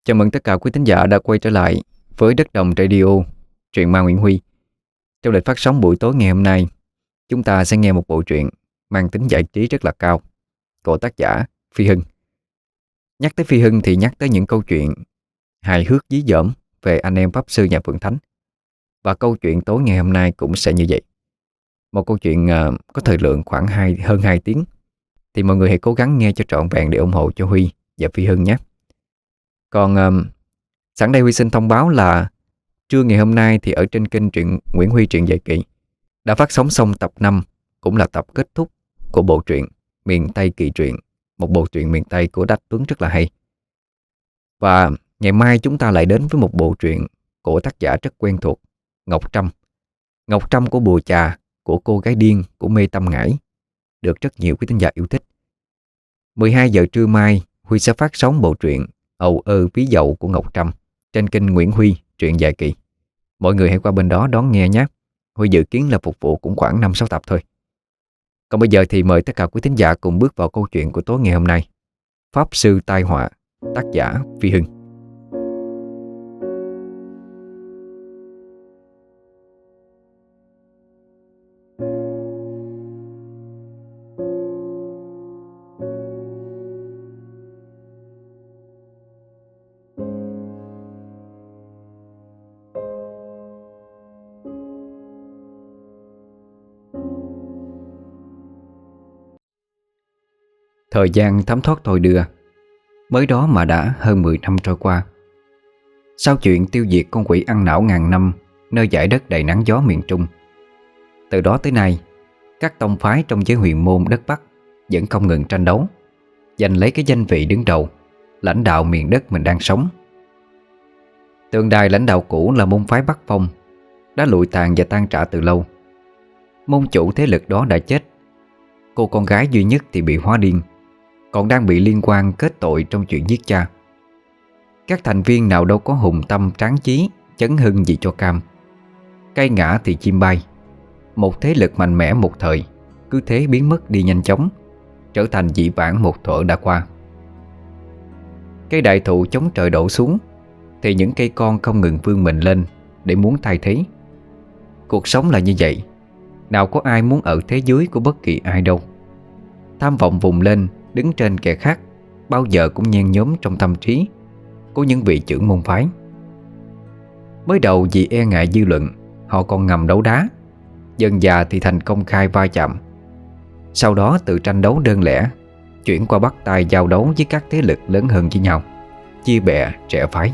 Chào mừng tất cả quý thính giả đã quay trở lại với Đất Đồng Radio, truyện ma Nguyễn Huy. Trong lịch phát sóng buổi tối ngày hôm nay, chúng ta sẽ nghe một bộ truyện mang tính giải trí rất là cao của tác giả Phi Hưng. Nhắc tới Phi Hưng thì nhắc tới những câu chuyện hài hước dí dỏm về anh em Pháp Sư nhà Phượng Thánh. Và câu chuyện tối ngày hôm nay cũng sẽ như vậy. Một câu chuyện có thời lượng khoảng hơn 2 tiếng. Thì mọi người hãy cố gắng nghe cho trọn vẹn để ủng hộ cho Huy và Phi Hưng nhé. Còn sẵn đây Huy xin thông báo là trưa ngày hôm nay thì ở trên kênh truyện Nguyễn Huy truyện dài kỳ đã phát sóng xong tập 5, cũng là tập kết thúc của bộ truyện Miền Tây Kỳ Truyện, một bộ truyện miền Tây của Đách Tuấn rất là hay. Và ngày mai chúng ta lại đến với một bộ truyện của tác giả rất quen thuộc, Ngọc Trâm. Ngọc Trâm của Bùa Chà, của cô gái điên của Mê Tâm Ngải, được rất nhiều quý thính giả yêu thích. 12 giờ trưa mai Huy sẽ phát sóng bộ truyện Ầu ơ ví dậu của Ngọc Trâm trên kênh Nguyễn Huy truyện dài kỳ. Mọi người hãy qua bên đó đón nghe nhé. Huy dự kiến là phục vụ cũng khoảng 5-6 tập thôi. Còn bây giờ thì mời tất cả quý thính giả cùng bước vào câu chuyện của tối ngày hôm nay. Pháp Sư Tai Họa, tác giả Phi Hưng. Thời gian thấm thoát thôi đưa, mới đó mà đã hơn 10 năm trôi qua. Sau chuyện tiêu diệt con quỷ ăn não ngàn năm nơi dải đất đầy nắng gió miền Trung, từ đó tới nay, các tông phái trong giới huyền môn đất Bắc vẫn không ngừng tranh đấu, giành lấy cái danh vị đứng đầu, lãnh đạo miền đất mình đang sống. Tượng đài lãnh đạo cũ là môn phái Bắc Phong đã lụi tàn và tan rã từ lâu. Môn chủ thế lực đó đã chết. Cô con gái duy nhất thì bị hóa điên, còn đang bị liên quan kết tội trong chuyện giết cha. Các thành viên nào đâu có hùng tâm tráng chí, chấn hưng gì cho cam. Cây ngã thì chim bay. Một thế lực mạnh mẽ một thời cứ thế biến mất đi nhanh chóng, trở thành dĩ vãng một thuở đã qua. Cây đại thụ chống trời đổ xuống, thì những cây con không ngừng vươn mình lên để muốn thay thế. Cuộc sống là như vậy, nào có ai muốn ở thế giới của bất kỳ ai đâu. Tham vọng vùng lên đứng trên kẻ khác bao giờ cũng nhen nhóm trong tâm trí của những vị trưởng môn phái. Mới đầu vì e ngại dư luận, họ còn ngầm đấu đá, dần dà thì thành công khai va chạm. Sau đó từ tranh đấu đơn lẻ chuyển qua bắt tay giao đấu với các thế lực lớn hơn với nhau, chia bè rẽ phái.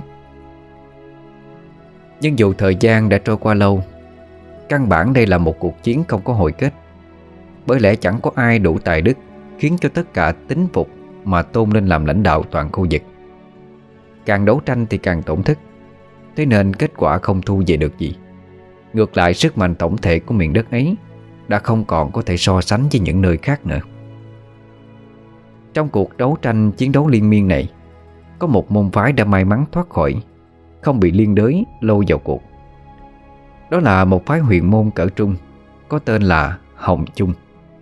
Nhưng dù thời gian đã trôi qua lâu, căn bản đây là một cuộc chiến không có hồi kết. Bởi lẽ chẳng có ai đủ tài đức khiến cho tất cả tín phục mà tôn lên làm lãnh đạo toàn khu vực. Càng đấu tranh thì càng tổn thất, thế nên kết quả không thu về được gì. Ngược lại, sức mạnh tổng thể của miền đất ấy đã không còn có thể so sánh với những nơi khác nữa. Trong cuộc đấu tranh chiến đấu liên miên này, có một môn phái đã may mắn thoát khỏi, không bị liên đới lôi vào cuộc. Đó là một phái huyền môn cỡ trung có tên là Hồng Chung.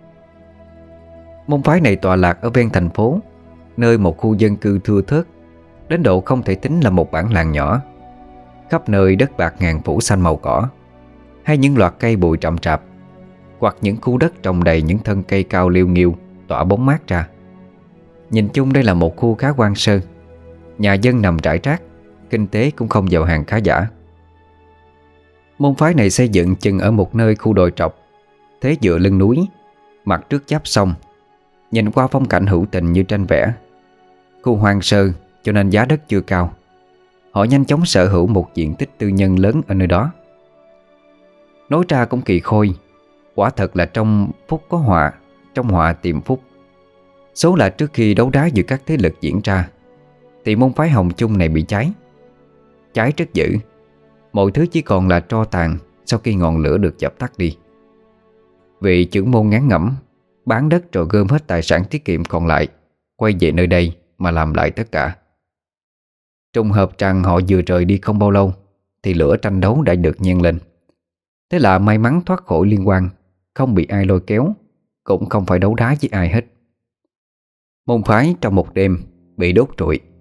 Môn phái này tọa lạc ở ven thành phố, nơi một khu dân cư thưa thớt đến độ không thể tính là một bản làng nhỏ. Khắp nơi đất bạc ngàn phủ xanh màu cỏ, hay những loạt cây bụi rậm rạp, hoặc những khu đất trồng đầy những thân cây cao liêu nghiêu tỏa bóng mát ra. Nhìn chung đây là một khu khá hoang sơ, nhà dân nằm rải rác, kinh tế cũng không giàu hàng khá giả. Môn phái này xây dựng chừng ở một nơi khu đồi trọc, thế dựa lưng núi, mặt trước giáp sông, nhìn qua phong cảnh hữu tình như tranh vẽ. Khu hoang sơ cho nên giá đất chưa cao. Họ nhanh chóng sở hữu một diện tích tư nhân lớn ở nơi đó. Nói ra cũng kỳ khôi, quả thật là trong phúc có họa, trong họa tìm phúc. Số là trước khi đấu đá giữa các thế lực diễn ra, thì môn phái Hồng Chung này bị cháy. Cháy rất dữ, mọi thứ chỉ còn là tro tàn sau khi ngọn lửa được dập tắt đi. Vị trưởng môn ngán ngẩm, bán đất rồi gom hết tài sản tiết kiệm còn lại, quay về nơi đây mà làm lại tất cả. Trùng hợp rằng họ vừa rời đi không bao lâu thì lửa tranh đấu đã được nhen lên. Thế là may mắn thoát khỏi liên quan, không bị ai lôi kéo, cũng không phải đấu đá với ai hết. Môn phái trong một đêm bị đốt trụi.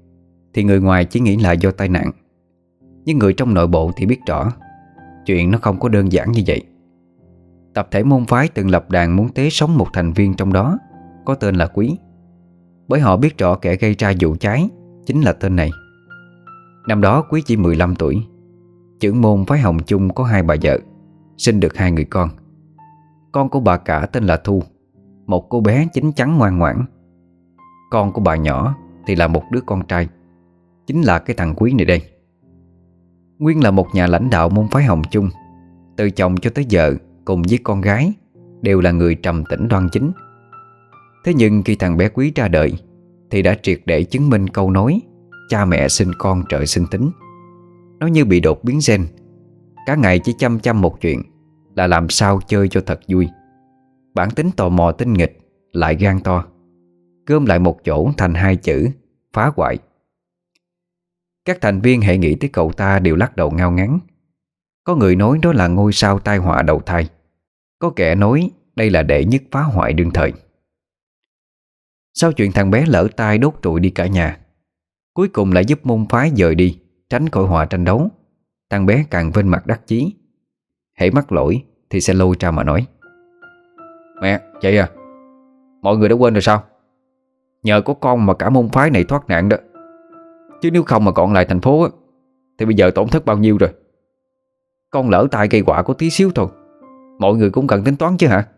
thì người ngoài chỉ nghĩ là do tai nạn. Nhưng người trong nội bộ thì biết rõ chuyện nó không có đơn giản như vậy. Tập thể môn phái từng lập đàn muốn tế sống một thành viên trong đó, có tên là Quý. Bởi họ biết rõ kẻ gây ra vụ cháy chính là tên này. Năm đó Quý chỉ 15 tuổi. Trưởng môn phái Hồng Chung có 2 bà vợ, sinh được 2 người con. Con của bà cả tên là Thu, một cô bé chín chắn ngoan ngoãn. Con của bà nhỏ thì là một đứa con trai, chính là cái thằng Quý này đây. Nguyên là một nhà lãnh đạo môn phái Hồng Chung. Từ chồng cho tới vợ cùng với con gái đều là người trầm tĩnh đoan chính. Thế nhưng khi thằng bé Quý ra đời thì đã triệt để chứng minh câu nói cha mẹ sinh con trời sinh tính. Nó như bị đột biến gen. Cả ngày chỉ chăm chăm một chuyện là làm sao chơi cho thật vui. Bản tính tò mò tinh nghịch lại gan to, gom lại một chỗ thành 2 chữ phá hoại. Các thành viên hễ nghĩ tới cậu ta đều lắc đầu ngao ngán. Có người nói đó là ngôi sao tai họa đầu thai, có kẻ nói đây là đệ nhất phá hoại đương thời. Sau chuyện thằng bé lỡ tay đốt trụi đi cả nhà, cuối cùng lại giúp môn phái dời đi, tránh khỏi họa tranh đấu, thằng bé càng vênh mặt đắc chí. Hễ mắc lỗi thì sẽ lôi ra mà nói: Mẹ, chị à, mọi người đã quên rồi sao? Nhờ có con mà cả môn phái này thoát nạn đó. Chứ nếu không mà còn lại thành phố á, thì bây giờ tổn thất bao nhiêu rồi. Con lỡ tay gây họa có tí xíu thôi, mọi người cũng cần tính toán chứ hả?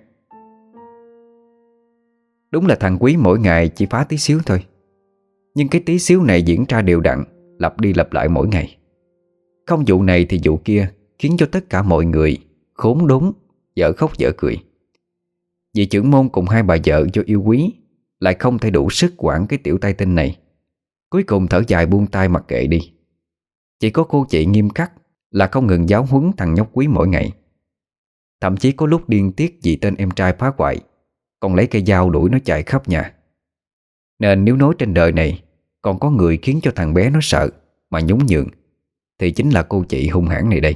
Đúng là thằng Quý mỗi ngày chỉ phá tí xíu thôi. Nhưng cái tí xíu này diễn ra đều đặn, lặp đi lặp lại mỗi ngày. Không vụ này thì vụ kia, khiến cho tất cả mọi người khốn đốn, dở khóc dở cười. Vị trưởng môn cùng 2 bà vợ do yêu Quý lại không thể đủ sức quản cái tiểu tay tinh này. Cuối cùng thở dài buông tay mặc kệ đi. Chỉ có cô chị nghiêm khắc là không ngừng giáo huấn thằng nhóc Quý mỗi ngày. Thậm chí có lúc điên tiết vì tên em trai phá hoại, còn lấy cây dao đuổi nó chạy khắp nhà. Nên nếu nói trên đời này còn có người khiến cho thằng bé nó sợ mà nhún nhường thì chính là cô chị hung hãn này đây.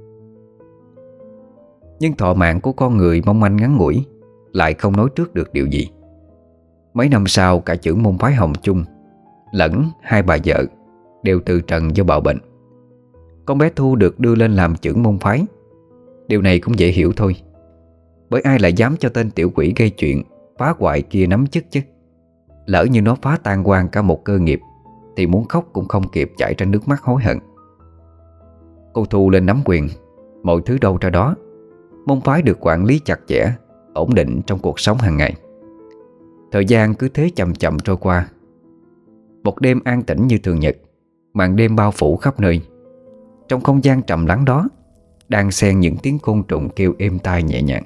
Nhưng thọ mạng của con người mong manh ngắn ngủi, lại không nói trước được điều gì. Mấy năm sau cả trưởng môn phái Hồng Chung lẫn 2 bà vợ đều từ trần do bạo bệnh. Con bé Thu được đưa lên làm trưởng môn phái. Điều này cũng dễ hiểu thôi, bởi ai lại dám cho tên tiểu quỷ gây chuyện phá hoại kia nắm chức chứ. Lỡ như nó phá tan hoang cả một cơ nghiệp thì muốn khóc cũng không kịp chảy ra nước mắt hối hận. Cô Thu lên nắm quyền, mọi thứ đâu ra đó. Môn phái được quản lý chặt chẽ, ổn định trong cuộc sống hàng ngày. Thời gian cứ thế chậm chậm trôi qua. Một đêm an tĩnh như thường nhật, màn đêm bao phủ khắp nơi. Trong không gian trầm lắng đó đang xen những tiếng côn trùng kêu êm tai nhẹ nhàng.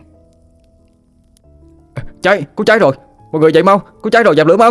Cháy, có cháy rồi, mọi người dậy mau, có cháy rồi, dập lửa mau.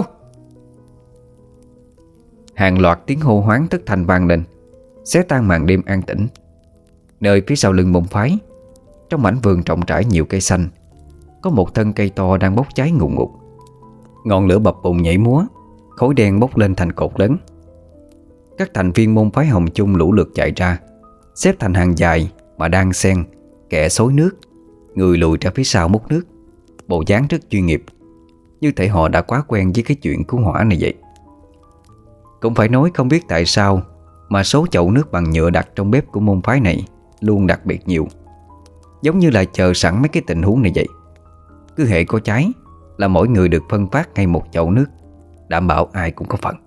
Hàng loạt tiếng hô hoáng thất thanh vang lên, xé tan màn đêm an tĩnh. Nơi phía sau lưng môn phái, trong mảnh vườn rộng rãi nhiều cây xanh, có một thân cây to đang bốc cháy ngùn ngụt. Ngọn lửa bập bùng nhảy múa, khói đen bốc lên thành cột lớn. Các thành viên môn phái Hồng Chung lũ lượt chạy ra, xếp thành hàng dài mà đang xen, kẻ xối nước, người lùi ra phía sau múc nước. Bộ dáng rất chuyên nghiệp, như thể họ đã quá quen với cái chuyện cứu hỏa này vậy. Cũng phải nói không biết tại sao mà số chậu nước bằng nhựa đặt trong bếp của môn phái này luôn đặc biệt nhiều. Giống như là chờ sẵn mấy cái tình huống này vậy. Cứ hễ có cháy là mỗi người được phân phát ngay một chậu nước, đảm bảo ai cũng có phần.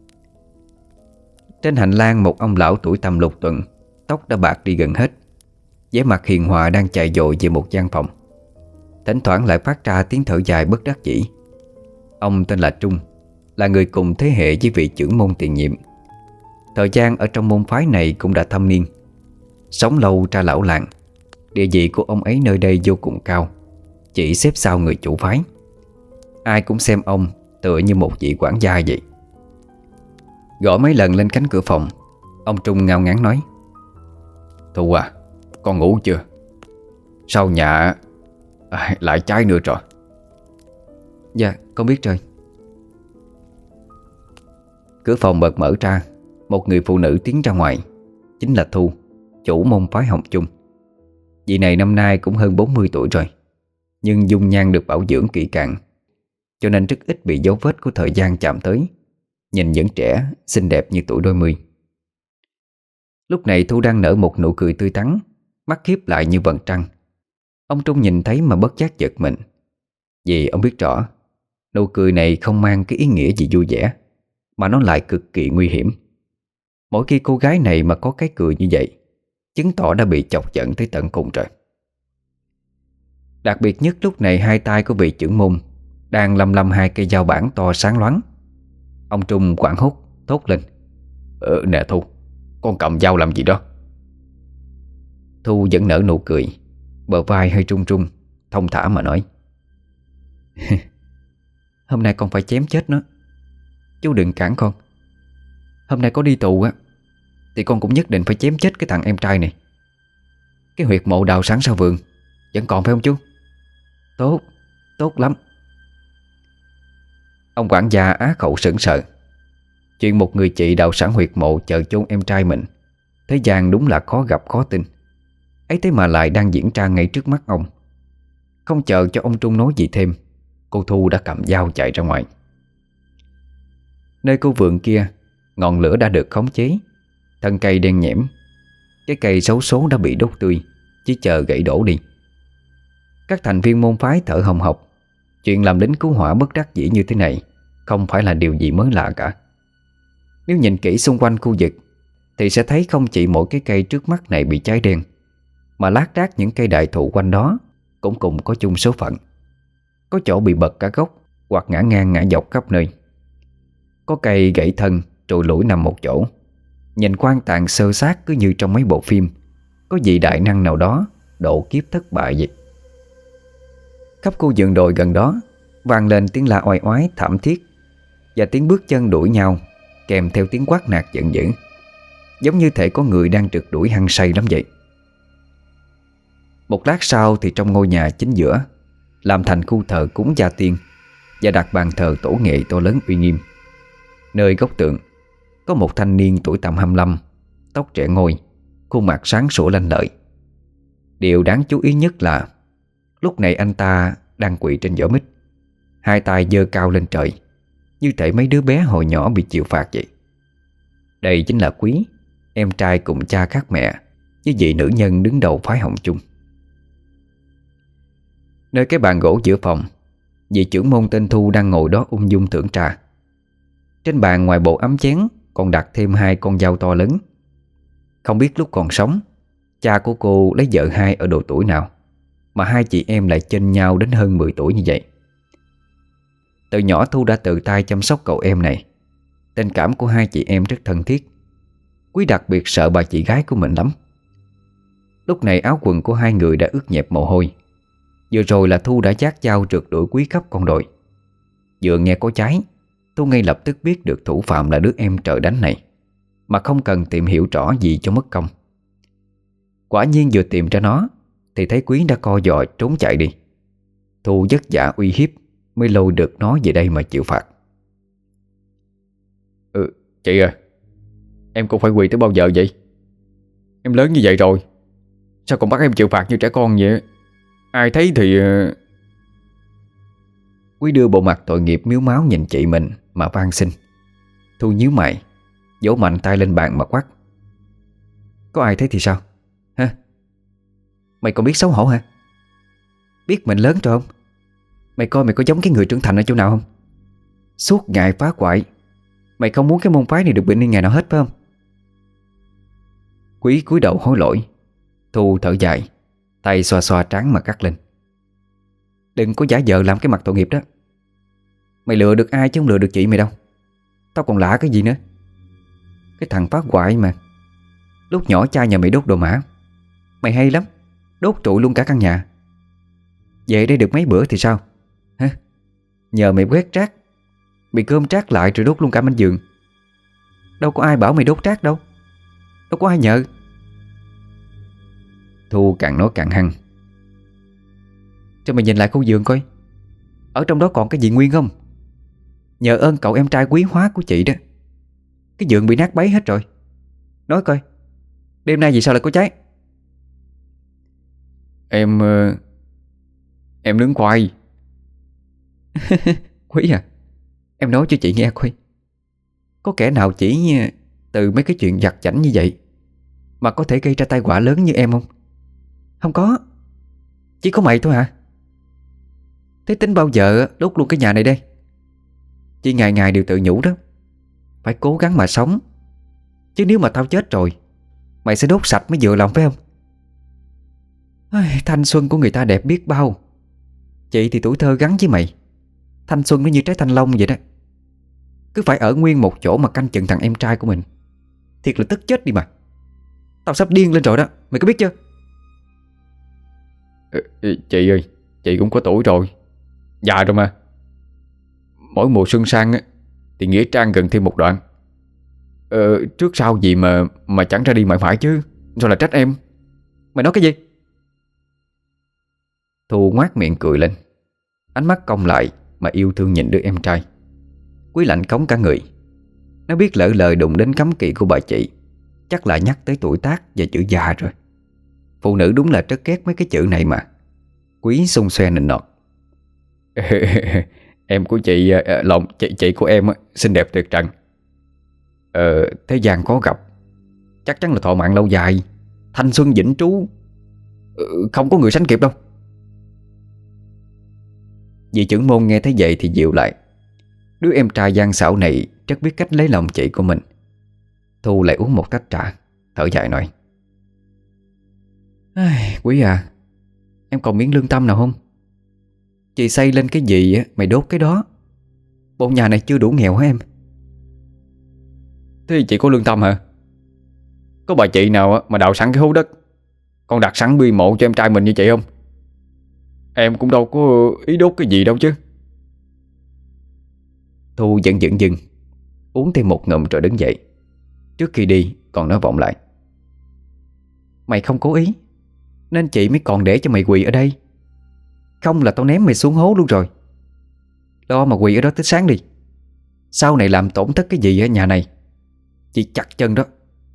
Trên hành lang, một ông lão tuổi tầm lục tuần, tóc đã bạc đi gần hết, vẻ mặt hiền hòa đang chạy dội về một gian phòng. Thỉnh thoảng lại phát ra tiếng thở dài bất đắc dĩ. Ông tên là Trung, là người cùng thế hệ với vị trưởng môn tiền nhiệm. Thời gian ở trong môn phái này cũng đã thâm niên, sống lâu ra lão làng. Địa vị của ông ấy nơi đây vô cùng cao, chỉ xếp sau người chủ phái. Ai cũng xem ông tựa như một vị quản gia vậy. Gõ mấy lần lên cánh cửa phòng, ông Trung ngao ngán nói: Thu à, con ngủ chưa? Sao nhà lại cháy nữa rồi? Dạ, con biết rồi. Cửa phòng bật mở ra, một người phụ nữ tiến ra ngoài. Chính là Thu, chủ môn phái Hồng Chung. Vị này năm nay cũng hơn 40 tuổi rồi, nhưng dung nhan được bảo dưỡng kỹ càng, cho nên rất ít bị dấu vết của thời gian chạm tới. nhìn vẫn trẻ, xinh đẹp như tuổi đôi mươi. Lúc này Thu đang nở một nụ cười tươi tắn, mắt khiếp lại như vầng trăng. Ông Trung nhìn thấy mà bất giác giật mình, vì ông biết rõ nụ cười này không mang cái ý nghĩa gì vui vẻ, mà nó lại cực kỳ nguy hiểm. Mỗi khi cô gái này mà có cái cười như vậy, chứng tỏ đã bị chọc giận tới tận cùng rồi. Đặc biệt nhất lúc này hai tay của vị trưởng môn đang lăm lăm hai cây dao bảng to sáng loáng. Ông Trung hoảng hốt thốt lên: Nè Thu, con cầm dao làm gì đó? Thu vẫn nở nụ cười, bờ vai hơi run run, thông thả mà nói: Hôm nay con phải chém chết nó. Chú đừng cản con. Hôm nay có đi tù á thì con cũng nhất định phải chém chết cái thằng em trai này. Cái huyệt mộ đào sẵn sau vườn vẫn còn phải không chú? Tốt, tốt lắm. Ông quản gia á khẩu sững sờ. Chuyện một người chị đào sẵn huyệt mộ chờ chôn em trai mình, thế gian đúng là khó gặp khó tin. Ấy thế mà lại đang diễn ra ngay trước mắt ông. Không chờ cho ông Trung nói gì thêm, cô Thu đã cầm dao chạy ra ngoài. Nơi khu vườn kia, ngọn lửa đã được khống chế. Thân cây đen nhẽm, cái cây xấu số đã bị đốt tươi, chỉ chờ gãy đổ đi. Các thành viên môn phái thở hồng hộc. Chuyện làm lính cứu hỏa bất đắc dĩ như thế này không phải là điều gì mới lạ cả. Nếu nhìn kỹ xung quanh khu vực thì sẽ thấy không chỉ mỗi cái cây trước mắt này bị cháy đen, mà lác đác những cây đại thụ quanh đó cũng cùng có chung số phận. Có chỗ bị bật cả gốc, hoặc ngã ngang ngã dọc khắp nơi. Có cây gãy thân trụi lủi nằm một chỗ, nhìn quan tàn sơ sát cứ như trong mấy bộ phim có vị đại năng nào đó độ kiếp thất bại vậy. Khắp khu vườn đồi gần đó vang lên tiếng la oai oái thảm thiết, và tiếng bước chân đuổi nhau kèm theo tiếng quát nạt giận dữ, giống như thể có người đang rượt đuổi hăng say lắm vậy. Một lát sau thì trong ngôi nhà chính giữa làm thành khu thờ cúng gia tiên, và đặt bàn thờ tổ nghệ to lớn uy nghiêm. Nơi góc tượng có một thanh niên tuổi tầm 25, tóc trẻ ngôi, khuôn mặt sáng sủa lanh lợi. Điều đáng chú ý nhất là lúc này anh ta đang quỳ trên giỏ mít, hai tay giơ cao lên trời, như thể mấy đứa bé hồi nhỏ bị chịu phạt vậy. Đây chính là Quý, em trai cùng cha khác mẹ với vị nữ nhân đứng đầu phái Hồng Chung. Nơi cái bàn gỗ giữa phòng, vị trưởng môn tên Thu đang ngồi đó ung dung thưởng trà. Trên bàn ngoài bộ ấm chén còn đặt thêm hai con dao to lớn. Không biết lúc còn sống, cha của cô lấy vợ hai ở độ tuổi nào mà hai chị em lại chênh nhau đến hơn 10 tuổi như vậy. Từ nhỏ Thu đã tự tay chăm sóc cậu em này. Tình cảm của hai chị em rất thân thiết. Quý đặc biệt sợ bà chị gái của mình lắm. Lúc này áo quần của hai người đã ướt nhẹp mồ hôi. Vừa rồi là Thu đã vác dao rượt đuổi Quý khắp con đồi. Vừa nghe có cháy, Thu ngay lập tức biết được thủ phạm là đứa em trời đánh này, mà không cần tìm hiểu rõ gì cho mất công. Quả nhiên vừa tìm ra nó thì thấy Quý đã co giò trốn chạy đi. Thu vất vả uy hiếp mới lôi được nó về đây mà chịu phạt. Chị à, em cũng phải quỳ tới bao giờ vậy? Em lớn như vậy rồi, sao còn bắt em chịu phạt như trẻ con vậy? Ai thấy thì... Quý đưa bộ mặt tội nghiệp miếu máu nhìn chị mình mà van xin. Thu nhíu mày, vỗ mạnh tay lên bàn mà quát: Có ai thấy thì sao? Hả? Mày còn biết xấu hổ hả? Biết mình lớn rồi không? Mày coi mày có giống cái người trưởng thành ở chỗ nào không? Suốt ngày phá hoại. Mày không muốn cái môn phái này được bình yên ngày nào hết phải không? Quý cúi đầu hối lỗi. Thu thở dài, tay xoa xoa trán mà cắt lên: Đừng có giả vờ làm cái mặt tội nghiệp đó. Mày lừa được ai chứ không lừa được chị mày đâu. Tao còn lạ cái gì nữa. Cái thằng phá hoại mà. Lúc nhỏ cha nhà mày đốt đồ mã, mày hay lắm, đốt trụi luôn cả căn nhà. Về đây được mấy bữa thì sao? Hả? Nhờ mày quét rác, mày cơm rác lại rồi đốt luôn cả mảnh giường. Đâu có ai bảo mày đốt rác đâu. Đâu có ai nhờ. Thu càng nói càng hăng: Cho mày nhìn lại khu vườn coi, ở trong đó còn cái gì nguyên không? Nhờ ơn cậu em trai quý hóa của chị đó, cái vườn bị nát bấy hết rồi. Nói coi, đêm nay vì sao lại có cháy? Em nướng khoai. Quý à, em nói cho chị nghe coi, Có kẻ nào chỉ từ mấy cái chuyện vặt vãnh như vậy mà có thể gây ra tai họa lớn như em không? Không có. Chỉ có mày thôi hả? Thế tính bao giờ đốt luôn cái nhà này đây? Chị ngày ngày đều tự nhủ đó, phải cố gắng mà sống. Chứ nếu mà tao chết rồi, mày sẽ đốt sạch mới vừa lòng phải không? Thanh xuân của người ta đẹp biết bao. Chị thì tuổi thơ gắn với mày. Thanh xuân nó như trái thanh long vậy đó. Cứ phải ở nguyên một chỗ mà canh chừng thằng em trai của mình. Thiệt là tức chết đi mà. Tao sắp điên lên rồi đó, mày có biết chưa? Chị ơi, chị cũng có tuổi rồi, già rồi mà. Mỗi mùa xuân sang á, thì nghĩa trang gần thêm một đoạn. Trước sau gì mà chẳng ra đi mãi mãi chứ. Rồi là trách em. Mày nói cái gì? Thu ngoác miệng cười lên, ánh mắt cong lại mà yêu thương nhìn đứa em trai. Quý lạnh cống cả người. Nó biết lỡ lời đụng đến cấm kỵ của bà chị, chắc là nhắc tới tuổi tác và chữ già rồi. Phụ nữ đúng là rất ghét mấy cái chữ này mà. Quý xung xoe nịnh nọt. Em của chị, lộn, chị của em xinh đẹp tuyệt trần. Thế gian khó gặp, chắc chắn là thọ mạng lâu dài, thanh xuân vĩnh trú. Không có người sánh kịp đâu. Dì trưởng môn nghe thấy vậy thì dịu lại. Đứa em trai gian xảo này rất biết cách lấy lòng chị của mình. Thu lại uống một tách trà, thở dài nói: Quý à, em còn miếng lương tâm nào không? Chị xây lên cái gì mày đốt cái đó. Bộ nhà này chưa đủ nghèo hả em? Thế chị có lương tâm hả? Có bà chị nào mà đào sẵn cái hố đất, còn đặt sẵn bia mộ cho em trai mình như chị không? Em cũng đâu có ý đốt cái gì đâu chứ. Thu vẫn dững dưng uống thêm một ngụm rồi đứng dậy. Trước khi đi còn nói vọng lại: Mày không cố ý nên chị mới còn để cho mày quỳ ở đây. Không là tao ném mày xuống hố luôn rồi. Lo mà quỳ ở đó tới sáng đi. Sau này làm tổn thất cái gì ở nhà này, chị chặt chân đó.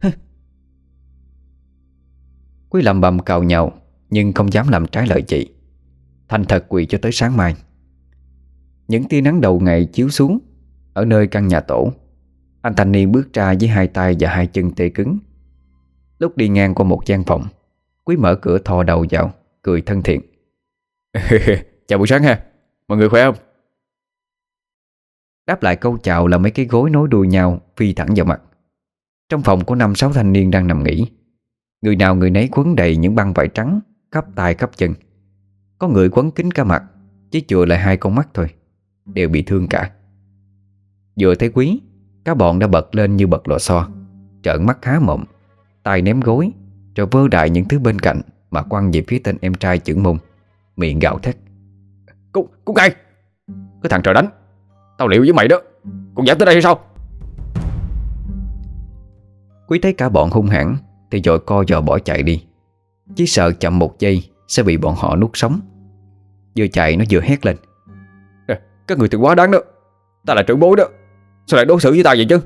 Quý lầm bầm cào nhào, nhưng không dám làm trái lời chị. Thành thật quỳ cho tới sáng mai. Những tia nắng đầu ngày chiếu xuống ở nơi căn nhà tổ. Anh thanh niên bước ra với hai tay và hai chân tê cứng. Lúc đi ngang qua một gian phòng, Quý mở cửa thò đầu vào, cười thân thiện. Chào buổi sáng ha, mọi người khỏe không? Đáp lại câu chào là mấy cái gối nối đuôi nhau phi thẳng vào mặt. Trong phòng có 5-6 thanh niên đang nằm nghỉ. Người nào người nấy quấn đầy những băng vải trắng khắp tay khắp chân. Có người quấn kín cả mặt, chỉ chừa lại 2 con mắt thôi. Đều bị thương cả. Vừa thấy Quý, cả bọn đã bật lên như bật lò xo, trợn mắt há mồm, tay ném gối, rồi vơ đại những thứ bên cạnh mà quăng về phía tên em trai trưởng môn, miệng gào thét: Cút ngay! Cái thằng trời đánh, tao liệu với mày đó. Còn dám tới đây hay sao? Quý thấy cả bọn hung hãn thì vội co giò bỏ chạy đi. Chỉ sợ chậm một giây sẽ bị bọn họ nuốt sống. Vừa chạy nó vừa hét lên: Các người tưởng quá đáng đó. Ta là trưởng bối đó, sao lại đối xử với ta vậy chứ?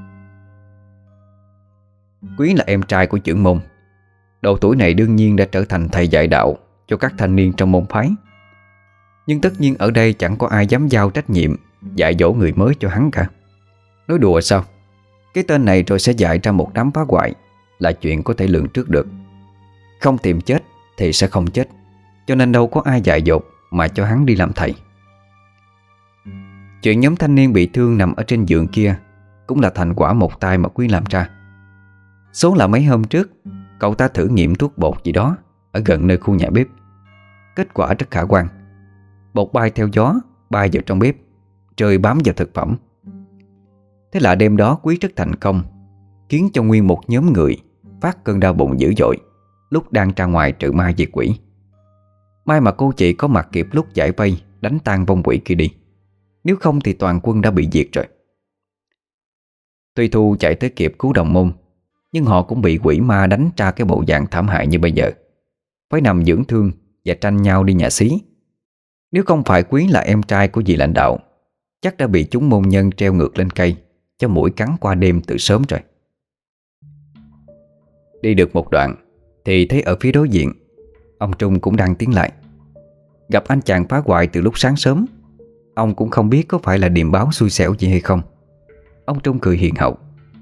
Quý là em trai của trưởng môn. Độ tuổi này đương nhiên đã trở thành thầy dạy đạo cho các thanh niên trong môn phái. Nhưng tất nhiên ở đây chẳng có ai dám giao trách nhiệm dạy dỗ người mới cho hắn cả. Nói đùa sao? Cái tên này rồi sẽ dạy ra một đám phá hoại là chuyện có thể lường trước được. Không tìm chết thì sẽ không chết, cho nên đâu có ai dại dột mà cho hắn đi làm thầy. Chuyện nhóm thanh niên bị thương nằm ở trên giường kia cũng là thành quả một tay mà Quý làm ra. Số là mấy hôm trước cậu ta thử nghiệm thuốc bột gì đó ở gần nơi khu nhà bếp. Kết quả rất khả quan. Bột bay theo gió, bay vào trong bếp, rơi bám vào thực phẩm. Thế là đêm đó Quý rất thành công, khiến cho nguyên một nhóm người phát cơn đau bụng dữ dội lúc đang ra ngoài trừ ma diệt quỷ. May mà cô chị có mặt kịp lúc giải vây đánh tan vong quỷ kia đi. Nếu không thì toàn quân đã bị diệt rồi. Tuy Thu chạy tới kịp cứu đồng môn, nhưng họ cũng bị quỷ ma đánh ra cái bộ dạng thảm hại như bây giờ, phải nằm dưỡng thương và tranh nhau đi nhà xí. Nếu không phải Quý là em trai của vị lãnh đạo, chắc đã bị chúng môn nhân treo ngược lên cây cho muỗi cắn qua đêm từ sớm rồi. Đi được một đoạn thì thấy ở phía đối diện ông Trung cũng đang tiến lại. Gặp anh chàng phá hoại từ lúc sáng sớm, ông cũng không biết có phải là điềm báo xui xẻo gì hay không. Ông Trung cười hiền hậu.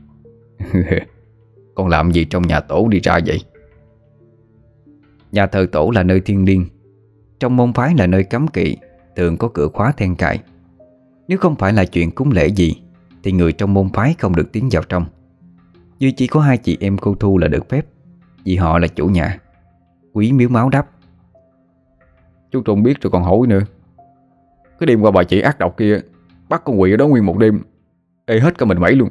Con làm gì trong nhà tổ đi ra vậy? Nhà thờ tổ là nơi thiêng liêng, trong môn phái là nơi cấm kỵ, thường có cửa khóa then cài. Nếu không phải là chuyện cúng lễ gì thì người trong môn phái không được tiến vào trong. Duy chỉ có hai chị em cô Thu là được phép, vì họ là chủ nhà. Quý miếu máu đáp. Chú Trung biết rồi còn hỏi nữa. Cái đêm qua bà chị ác độc kia bắt con quỷ ở đó nguyên một đêm, ê hết cả mình mẩy luôn.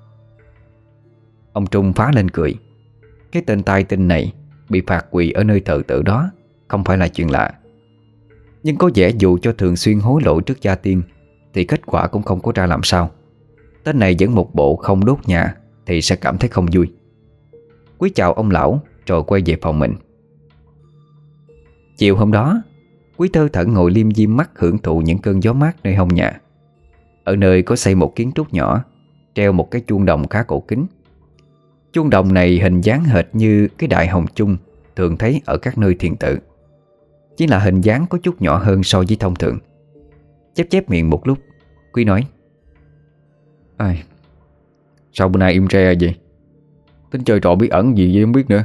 Ông Trung phá lên cười. Cái tên tai tinh này bị phạt quỳ ở nơi thờ tự đó không phải là chuyện lạ. Nhưng có vẻ dù cho thường xuyên hối lộ trước gia tiên thì kết quả cũng không có ra làm sao. Tên này vẫn một bộ không đốt nhà thì sẽ cảm thấy không vui. Quý chào ông lão rồi quay về phòng mình. Chiều hôm đó, Quý thơ thẩn ngồi liêm diêm mắt hưởng thụ những cơn gió mát nơi hông nhà. Ở nơi có xây một kiến trúc nhỏ, treo một cái chuông đồng khá cổ kính. Chuông đồng này hình dáng hệt như cái đại hồng chung thường thấy ở các nơi thiền tự, chỉ là hình dáng có chút nhỏ hơn so với thông thường. Chép chép miệng một lúc, Quý nói: Ai, sao bữa nay im re vậy? Tính chơi trò bí ẩn gì vậy không biết nữa.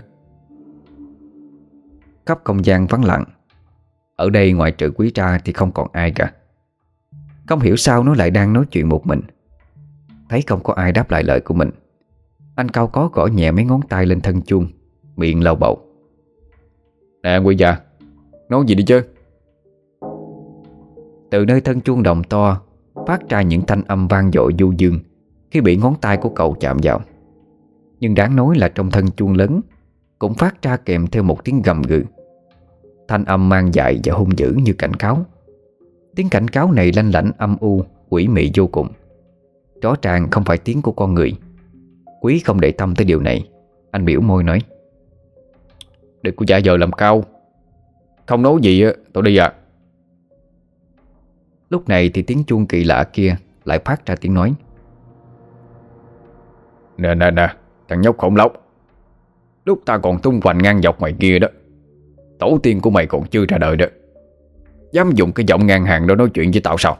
Khắp không gian vắng lặng. Ở đây ngoại trừ Quý ra thì không còn ai cả. Không hiểu sao nó lại đang nói chuyện một mình. Thấy không có ai đáp lại lời của mình, anh cau có gõ nhẹ mấy ngón tay lên thân chuông, miệng lầu bầu: Nè Quý già, nói gì đi chứ? Từ nơi thân chuông đồng to phát ra những thanh âm vang dội du dương khi bị ngón tay của cậu chạm vào. Nhưng đáng nói là trong thân chuông lớn cũng phát ra kèm theo một tiếng gầm gừ. Thanh âm mang dại và hung dữ như cảnh cáo. Tiếng cảnh cáo này lanh lảnh âm u, quỷ mị vô cùng. Rõ ràng không phải tiếng của con người. Quý không để tâm tới điều này. Anh biểu môi nói: Đừng có giả vờ làm cao. Không nói gì tôi đi à. Lúc này thì tiếng chuông kỳ lạ kia lại phát ra tiếng nói: Nè, thằng nhóc khổng lóc, lúc ta còn tung hoành ngang dọc ngoài kia đó, tổ tiên của mày còn chưa ra đời đó, dám dùng cái giọng ngang hàng đó nói chuyện với tao sao?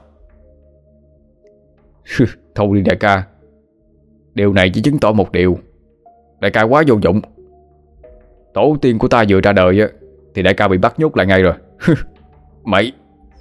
Thôi đi đại ca. Điều này chỉ chứng tỏ một điều: đại ca quá vô dụng. Tổ tiên của ta vừa ra đời thì đại ca bị bắt nhốt lại ngay rồi. Mày.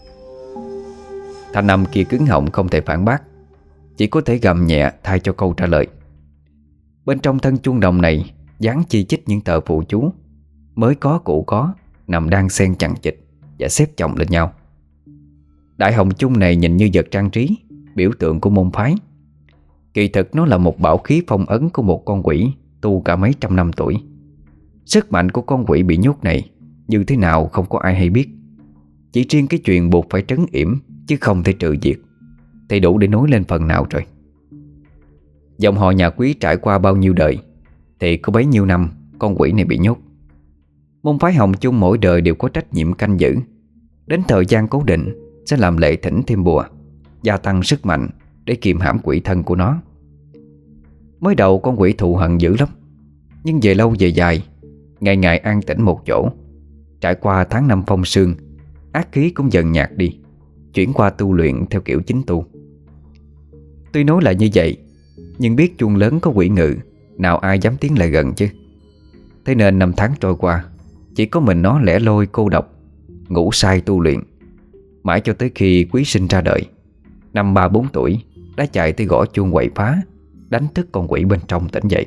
Thanh âm kia cứng họng không thể phản bác, chỉ có thể gầm nhẹ thay cho câu trả lời. Bên trong thân chuông đồng này dán chi chít những tờ phụ chú, mới có cũ có, nằm đan xen chằng chịt và xếp chồng lên nhau. Đại hồng chung này nhìn như vật trang trí, biểu tượng của môn phái. Kỳ thực nó là một bảo khí phong ấn của một con quỷ tu cả mấy trăm năm tuổi. Sức mạnh của con quỷ bị nhốt này như thế nào không có ai hay biết. Chỉ riêng cái chuyện buộc phải trấn yểm chứ không thể trừ diệt thì đủ để nối lên phần nào rồi. Dòng họ nhà Quý trải qua bao nhiêu đời thì có bấy nhiêu năm con quỷ này bị nhốt. Môn phái Hồng Chung mỗi đời đều có trách nhiệm canh giữ. Đến thời gian cố định sẽ làm lễ thỉnh thêm bùa, gia tăng sức mạnh để kiềm hãm quỷ thân của nó. Mới đầu con quỷ thù hận dữ lắm, nhưng về lâu về dài, ngày ngày an tĩnh một chỗ, trải qua tháng năm phong sương, ác khí cũng dần nhạt đi, chuyển qua tu luyện theo kiểu chính tu. Tuy nói là như vậy, nhưng biết chuông lớn có quỷ ngự, nào ai dám tiến lại gần chứ. Thế nên năm tháng trôi qua, chỉ có mình nó lẻ loi cô độc, ngủ say tu luyện. Mãi cho tới khi Quý sinh ra đời, năm 3-4 tuổi, đã chạy tới gõ chuông quậy phá, đánh thức con quỷ bên trong tỉnh dậy.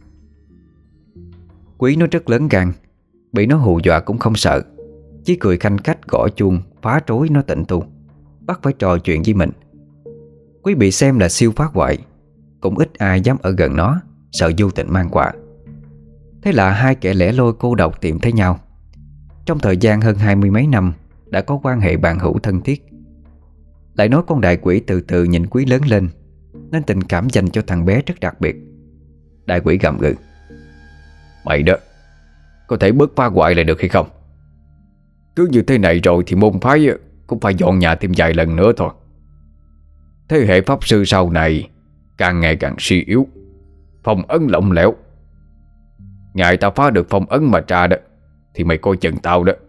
Quý nó rất lớn gan, bị nó hù dọa cũng không sợ, chỉ cười khanh khách gõ chuông phá rối nó tỉnh tu, bắt phải trò chuyện với mình. Quý bị xem là siêu phá hoại, cũng ít ai dám ở gần nó, sợ vô tình mang quả. Thế là hai kẻ lẻ loi cô độc tìm thấy nhau. Trong thời gian hơn 20 mấy năm đã có quan hệ bạn hữu thân thiết. Lại nói con đại quỷ từ từ nhìn Quý lớn lên, nên tình cảm dành cho thằng bé rất đặc biệt. Đại quỷ gầm gừ: Mày đó, có thể bớt phá hoại lại được hay không? Cứ như thế này rồi thì môn phái cũng phải dọn nhà thêm vài lần nữa thôi. Thế hệ pháp sư sau này càng ngày càng suy yếu, phong ấn lỏng lẻo. Ngày ta phá được phong ấn mà ra đó thì mày coi chừng tao đó.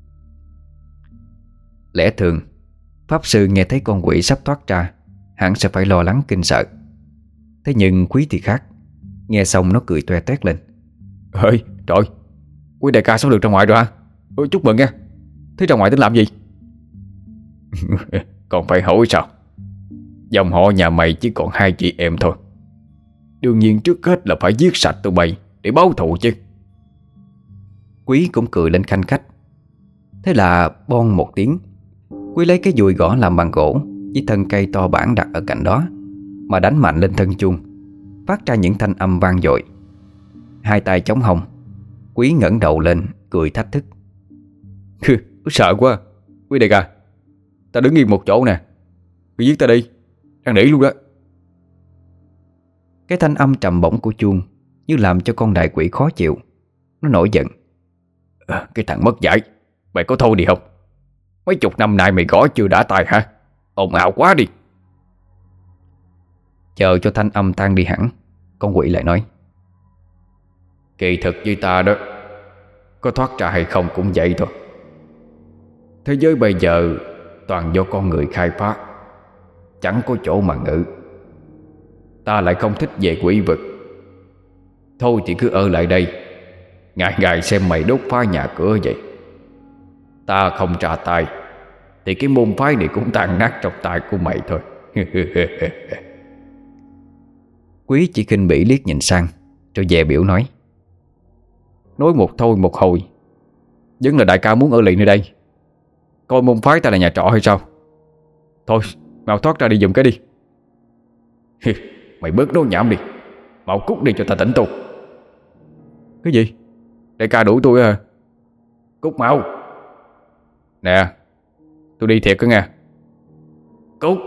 Lẽ thường, pháp sư nghe thấy con quỷ sắp thoát ra hẳn sẽ phải lo lắng kinh sợ. Thế nhưng Quý thì khác. Nghe xong nó cười toe toét lên. Ơi trời, Quý đại ca sắp được ra ngoài rồi hả? Chúc mừng nha. Thế ra ngoài tính làm gì? Còn phải hỏi sao? Dòng họ nhà mày chỉ còn hai chị em thôi. Đương nhiên trước hết là phải giết sạch tụi bay để báo thù chứ. Quý cũng cười lên khanh khách. Thế là bon một tiếng, Quý lấy cái dùi gõ làm bằng gỗ với thân cây to bản đặt ở cạnh đó mà đánh mạnh lên thân chuông, phát ra những thanh âm vang dội. Hai tay chống hông, Quý ngẩng đầu lên cười thách thức. Sợ quá. Quý đại ca, ta đứng yên một chỗ nè, cứ giết ta đi, đang nỉ luôn đó. Cái thanh âm trầm bổng của chuông như làm cho con đại quỷ khó chịu. Nó nổi giận. Cái thằng mất dạy, mày có thôi đi không? Mấy chục năm nay mày gõ chưa đã tài hả? Ồn ào quá đi. Chờ cho thanh âm tan đi hẳn, con quỷ lại nói. Kỳ thực với ta đó, có thoát ra hay không cũng vậy thôi. Thế giới bây giờ toàn do con người khai phá, chẳng có chỗ mà ngự. Ta lại không thích về quỷ vực. Thôi thì cứ ở lại đây, ngày ngày xem mày đốt phá nhà cửa vậy. Ta không trả tay thì cái môn phái này cũng tan nát trong tay của mày thôi. Quý chỉ khinh bỉ liếc nhìn sang rồi dè biểu nói. Nói một thôi một hồi, vẫn là đại ca muốn ở lại nơi đây. Coi môn phái ta là nhà trọ hay sao? Thôi mau thoát ra đi giùm cái đi. Mày bớt nói nhảm đi, mau cút đi cho ta tỉnh tu. Cái gì? Đại ca đuổi tôi à? Cút mau. Nè, tôi đi thiệt đó nha. Cút.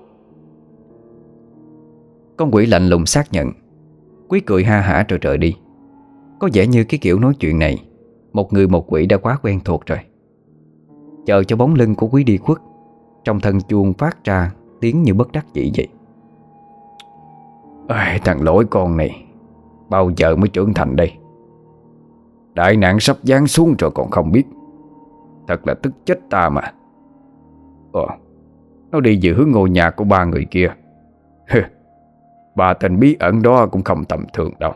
Con quỷ lạnh lùng xác nhận. Quý cười ha hả rồi rời đi. Có vẻ như cái kiểu nói chuyện này một người một quỷ đã quá quen thuộc rồi. Chờ cho bóng lưng của Quý đi khuất, trong thân chuông phát ra tiếng như bất đắc dĩ vậy. Thằng lỗi con này bao giờ mới trưởng thành đây? Đại nạn sắp giáng xuống rồi còn không biết. Thật là tức chết ta mà. Nó đi về hướng ngôi nhà của ba người kia. Bà tên bí ẩn đó cũng không tầm thường đâu.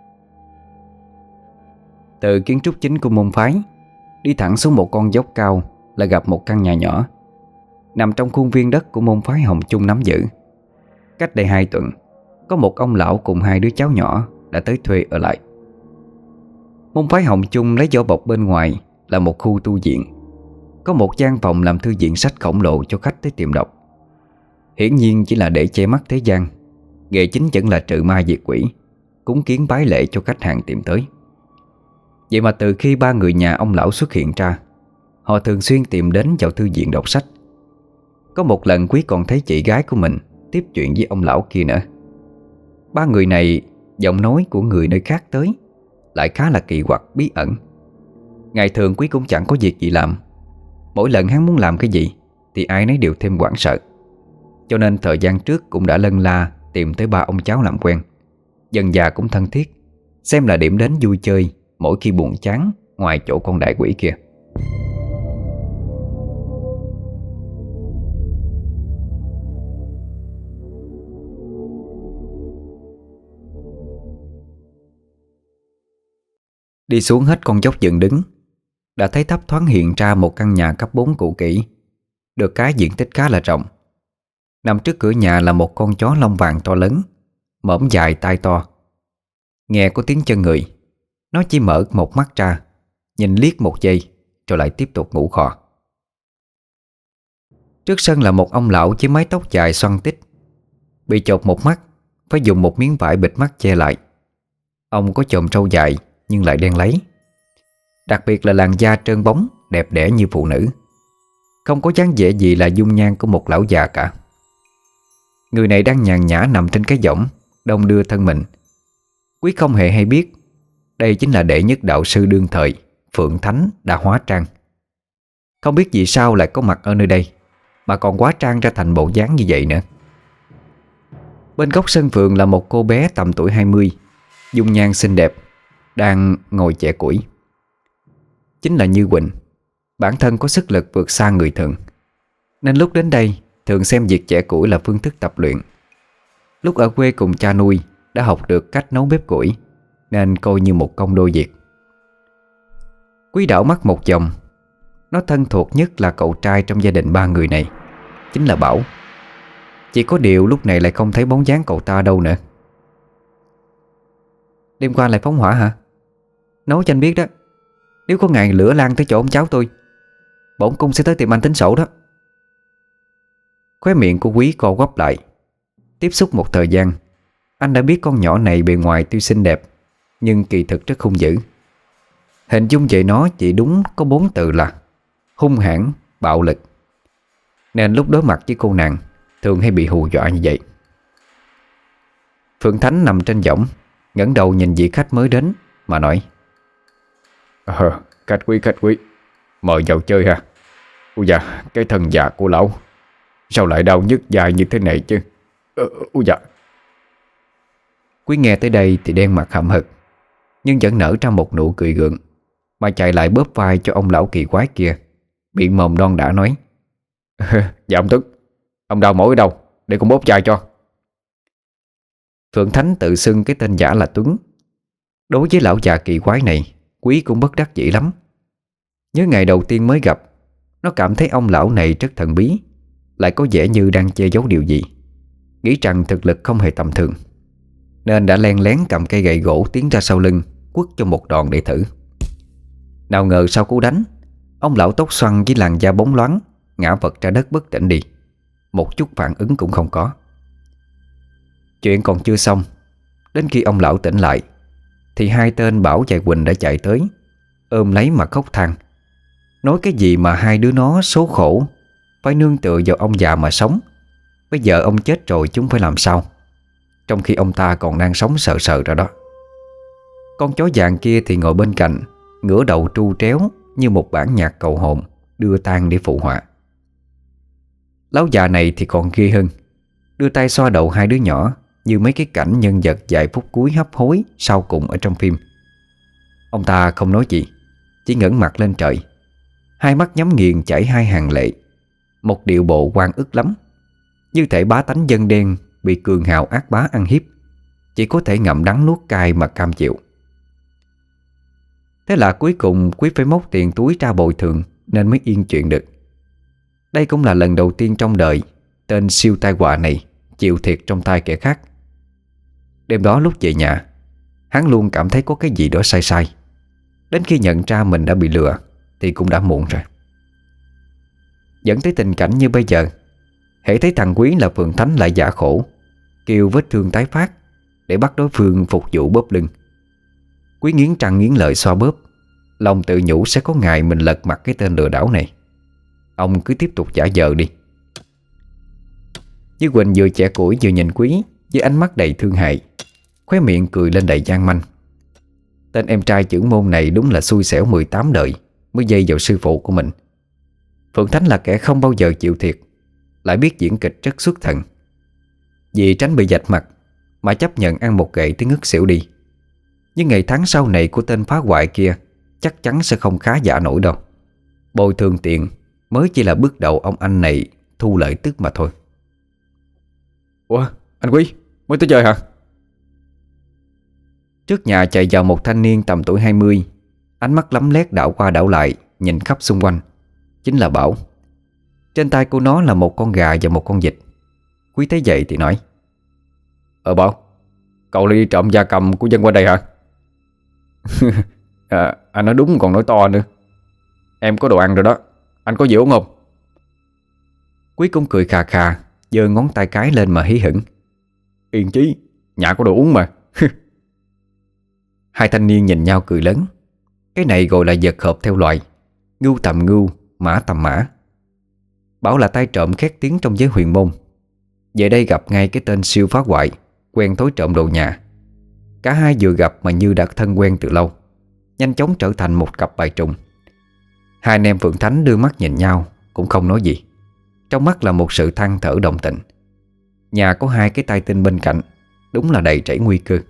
Từ kiến trúc chính của môn phái đi thẳng xuống một con dốc cao là gặp một căn nhà nhỏ nằm trong khuôn viên đất của môn phái Hồng Chung nắm giữ. Cách đây 2 tuần, có một ông lão cùng 2 đứa cháu nhỏ đã tới thuê ở lại. Môn phái Hồng Chung lấy vỏ bọc bên ngoài là một khu tu viện, có một gian phòng làm thư viện sách khổng lồ cho khách tới tìm đọc. Hiển nhiên chỉ là để che mắt thế gian, nghề chính vẫn là trừ ma diệt quỷ, cúng kiến bái lễ cho khách hàng tìm tới. Vậy mà từ khi 3 người nhà ông lão xuất hiện ra, họ thường xuyên tìm đến vào thư viện đọc sách. Có một lần Quý còn thấy chị gái của mình tiếp chuyện với ông lão kia nữa. 3 người này, giọng nói của người nơi khác tới lại khá là kỳ quặc bí ẩn. Ngày thường Quý cũng chẳng có việc gì làm. Mỗi lần hắn muốn làm cái gì thì ai nấy đều thêm hoảng sợ. Cho nên thời gian trước cũng đã lân la tìm tới 3 ông cháu làm quen. Dần dà cũng thân thiết, xem là điểm đến vui chơi mỗi khi buồn chán ngoài chỗ con đại quỷ kia. Đi xuống hết con dốc dựng đứng, đã thấy thấp thoáng hiện ra một căn nhà cấp 4 cũ kỹ, được cái diện tích khá là rộng. Nằm trước cửa nhà là một con chó lông vàng to lớn, mõm dài tai to. Nghe có tiếng chân người, nó chỉ mở một mắt ra, nhìn liếc một giây rồi lại tiếp tục ngủ khò. Trước sân là một ông lão với mái tóc dài xoăn tít, bị chột một mắt, phải dùng một miếng vải bịt mắt che lại. Ông có chòm râu dài nhưng lại đen láy, đặc biệt là làn da trơn bóng, đẹp đẽ như phụ nữ. Không có dáng vẻ gì là dung nhan của một lão già cả. Người này đang nhàn nhã nằm trên cái võng, đong đưa thân mình. Quý không hề hay biết đây chính là đệ nhất đạo sư đương thời Phượng Thánh đã hóa trang. Không biết vì sao lại có mặt ở nơi đây, mà còn hóa trang ra thành bộ dáng như vậy nữa. Bên góc sân vườn là một cô bé tầm tuổi 20, dung nhan xinh đẹp, đang ngồi chẻ củi. Chính là Như Quỳnh. Bản thân có sức lực vượt xa người thường, nên lúc đến đây thường xem việc chẻ củi là phương thức tập luyện. Lúc ở quê cùng cha nuôi đã học được cách nấu bếp củi, nên coi như một công đôi việc. Quý đảo mắt một vòng. Nó thân thuộc nhất là cậu trai trong gia đình ba người này, chính là Bảo. Chỉ có điều lúc này lại không thấy bóng dáng cậu ta đâu nữa. Đêm qua lại phóng hỏa hả? Nói cho anh biết đó, nếu có ngày lửa lan tới chỗ ông cháu tôi, bổn cung sẽ tới tìm anh tính sổ đó. Khóe miệng của Quý co quắp lại. Tiếp xúc một thời gian, anh đã biết con nhỏ này bề ngoài tuy xinh đẹp, nhưng kỳ thực rất hung dữ. Hình dung về nó chỉ đúng có 4 từ là hung hãn, bạo lực. Nên lúc đối mặt với cô nàng thường hay bị hù dọa như vậy. Phượng Thánh nằm trên võng, ngẩng đầu nhìn vị khách mới đến mà nói: Khách quý, mời vào chơi ha. Ôi dạ, cái thân già của lão sao lại đau nhức dài như thế này chứ? Ôi dạ. Quý nghe tới đây thì đen mặt hậm hực, nhưng vẫn nở ra một nụ cười gượng, mà chạy lại bóp vai cho ông lão kỳ quái kia, miệng mồm đon đã nói: Dạ ông Tức, ông đau mỏi ở đâu để con bóp vai cho. Phượng Thánh tự xưng cái tên giả là Tuấn. Đối với lão già kỳ quái này, Quý cũng bất đắc dĩ lắm. Nhớ ngày đầu tiên mới gặp, nó cảm thấy ông lão này rất thần bí, lại có vẻ như đang che giấu điều gì, nghĩ rằng thực lực không hề tầm thường, nên đã len lén cầm cây gậy gỗ tiến ra sau lưng, quất cho một đòn để thử. Nào ngờ sau cú đánh, ông lão tóc xoăn với làn da bóng loáng ngã vật ra đất bất tỉnh đi, một chút phản ứng cũng không có. Chuyện còn chưa xong, đến khi ông lão tỉnh lại thì hai tên Bảo và Quỳnh đã chạy tới, ôm lấy mà khóc than, nói cái gì mà hai đứa nó số khổ, phải nương tựa vào ông già mà sống. Bây giờ ông chết rồi chúng phải làm sao, trong khi ông ta còn đang sống sờ sờ ra đó. Con chó vàng kia thì ngồi bên cạnh, ngửa đầu tru tréo như một bản nhạc cầu hồn, đưa tang để phụ họa. Lão già này thì còn ghê hơn, đưa tay xoa đầu hai đứa nhỏ như mấy cái cảnh nhân vật vài phút cuối hấp hối sau cùng ở trong phim. Ông ta không nói gì, chỉ ngẩng mặt lên trời, hai mắt nhắm nghiền chảy hai hàng lệ, một điệu bộ oan ức lắm, như thể bá tánh dân đen bị cường hào ác bá ăn hiếp, chỉ có thể ngậm đắng nuốt cay mà cam chịu. Thế là cuối cùng Quý phải móc tiền túi ra bồi thường nên mới yên chuyện được. Đây cũng là lần đầu tiên trong đời tên siêu tai họa này chịu thiệt trong tay kẻ khác. Đêm đó lúc về nhà, hắn luôn cảm thấy có cái gì đó sai sai. Đến khi nhận ra mình đã bị lừa thì cũng đã muộn rồi. Dẫn tới tình cảnh như bây giờ, hễ thấy thằng Quý là Phượng Thánh lại giả khổ, kêu vết thương tái phát để bắt đối phương phục vụ bóp lưng. Quý nghiến răng nghiến lợi xoa bóp, lòng tự nhủ sẽ có ngày mình lật mặt cái tên lừa đảo này. Ông cứ tiếp tục giả vờ đi. Như Quỳnh vừa chẻ củi vừa nhìn Quý với ánh mắt đầy thương hại, khóe miệng cười lên đầy gian manh. Tên em trai chưởng môn này đúng là xui xẻo 18 đời mới dây vào sư phụ của mình. Phượng Thánh là kẻ không bao giờ chịu thiệt, lại biết diễn kịch rất xuất thần. Vì tránh bị vạch mặt mà chấp nhận ăn một gậy tới ngất xỉu đi. Nhưng ngày tháng sau này của tên phá hoại kia chắc chắn sẽ không khá giả nổi đâu. Bồi thường tiền mới chỉ là bước đầu ông anh này thu lợi tức mà thôi. Ủa, anh Quý, mới tới chơi hả? Trước nhà chạy vào một thanh niên tầm tuổi 20, ánh mắt lấm lét đảo qua đảo lại, nhìn khắp xung quanh. Chính là Bảo. Trên tay của nó là một con gà và một con vịt. Quý thấy vậy thì nói: Bảo, cậu đi trộm gia cầm của dân qua đây hả? Anh nói đúng còn nói to nữa. Em có đồ ăn rồi đó, anh có gì uống không? Quý cũng cười khà khà, giơ ngón tay cái lên mà hí hửng: Yên chí, nhà có đồ uống mà. Hai thanh niên nhìn nhau cười lớn. Cái này gọi là vật hợp theo loại, ngưu tầm ngưu, mã tầm mã. Bảo là tay trộm khét tiếng trong giới huyền môn. Về đây gặp ngay cái tên siêu phá hoại quen thối trộm đồ nhà. Cả hai vừa gặp mà như đã thân quen từ lâu, nhanh chóng trở thành một cặp bài trùng. Hai anh em Phượng Thánh đưa mắt nhìn nhau, cũng không nói gì. Trong mắt là một sự than thở đồng tình. Nhà có hai cái tay tinh bên cạnh, đúng là đầy trảy nguy cơ.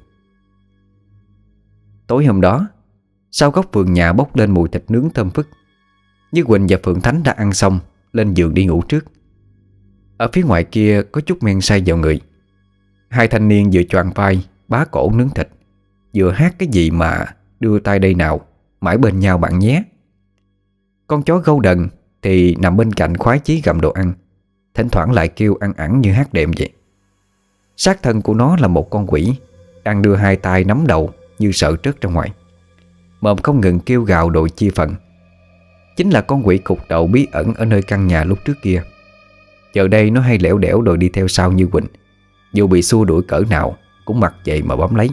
Tối hôm đó, sau góc vườn nhà bốc lên mùi thịt nướng thơm phức. Như Quỳnh và Phượng Thánh đã ăn xong, lên giường đi ngủ trước. Ở phía ngoài kia có chút men say vào người. Hai thanh niên vừa choàng vai bá cổ nướng thịt, vừa hát cái gì mà đưa tay đây nào, mãi bên nhau bạn nhé. Con chó gâu đần thì nằm bên cạnh khoái chí gặm đồ ăn, thỉnh thoảng lại kêu ăn ẳng như hát đệm vậy. Xác thân của nó là một con quỷ đang đưa hai tay nắm đầu như sợ trớt ra ngoài, mồm không ngừng kêu gào đòi chia phần. Chính là con quỷ cục đầu bí ẩn ở nơi căn nhà lúc trước kia. Giờ đây nó hay lẻo đẻo đòi đi theo sau Như Quỳnh, dù bị xua đuổi cỡ nào cũng mặc vậy mà bám lấy.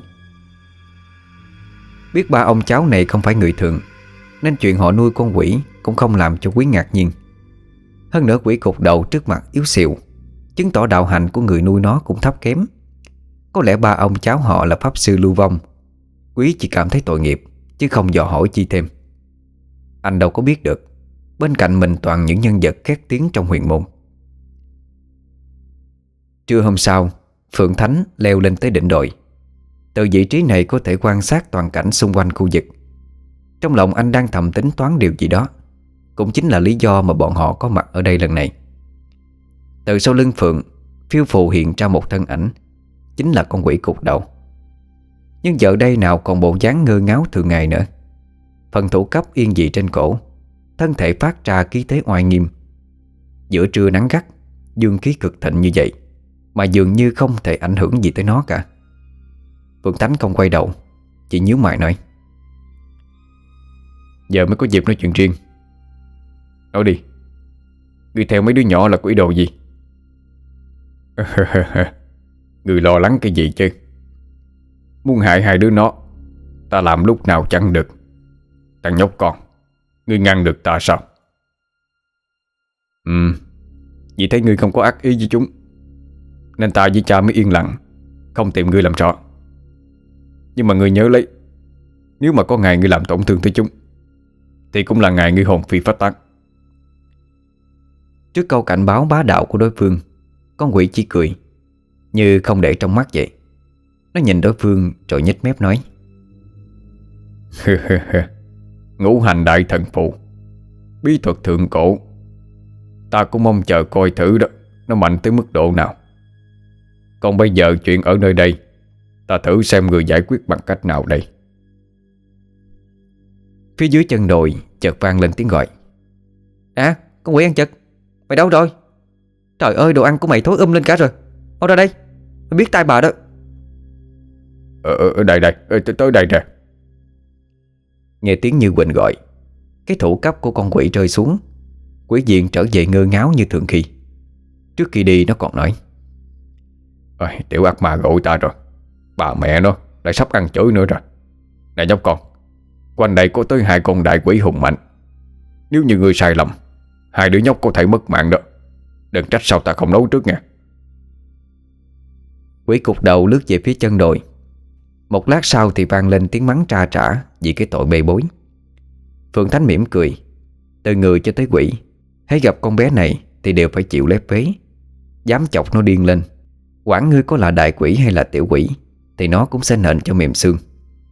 Biết ba ông cháu này không phải người thường, nên chuyện họ nuôi con quỷ cũng không làm cho Quý ngạc nhiên. Hơn nữa quỷ cục đầu trước mặt yếu xìu, chứng tỏ đạo hành của người nuôi nó cũng thấp kém. Có lẽ ba ông cháu họ là pháp sư lưu vong. Quý chỉ cảm thấy tội nghiệp, chứ không dò hỏi chi thêm. Anh đâu có biết được, bên cạnh mình toàn những nhân vật khét tiếng trong huyền môn. Trưa hôm sau, Phượng Thánh leo lên tới đỉnh đồi. Từ vị trí này có thể quan sát toàn cảnh xung quanh khu vực. Trong lòng anh đang thầm tính toán điều gì đó, cũng chính là lý do mà bọn họ có mặt ở đây lần này. Từ sau lưng Phượng phiêu phù hiện ra một thân ảnh, chính là con quỷ cục đầu. Nhưng giờ đây nào còn bộ dáng ngơ ngáo thường ngày nữa. Phần thủ cấp yên dị trên cổ, thân thể phát ra khí thế oai nghiêm. Giữa trưa nắng gắt, dương khí cực thịnh như vậy mà dường như không thể ảnh hưởng gì tới nó cả. Phượng Thánh không quay đầu, chỉ nhíu mày nói: Giờ mới có dịp nói chuyện riêng. Nói đi, ngươi theo mấy đứa nhỏ là có ý đồ gì? Ngươi lo lắng cái gì chứ? Muốn hại hai đứa nó, ta làm lúc nào chẳng được. Thằng nhóc con, ngươi ngăn được ta sao? Vì thấy ngươi không có ác ý với chúng, nên ta với cha mới yên lặng, không tìm ngươi làm rõ. Nhưng mà ngươi nhớ lấy, nếu mà có ngày ngươi làm tổn thương tới chúng, thì cũng là ngày ngươi hồn phi phách tán. Trước câu cảnh báo bá đạo của đối phương, con quỷ chỉ cười, như không để trong mắt vậy. Nó nhìn đối phương rồi nhếch mép nói: Ngũ hành đại thần phụ, bí thuật thượng cổ, ta cũng mong chờ coi thử đó, nó mạnh tới mức độ nào. Còn bây giờ chuyện ở nơi đây, ta thử xem người giải quyết bằng cách nào đây. Phía dưới chân đồi chợt vang lên tiếng gọi: À, con quỷ ăn chật, mày đâu rồi? Trời ơi, đồ ăn của mày thối lên cả rồi. Mau ra đây, mày biết tay bà đó. Ở đây, tới đây nè. Nghe tiếng Như Quỳnh gọi, cái thủ cấp của con quỷ rơi xuống. Quỷ diện trở về ngơ ngáo như thường khi. Trước khi đi nó còn nói: Tiểu ác ma gọi ta rồi. Bà mẹ nó lại sắp ăn chửi nữa rồi. Này nhóc con, quanh đây có tới 2 con đại quỷ hùng mạnh. Nếu như ngươi sai lầm, 2 đứa nhóc có thể mất mạng đó. Đừng trách sao ta không nấu trước nha. Quỷ cục đầu lướt về phía chân đồi. Một lát sau thì vang lên tiếng mắng tra trả vì cái tội bê bối. Phượng Thánh mỉm cười. Từ người cho tới quỷ, hãy gặp con bé này thì đều phải chịu lép vế. Dám chọc nó điên lên, quản ngươi có là đại quỷ hay là tiểu quỷ, thì nó cũng sẽ nện cho mềm xương.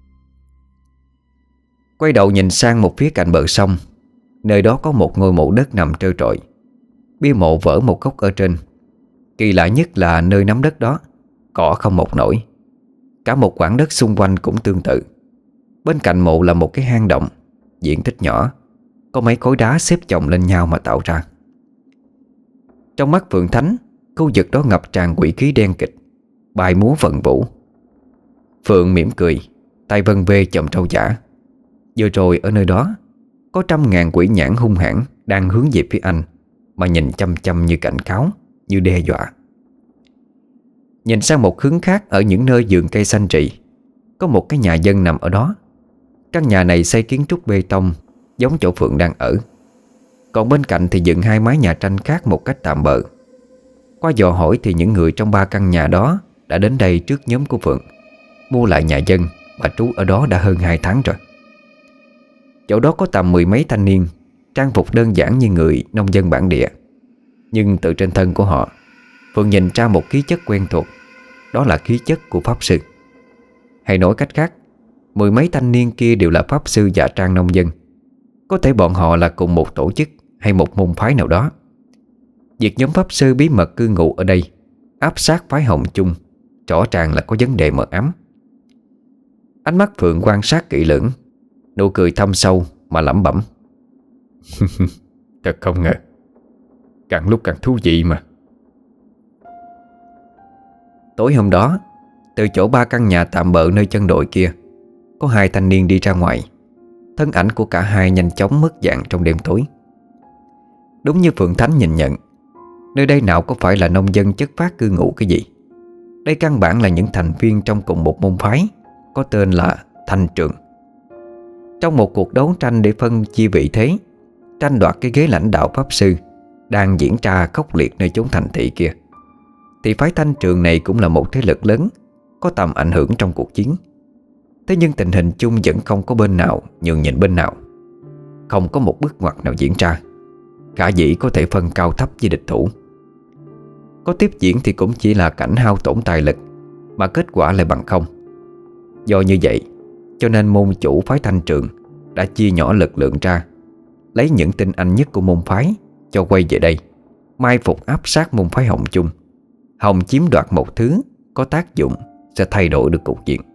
Quay đầu nhìn sang một phía cạnh bờ sông. Nơi đó có một ngôi mộ đất nằm trơ trọi. Bia mộ vỡ một góc ở trên. Kỳ lạ nhất là nơi nắm đất đó cỏ không mọc nổi. Cả một quãng đất xung quanh cũng tương tự. Bên cạnh mộ là một cái hang động, diện tích nhỏ, có mấy khối đá xếp chồng lên nhau mà tạo ra. Trong mắt Phượng Thánh, khu vực đó ngập tràn quỷ khí đen kịch, bài múa vận vũ. Phượng mỉm cười, tay vân vê chòm trâu giả. Vừa rồi ở nơi đó có 100.000 quỷ nhãn hung hãn đang hướng về phía anh, mà nhìn chăm chăm như cảnh cáo, như đe dọa. Nhìn sang một hướng khác, ở những nơi vườn cây xanh rì, có một cái nhà dân nằm ở đó. Căn nhà này xây kiến trúc bê tông, giống chỗ Phượng đang ở. Còn bên cạnh thì dựng 2 mái nhà tranh khác một cách tạm bợ. Qua dò hỏi thì những người trong 3 căn nhà đó đã đến đây trước nhóm của Phượng, mua lại nhà dân và trú ở đó đã hơn 2 tháng rồi. Chỗ đó có tầm 10 mấy thanh niên, trang phục đơn giản như người nông dân bản địa. Nhưng từ trên thân của họ, Phượng nhìn ra một khí chất quen thuộc. Đó là khí chất của pháp sư. Hay nói cách khác, 10 mấy thanh niên kia đều là pháp sư giả trang nông dân. Có thể bọn họ là cùng một tổ chức hay một môn phái nào đó. Việc nhóm pháp sư bí mật cư ngụ ở đây, áp sát phái Hồng Chung, rõ ràng là có vấn đề mờ ám. Ánh mắt Phượng quan sát kỹ lưỡng, nụ cười thâm sâu mà lẩm bẩm. Thật không ngờ, càng lúc càng thú vị mà. Tối hôm đó, từ chỗ 3 căn nhà tạm bợ nơi chân đồi kia, có 2 thanh niên đi ra ngoài. Thân ảnh của cả hai nhanh chóng mất dạng trong đêm tối. Đúng như Phượng Thánh nhìn nhận, nơi đây nào có phải là nông dân chất phác cư ngụ cái gì. Đây căn bản là những thành viên trong cùng một môn phái có tên là Thanh Trường. Trong một cuộc đấu tranh để phân chia vị thế, tranh đoạt cái ghế lãnh đạo pháp sư đang diễn ra khốc liệt nơi chốn thành thị kia, thì phái Thanh Trường này cũng là một thế lực lớn, có tầm ảnh hưởng trong cuộc chiến. Thế nhưng tình hình chung vẫn không có bên nào nhường nhịn bên nào. Không có một bước ngoặt nào diễn ra, khả dĩ có thể phân cao thấp với địch thủ. Có tiếp diễn thì cũng chỉ là cảnh hao tổn tài lực, mà kết quả lại bằng không. Do như vậy, cho nên môn chủ phái Thanh Trường đã chia nhỏ lực lượng ra, lấy những tinh anh nhất của môn phái cho quay về đây, mai phục áp sát môn phái Hồng chung, hòng chiếm đoạt một thứ có tác dụng sẽ thay đổi được cục diện.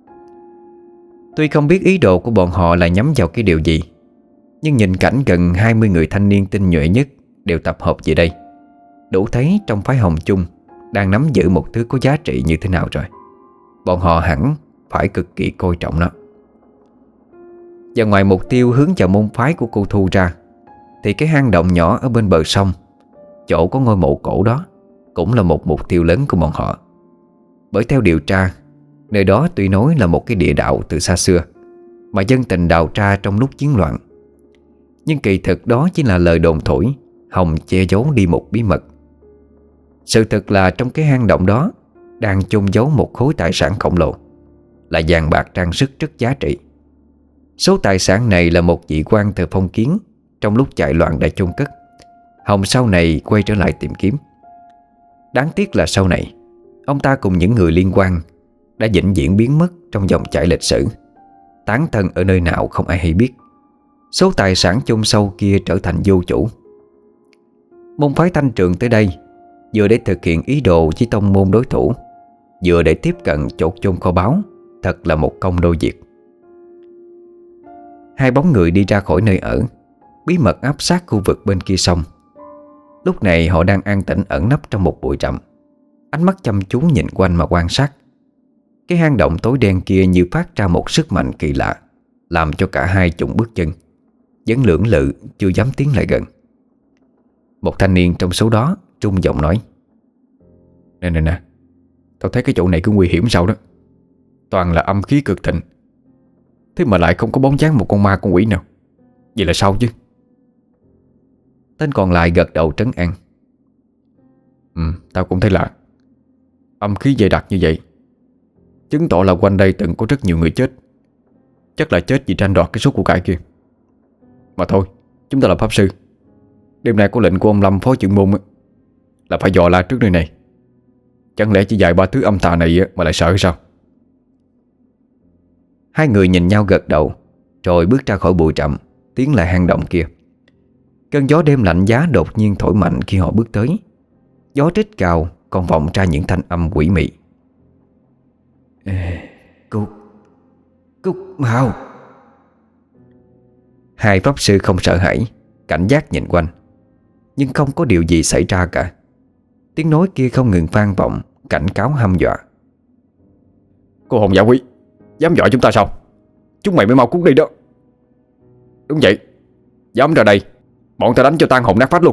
Tuy không biết ý đồ của bọn họ là nhắm vào cái điều gì, nhưng nhìn cảnh gần 20 người thanh niên tinh nhuệ nhất đều tập hợp về đây, đủ thấy trong phái Hồng chung đang nắm giữ một thứ có giá trị như thế nào rồi. Bọn họ hẳn phải cực kỳ coi trọng nó. Và ngoài mục tiêu hướng vào môn phái của cô Thu ra, thì cái hang động nhỏ ở bên bờ sông, chỗ có ngôi mộ cổ đó, cũng là một mục tiêu lớn của bọn họ. Bởi theo điều tra, nơi đó tuy nói là một cái địa đạo từ xa xưa mà dân tình đào ra trong lúc chiến loạn, nhưng kỳ thực đó chỉ là lời đồn thổi hòng che giấu đi một bí mật. Sự thật là trong cái hang động đó đang chôn giấu một khối tài sản khổng lồ, là vàng bạc trang sức rất giá trị. Số tài sản này là một vị quan thời phong kiến trong lúc chạy loạn đã chôn cất, hòng sau này quay trở lại tìm kiếm. Đáng tiếc là sau này ông ta cùng những người liên quan đã vĩnh viễn biến mất trong dòng chảy lịch sử, tán thân ở nơi nào không ai hay biết. Số tài sản chôn sâu kia trở thành vô chủ. Môn phái Thanh Trường tới đây vừa để thực hiện ý đồ với tông môn đối thủ, vừa để tiếp cận chột chôn kho báu, thật là một công đôi việc. Hai bóng người đi ra khỏi nơi ở, bí mật áp sát khu vực bên kia sông. Lúc này họ đang an tĩnh ẩn nấp trong một bụi rậm, ánh mắt chăm chú nhìn quanh mà quan sát. Cái hang động tối đen kia như phát ra một sức mạnh kỳ lạ, làm cho cả hai chùng bước chân, vẫn lưỡng lự chưa dám tiến lại gần. Một thanh niên trong số đó trung giọng nói: Nè, tao thấy cái chỗ này cứ nguy hiểm sao đó. Toàn là âm khí cực thịnh, thế mà lại không có bóng dáng một con ma con quỷ nào. Vậy là sao chứ? Tên còn lại gật đầu trấn an: Tao cũng thấy lạ. Âm khí dày đặc như vậy, chứng tỏ là quanh đây từng có rất nhiều người chết. Chắc là chết vì tranh đoạt cái số của cải kia. Mà thôi, chúng ta là pháp sư, đêm nay có lệnh của ông Lâm phó trưởng môn là phải dò la trước nơi này. Chẳng lẽ chỉ dạy 3 thứ âm tà này mà lại sợ hay sao? Hai người nhìn nhau gật đầu, rồi bước ra khỏi bụi rậm, tiến lại hang động kia. Cơn gió đêm lạnh giá đột nhiên thổi mạnh khi họ bước tới. Gió rít cào còn vọng ra những thanh âm quỷ mị. Cúc mau. Hai pháp sư không sợ hãi, cảnh giác nhìn quanh, nhưng không có điều gì xảy ra cả. Tiếng nói kia không ngừng vang vọng, cảnh cáo hăm dọa: Cô hồn giả quý, dám dọa chúng ta sao? Chúng mày mới mau cút đi đó. Đúng vậy, dám ra đây, bọn ta đánh cho tan hồn nát phách luôn.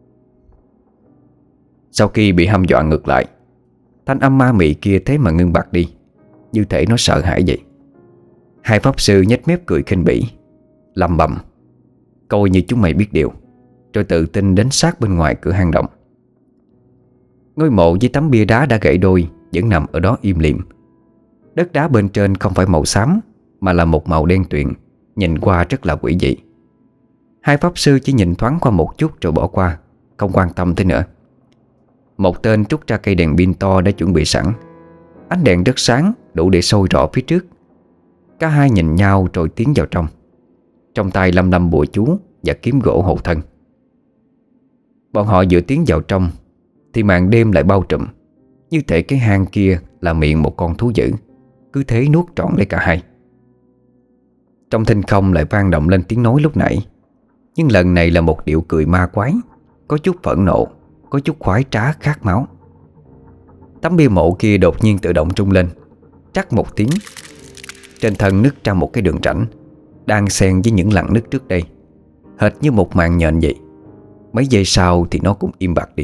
Sau khi bị hăm dọa ngược lại, thanh âm ma mị kia thế mà ngưng bặt đi, như thể nó sợ hãi vậy. Hai pháp sư nhếch mép cười khinh bỉ, lẩm bẩm: Coi như chúng mày biết điều. Rồi tự tin đến sát bên ngoài cửa hang động. Ngôi mộ với tấm bia đá đã gãy đôi vẫn nằm ở đó im lìm. Đất đá bên trên không phải màu xám, mà là một màu đen tuyền, nhìn qua rất là quỷ dị. Hai pháp sư chỉ nhìn thoáng qua một chút rồi bỏ qua, không quan tâm tới nữa. Một tên trút ra cây đèn pin to đã chuẩn bị sẵn. Ánh đèn rất sáng, đủ để soi rõ phía trước. Cả hai nhìn nhau rồi tiến vào trong. Trong tay lăm lăm bùa chú và kiếm gỗ hộ thân. Bọn họ vừa tiến vào trong thì màn đêm lại bao trùm, như thể cái hang kia là miệng một con thú dữ, cứ thế nuốt trọn lấy cả hai. Trong thinh không lại vang động lên tiếng nói lúc nãy, nhưng lần này là một điệu cười ma quái, có chút phẫn nộ, có chút khoái trá khát máu. Tấm bia mộ kia đột nhiên tự động trung lên, trắc một tiếng. Trên thân nứt ra một cái đường rãnh, đang xen với những lằn nứt trước đây, hệt như một màn nhện vậy. Mấy giây sau thì nó cũng im bặt đi.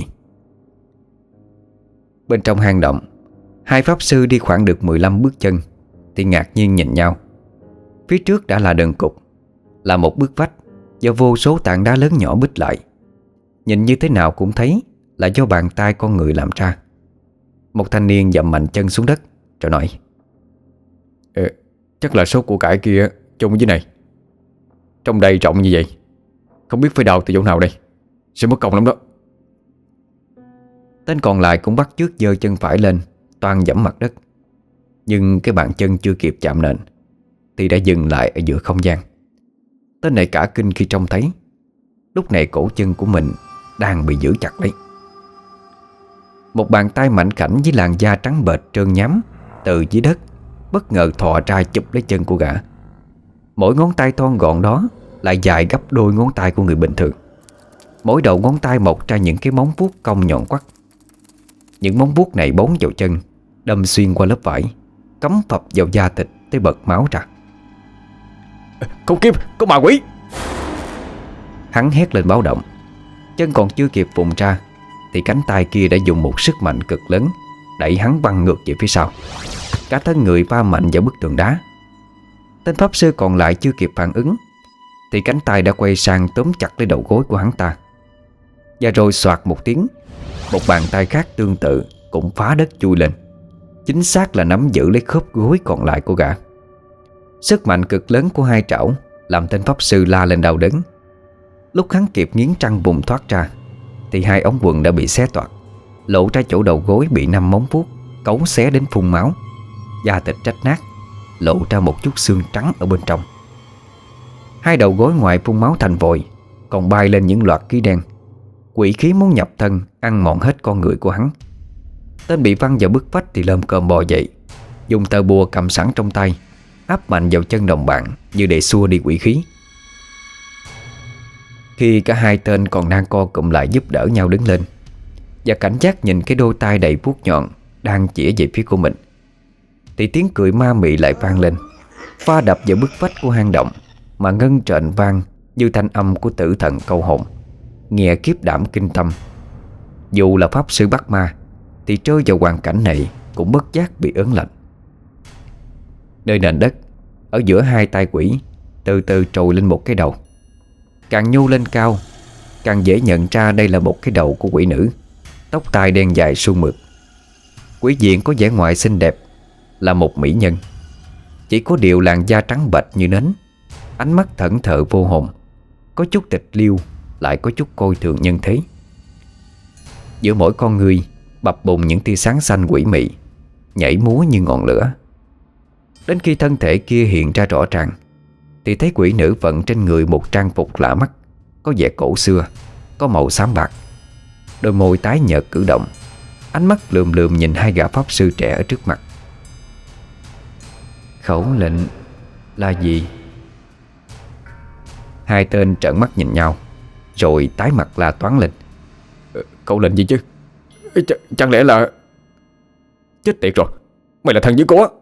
Bên trong hang động, hai pháp sư đi khoảng được 15 bước chân thì ngạc nhiên nhìn nhau. Phía trước đã là đường cục, là một bức vách do vô số tảng đá lớn nhỏ bít lại. Nhìn như thế nào cũng thấy là do bàn tay con người làm ra. Một thanh niên dậm mạnh chân xuống đất rồi nói: Chắc là số của cải kia chung dưới này. Trong đây rộng như vậy, không biết phải đào từ chỗ nào đây, sẽ mất công lắm đó. Tên còn lại cũng bắt chước giơ chân phải lên, toan dẫm mặt đất. Nhưng cái bàn chân chưa kịp chạm nền thì đã dừng lại ở giữa không gian. Tên này cả kinh khi trông thấy lúc này cổ chân của mình đang bị giữ chặt lấy. Một bàn tay mảnh khảnh với làn da trắng bệch trơn nhám từ dưới đất bất ngờ thò ra chụp lấy chân của gã. Mỗi ngón tay thon gọn đó lại dài gấp đôi ngón tay của người bình thường. Mỗi đầu ngón tay mọc ra những cái móng vuốt cong nhọn quắt. Những móng vuốt này bấu vào chân, đâm xuyên qua lớp vải, cắm phập vào da thịt tới bật máu ra. Không kịp, có ma quỷ! Hắn hét lên báo động. Chân còn chưa kịp vùng ra thì cánh tay kia đã dùng một sức mạnh cực lớn đẩy hắn văng ngược về phía sau. Cả thân người va mạnh vào bức tường đá. Tên pháp sư còn lại chưa kịp phản ứng thì cánh tay đã quay sang túm chặt lấy đầu gối của hắn ta. Và rồi xoạt một tiếng, một bàn tay khác tương tự cũng phá đất chui lên, chính xác là nắm giữ lấy khớp gối còn lại của gã. Sức mạnh cực lớn của hai trảo làm tên pháp sư la lên đau đớn. Lúc hắn kịp nghiến răng vùng thoát ra thì hai ống quần đã bị xé toạc, lộ ra chỗ đầu gối bị 5 móng vuốt cấu xé đến phun máu. Da thịt rách nát, lộ ra một chút xương trắng ở bên trong. Hai đầu gối ngoài phun máu thành vòi, còn bay lên những loạt khí đen. Quỷ khí muốn nhập thân, ăn mòn hết con người của hắn. Tên bị văng vào bức vách thì lơm cơm bò dậy, dùng tờ bùa cầm sẵn trong tay áp mạnh vào chân đồng bạn như để xua đi quỷ khí. Khi cả hai tên còn đang co cụm lại giúp đỡ nhau đứng lên và cảnh giác nhìn cái đôi tay đầy vuốt nhọn đang chĩa về phía của mình, thì tiếng cười ma mị lại vang lên, va đập vào bức vách của hang động mà ngân trện vang như thanh âm của tử thần câu hồn, nghe khiếp đảm kinh tâm. Dù là pháp sư bắt ma thì rơi vào hoàn cảnh này cũng bất giác bị ớn lạnh. Nơi nền đất ở giữa hai tay quỷ từ từ trồi lên một cái đầu. Càng nhô lên cao, càng dễ nhận ra đây là một cái đầu của quỷ nữ, tóc tai đen dài suôn mượt. Quỷ diện có vẻ ngoài xinh đẹp, là một mỹ nhân. Chỉ có điều làn da trắng bệch như nến, ánh mắt thẫn thờ vô hồn, có chút tịch liêu, lại có chút coi thường nhân thế. Giữa mỗi con người bập bùng những tia sáng xanh quỷ mị, nhảy múa như ngọn lửa. Đến khi thân thể kia hiện ra rõ ràng thì thấy quỷ nữ vận trên người một trang phục lạ mắt, có vẻ cổ xưa, có màu xám bạc. Đôi môi tái nhợt cử động, ánh mắt lườm lườm nhìn hai gã pháp sư trẻ ở trước mặt. Khẩu lệnh là gì? Hai tên trợn mắt nhìn nhau, rồi tái mặt la toáng lên. Khẩu lệnh gì chứ? Chẳng lẽ là... Chết tiệt rồi, mày là thần dữ của.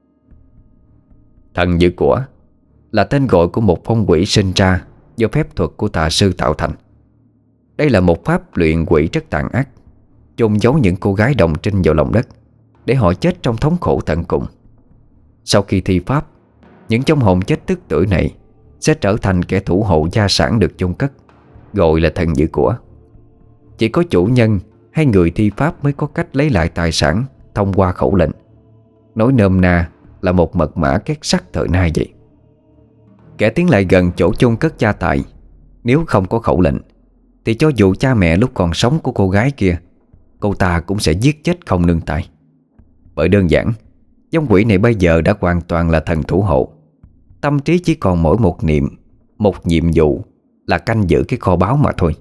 Thần dữ của là tên gọi của một phong quỷ sinh ra do phép thuật của tà sư tạo thành. Đây là một pháp luyện quỷ rất tàn ác, chôn giấu những cô gái đồng trinh vào lòng đất để họ chết trong thống khổ tận cùng. Sau khi thi pháp, những trong hồn chết tức tưởi này sẽ trở thành kẻ thủ hộ gia sản được chôn cất, gọi là thần dữ của. Chỉ có chủ nhân hay người thi pháp mới có cách lấy lại tài sản thông qua khẩu lệnh. Nói nôm na là một mật mã két sắt thời nay vậy. Kẻ tiến lại gần chỗ chôn cất gia tài, nếu không có khẩu lệnh thì cho dù cha mẹ lúc còn sống của cô gái kia, cô ta cũng sẽ giết chết không nương tay. Bởi đơn giản, giống quỷ này bây giờ đã hoàn toàn là thần thủ hộ. Tâm trí chỉ còn mỗi một niệm, một nhiệm vụ là canh giữ cái kho báu mà thôi.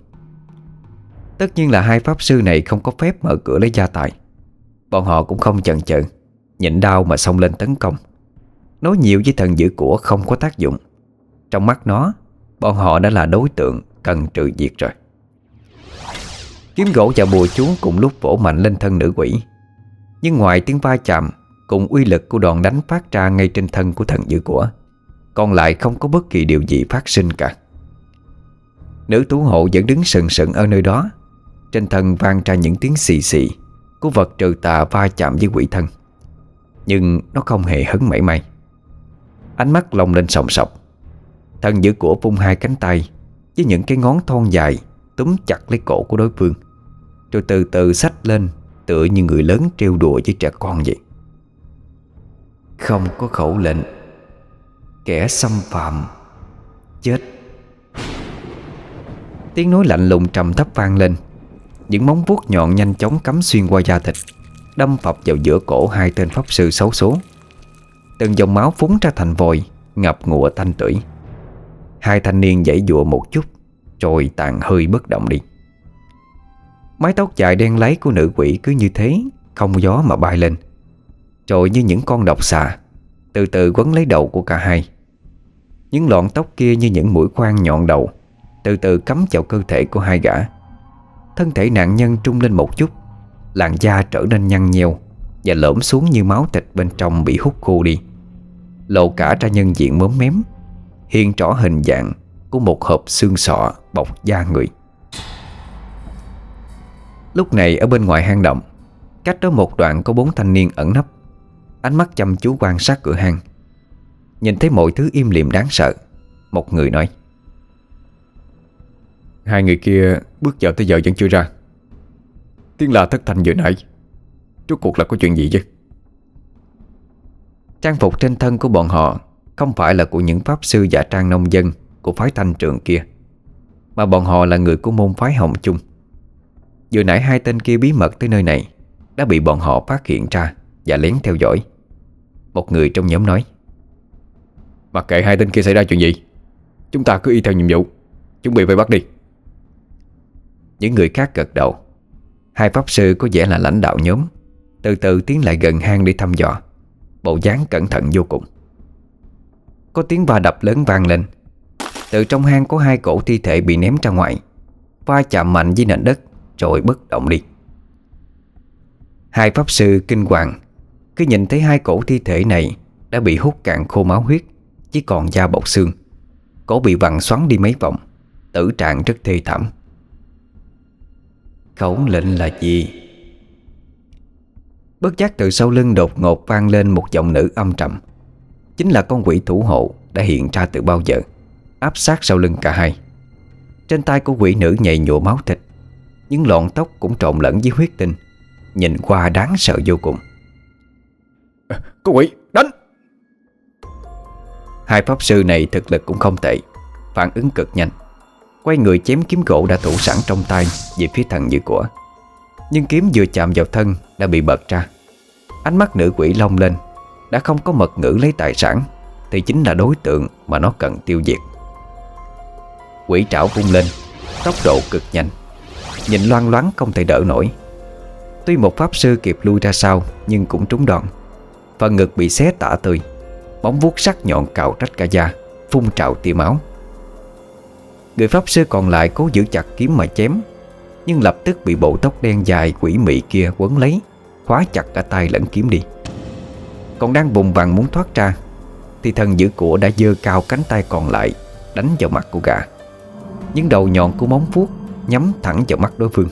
Tất nhiên là hai pháp sư này không có phép mở cửa lấy gia tài. Bọn họ cũng không chần chừ, nhịn đau mà xông lên tấn công. Nói nhiều với thần dữ của không có tác dụng. Trong mắt nó, bọn họ đã là đối tượng cần trừ diệt rồi. Kiếm gỗ và bùa chú cùng lúc vỗ mạnh lên thân nữ quỷ. Nhưng ngoài tiếng va chạm cùng uy lực của đòn đánh phát ra ngay trên thân của thần dữ của, còn lại không có bất kỳ điều gì phát sinh cả. Nữ thủ hộ vẫn đứng sừng sững ở nơi đó. Trên thân vang ra những tiếng xì xì của vật trừ tà va chạm với quỷ thân. Nhưng nó không hề hấn mảy may. Ánh mắt lông lên sòng sọc. Thần dữ của vung hai cánh tay với những cái ngón thon dài túm chặt lấy cổ của đối phương, rồi từ từ xách lên tựa như người lớn trêu đùa với trẻ con vậy. Không có khẩu lệnh, kẻ xâm phạm chết. Tiếng nói lạnh lùng trầm thấp vang lên. Những móng vuốt nhọn nhanh chóng cắm xuyên qua da thịt, đâm phập vào giữa cổ hai tên pháp sư xấu số. Từng dòng máu phúng ra thành vòi, ngập ngụa tanh tưởi. Hai thanh niên giãy giụa một chút rồi tàn hơi bất động đi. Mái tóc dài đen láy của nữ quỷ cứ như thế không gió mà bay lên, rồi như những con độc xà từ từ quấn lấy đầu của cả hai. Những lọn tóc kia như những mũi khoan nhọn đầu từ từ cắm vào cơ thể của hai gã. Thân thể nạn nhân trung lên một chút, làn da trở nên nhăn nheo và lõm xuống như máu thịt bên trong bị hút khô đi, lộ cả ra nhân diện móm mém, hiện rõ hình dạng của một hộp xương sọ bọc da người. Lúc này ở bên ngoài hang động, cách đó một đoạn có 4 thanh niên ẩn nấp, ánh mắt chăm chú quan sát cửa hang. Nhìn thấy mọi thứ im lìm đáng sợ, một người nói: Hai người kia bước vào tới giờ vẫn chưa ra. Tiếng la thất thanh vừa nãy rốt cuộc là có chuyện gì chứ? Trang phục trên thân của bọn họ không phải là của những pháp sư giả trang nông dân của phái Thanh Trượng kia, mà bọn họ là người của môn phái Hồng Chung. Vừa nãy hai tên kia bí mật tới nơi này đã bị bọn họ phát hiện ra và lén theo dõi. Một người trong nhóm nói: Mặc kệ hai tên kia xảy ra chuyện gì, chúng ta cứ y theo nhiệm vụ, chuẩn bị vây bắt đi. Những người khác gật đầu. Hai pháp sư có vẻ là lãnh đạo nhóm, từ từ tiến lại gần hang để thăm dò, bộ dáng cẩn thận vô cùng. Có tiếng va đập lớn vang lên. Từ trong hang có hai cổ thi thể bị ném ra ngoài, va chạm mạnh với nền đất rồi bất động đi. Hai pháp sư kinh hoàng cứ nhìn thấy hai cổ thi thể này đã bị hút cạn khô máu huyết, chỉ còn da bọc xương. Cổ bị vặn xoắn đi mấy vòng, tử trạng rất thê thảm. Khẩu lệnh là gì? Bất giác từ sau lưng đột ngột vang lên một giọng nữ âm trầm. Chính là con quỷ thủ hộ đã hiện ra từ bao giờ, áp sát sau lưng cả hai. Trên tay của quỷ nữ nhầy nhụa máu thịt, những lọn tóc cũng trộn lẫn với huyết tinh, nhìn qua đáng sợ vô cùng. Có quỷ, đánh! Hai pháp sư này thực lực cũng không tệ, phản ứng cực nhanh, quay người chém kiếm gỗ đã thủ sẵn trong tay về phía thần dữ của. Nhưng kiếm vừa chạm vào thân đã bị bật ra. Ánh mắt nữ quỷ long lên. Đã không có mật ngữ lấy tài sản thì chính là đối tượng mà nó cần tiêu diệt. Quỷ trảo vung lên, tốc độ cực nhanh, nhìn loang loáng không thể đỡ nổi. Tuy một pháp sư kịp lui ra sau nhưng cũng trúng đòn. Phần ngực bị xé tả tơi, móng vuốt sắc nhọn cào rách cả da, phun trào tia máu. Người pháp sư còn lại cố giữ chặt kiếm mà chém, nhưng lập tức bị bộ tóc đen dài quỷ mị kia quấn lấy, khóa chặt cả tay lẫn kiếm đi. Còn đang vùng vằng muốn thoát ra thì thần dữ của đã giơ cao cánh tay còn lại đánh vào mặt của gã. Những đầu nhọn của móng vuốt nhắm thẳng vào mắt đối phương.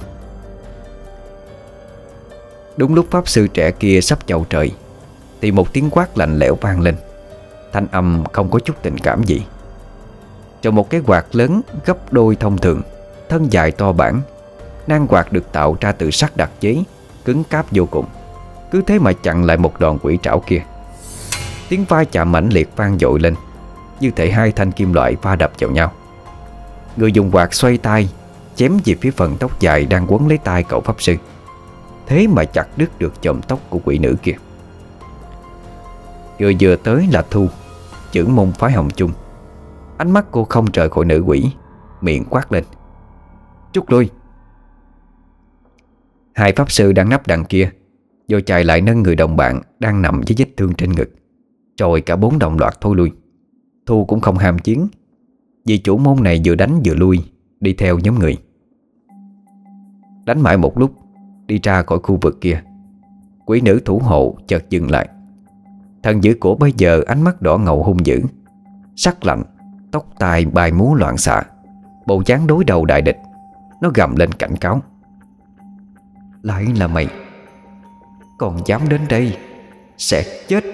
Đúng lúc pháp sư trẻ kia sắp chầu trời thì một tiếng quát lạnh lẽo vang lên, thanh âm không có chút tình cảm gì. Rồi một cái quạt lớn gấp đôi thông thường, thân dài to bản. Nan quạt được tạo ra từ sắt đặc chế, cứng cáp vô cùng, cứ thế mà chặn lại một đòn quỷ trảo kia. Tiếng va chạm mãnh liệt vang dội lên, như thể hai thanh kim loại va đập vào nhau. Người dùng quạt xoay tay chém về phía phần tóc dài đang quấn lấy tay cậu pháp sư, thế mà chặt đứt được chòm tóc của quỷ nữ kia. Người vừa tới là Thu, trưởng môn phái Hồng Chung. Ánh mắt cô không rời khỏi nữ quỷ, miệng quát lên: "Rút lui!" Hai pháp sư đang nấp đằng kia Rồi chạy lại nâng người đồng bạn đang nằm với vết thương trên ngực. Rồi cả bốn đồng loạt thôi lui. Thu cũng không ham chiến, vì chủ môn này vừa đánh vừa lui, đi theo nhóm người. Đánh mãi một lúc, đi ra khỏi khu vực kia, quỷ nữ thủ hộ chợt dừng lại. Thần giữ cổ bây giờ ánh mắt đỏ ngầu hung dữ, sắc lạnh, tóc tai bay múa loạn xạ, bộ dáng đối đầu đại địch. Nó gầm lên cảnh cáo: lại là mày, còn dám đến đây sẽ chết.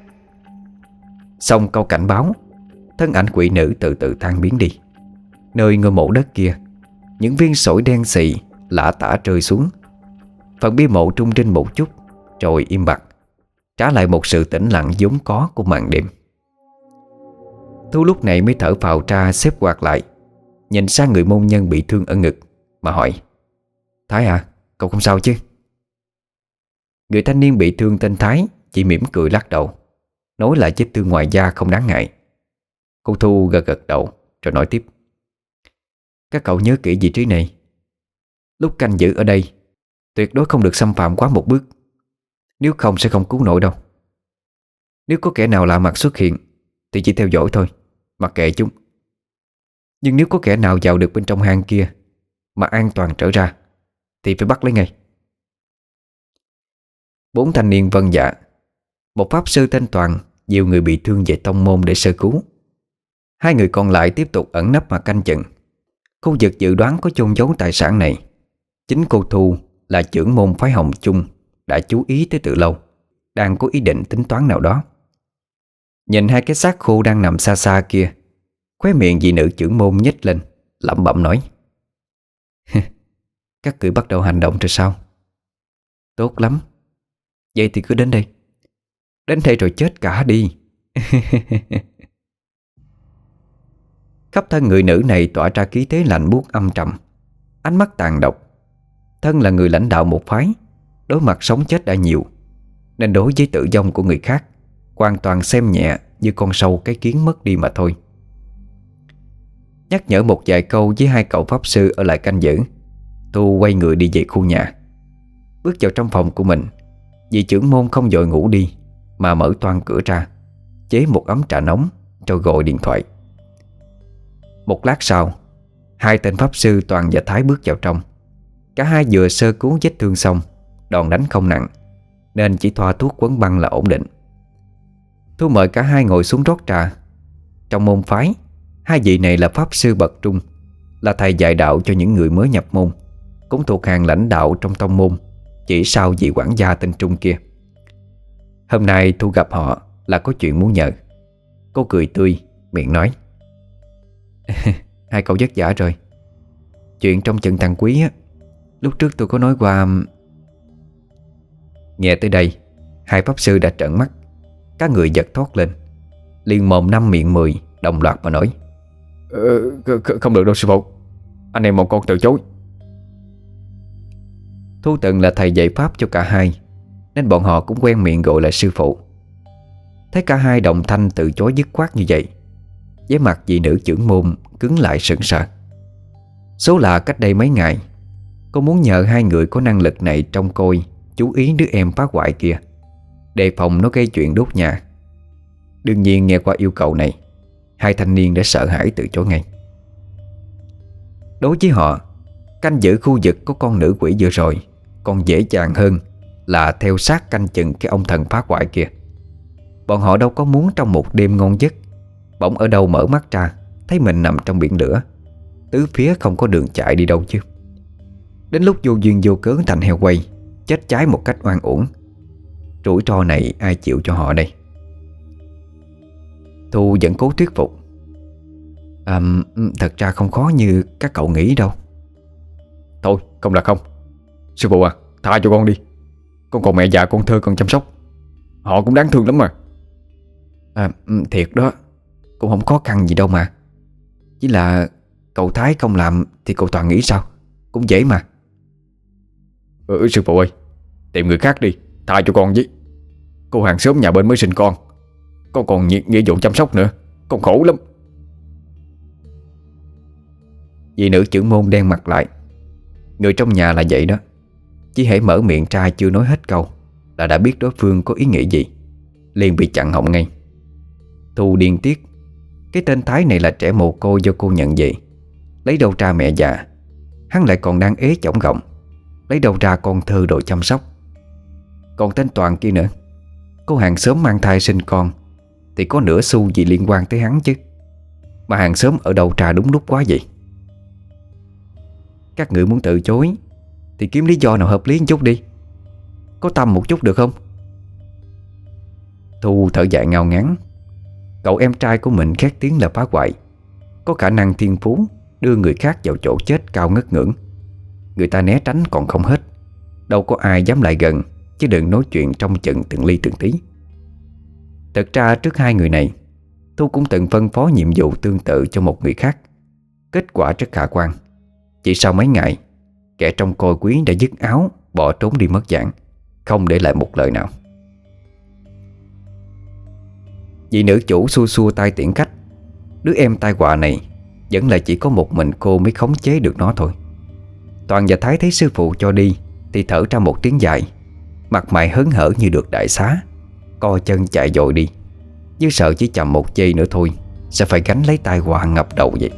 Xong câu cảnh báo, thân ảnh quỷ nữ từ từ tan biến đi. Nơi ngôi mộ đất kia, những viên sỏi đen xì lả tả rơi xuống. Phần bia mộ trung trinh một chút, rồi im bặt, trả lại một sự tĩnh lặng vốn có của màn đêm. Thu lúc này mới thở phào ra, xếp quạt lại, nhìn sang người môn nhân bị thương ở ngực mà hỏi: Thái à, cậu không sao chứ? Người thanh niên bị thương tên Thái chỉ mỉm cười lắc đầu, nói lại vết thương ngoài da không đáng ngại. Cô Thu gật gật đầu rồi nói tiếp: Các cậu nhớ kỹ vị trí này. Lúc canh giữ ở đây, tuyệt đối không được xâm phạm quá một bước, nếu không sẽ không cứu nổi đâu. Nếu có kẻ nào lạ mặt xuất hiện thì chỉ theo dõi thôi, mặc kệ chúng. Nhưng nếu có kẻ nào vào được bên trong hang kia mà an toàn trở ra thì phải bắt lấy ngay. Bốn thanh niên vâng dạ. Một pháp sư tên Toàn dìu người bị thương về tông môn để sơ cứu. Hai người còn lại tiếp tục ẩn nấp mà canh chừng. Khu vực dự đoán có chôn giấu tài sản này, chính cô Thu là trưởng môn phái Hồng Chung đã chú ý tới từ lâu, đang có ý định tính toán nào đó. Nhìn hai cái xác khô đang nằm xa xa kia, khóe miệng vị nữ trưởng môn nhếch lên, lẩm bẩm nói: Các người bắt đầu hành động rồi sao? Tốt lắm. Vậy thì cứ đến đây. Đến đây rồi chết cả đi. Khắp thân người nữ này tỏa ra khí thế lạnh buốt âm trầm, ánh mắt tàn độc. Thân là người lãnh đạo một phái, đối mặt sống chết đã nhiều, nên đối với tự vong của người khác hoàn toàn xem nhẹ như con sâu cái kiến mất đi mà thôi. Nhắc nhở một vài câu với hai cậu pháp sư ở lại canh giữ, Thu quay người đi về khu nhà. Bước vào trong phòng của mình, vị trưởng môn không vội ngủ đi mà mở toang cửa ra, chế một ấm trà nóng rồi gọi điện thoại. Một lát sau, hai tên pháp sư Toàn và Thái bước vào trong. Cả hai vừa sơ cứu vết thương xong, đòn đánh không nặng nên chỉ thoa thuốc quấn băng là ổn định. Thu mời cả hai ngồi xuống rót trà. Trong môn phái, hai vị này là pháp sư bậc trung, là thầy dạy đạo cho những người mới nhập môn, cũng thuộc hàng lãnh đạo trong tông môn, chỉ sau vị quản gia tên Trung kia. Hôm nay Thu gặp họ là có chuyện muốn nhờ. Cô cười tươi, miệng nói: Hai cậu vất vả rồi. Chuyện trong trận thằng Quý á, lúc trước tôi có nói qua. Nghe tới đây, hai pháp sư đã trợn mắt, các người giật thoát lên, liền mồm năm miệng mười đồng loạt mà nói: Không được đâu sư phụ, anh em một con từ chối. Thu từng là thầy dạy pháp cho cả hai, nên bọn họ cũng quen miệng gọi là sư phụ. Thấy cả hai đồng thanh từ chối dứt khoát như vậy, vẻ mặt vị nữ trưởng môn cứng lại sững sờ. Số là cách đây mấy ngày, cô muốn nhờ hai người có năng lực này trông coi, chú ý đứa em phá hoại kia, đề phòng nó gây chuyện đốt nhà. Đương nhiên nghe qua yêu cầu này, hai thanh niên đã sợ hãi từ chối ngay. Đối với họ, canh giữ khu vực có con nữ quỷ vừa rồi còn dễ dàng hơn là theo sát canh chừng cái ông thần phá hoại kia. Bọn họ đâu có muốn trong một đêm ngon giấc, bỗng ở đâu mở mắt ra thấy mình nằm trong biển lửa, tứ phía không có đường chạy đi đâu chứ. Đến lúc vô duyên vô cớ thành heo quay, chết cháy một cách oan uổng. Rủi ro này ai chịu cho họ đây? Thu vẫn cố thuyết phục: Thật ra không khó như các cậu nghĩ đâu. Thôi không là không. Sư phụ à, tha cho con đi. Con còn mẹ già con thơ cần chăm sóc, họ cũng đáng thương lắm mà. Thiệt đó, cũng không khó khăn gì đâu mà. Chỉ là cậu Thái không làm thì cậu Toàn nghĩ sao? Cũng dễ mà. Sư phụ ơi, tìm người khác đi, tha cho con với. Cô hàng xóm nhà bên mới sinh con còn nghĩa vụ chăm sóc nữa, con khổ lắm. Vị nữ trưởng môn đen mặt lại. Người trong nhà là vậy đó, chỉ hễ mở miệng ra chưa nói hết câu là đã biết đối phương có ý nghĩ gì, liền bị chặn họng ngay. Thu điên tiết, cái tên Thái này là trẻ mồ côi do cô nhận về, lấy đâu ra mẹ già. Hắn lại còn đang ế chổng gọng, lấy đâu ra con thơ đồ chăm sóc. Còn tên Toàn kia nữa, cô hàng xóm mang thai sinh con thì có nửa xu gì liên quan tới hắn chứ. Mà hàng xóm ở đâu ra đúng lúc quá vậy. Các người muốn từ chối thì kiếm lý do nào hợp lý một chút đi, có tâm một chút được không? Thu thở dài ngao ngán. Cậu em trai của mình khét tiếng là phá hoại, có khả năng thiên phú đưa người khác vào chỗ chết cao ngất ngưỡng. Người ta né tránh còn không hết, đâu có ai dám lại gần, chứ đừng nói chuyện trong chừng từng ly từng tí. Thật ra trước hai người này, Thu cũng từng phân phó nhiệm vụ tương tự cho một người khác. Kết quả rất khả quan. Chỉ sau mấy ngày, kẻ trong coi quý đã dứt áo bỏ trốn đi mất dạng, không để lại một lời nào. Vị nữ chủ xua xua tay tiễn khách. Đứa em tai họa này vẫn là chỉ có một mình cô mới khống chế được nó thôi. Toàn và Thái thấy sư phụ cho đi thì thở ra một tiếng dài, mặt mày hớn hở như được đại xá, co chân chạy dội đi, như sợ chỉ chậm một giây nữa thôi sẽ phải gánh lấy tai họa ngập đầu vậy.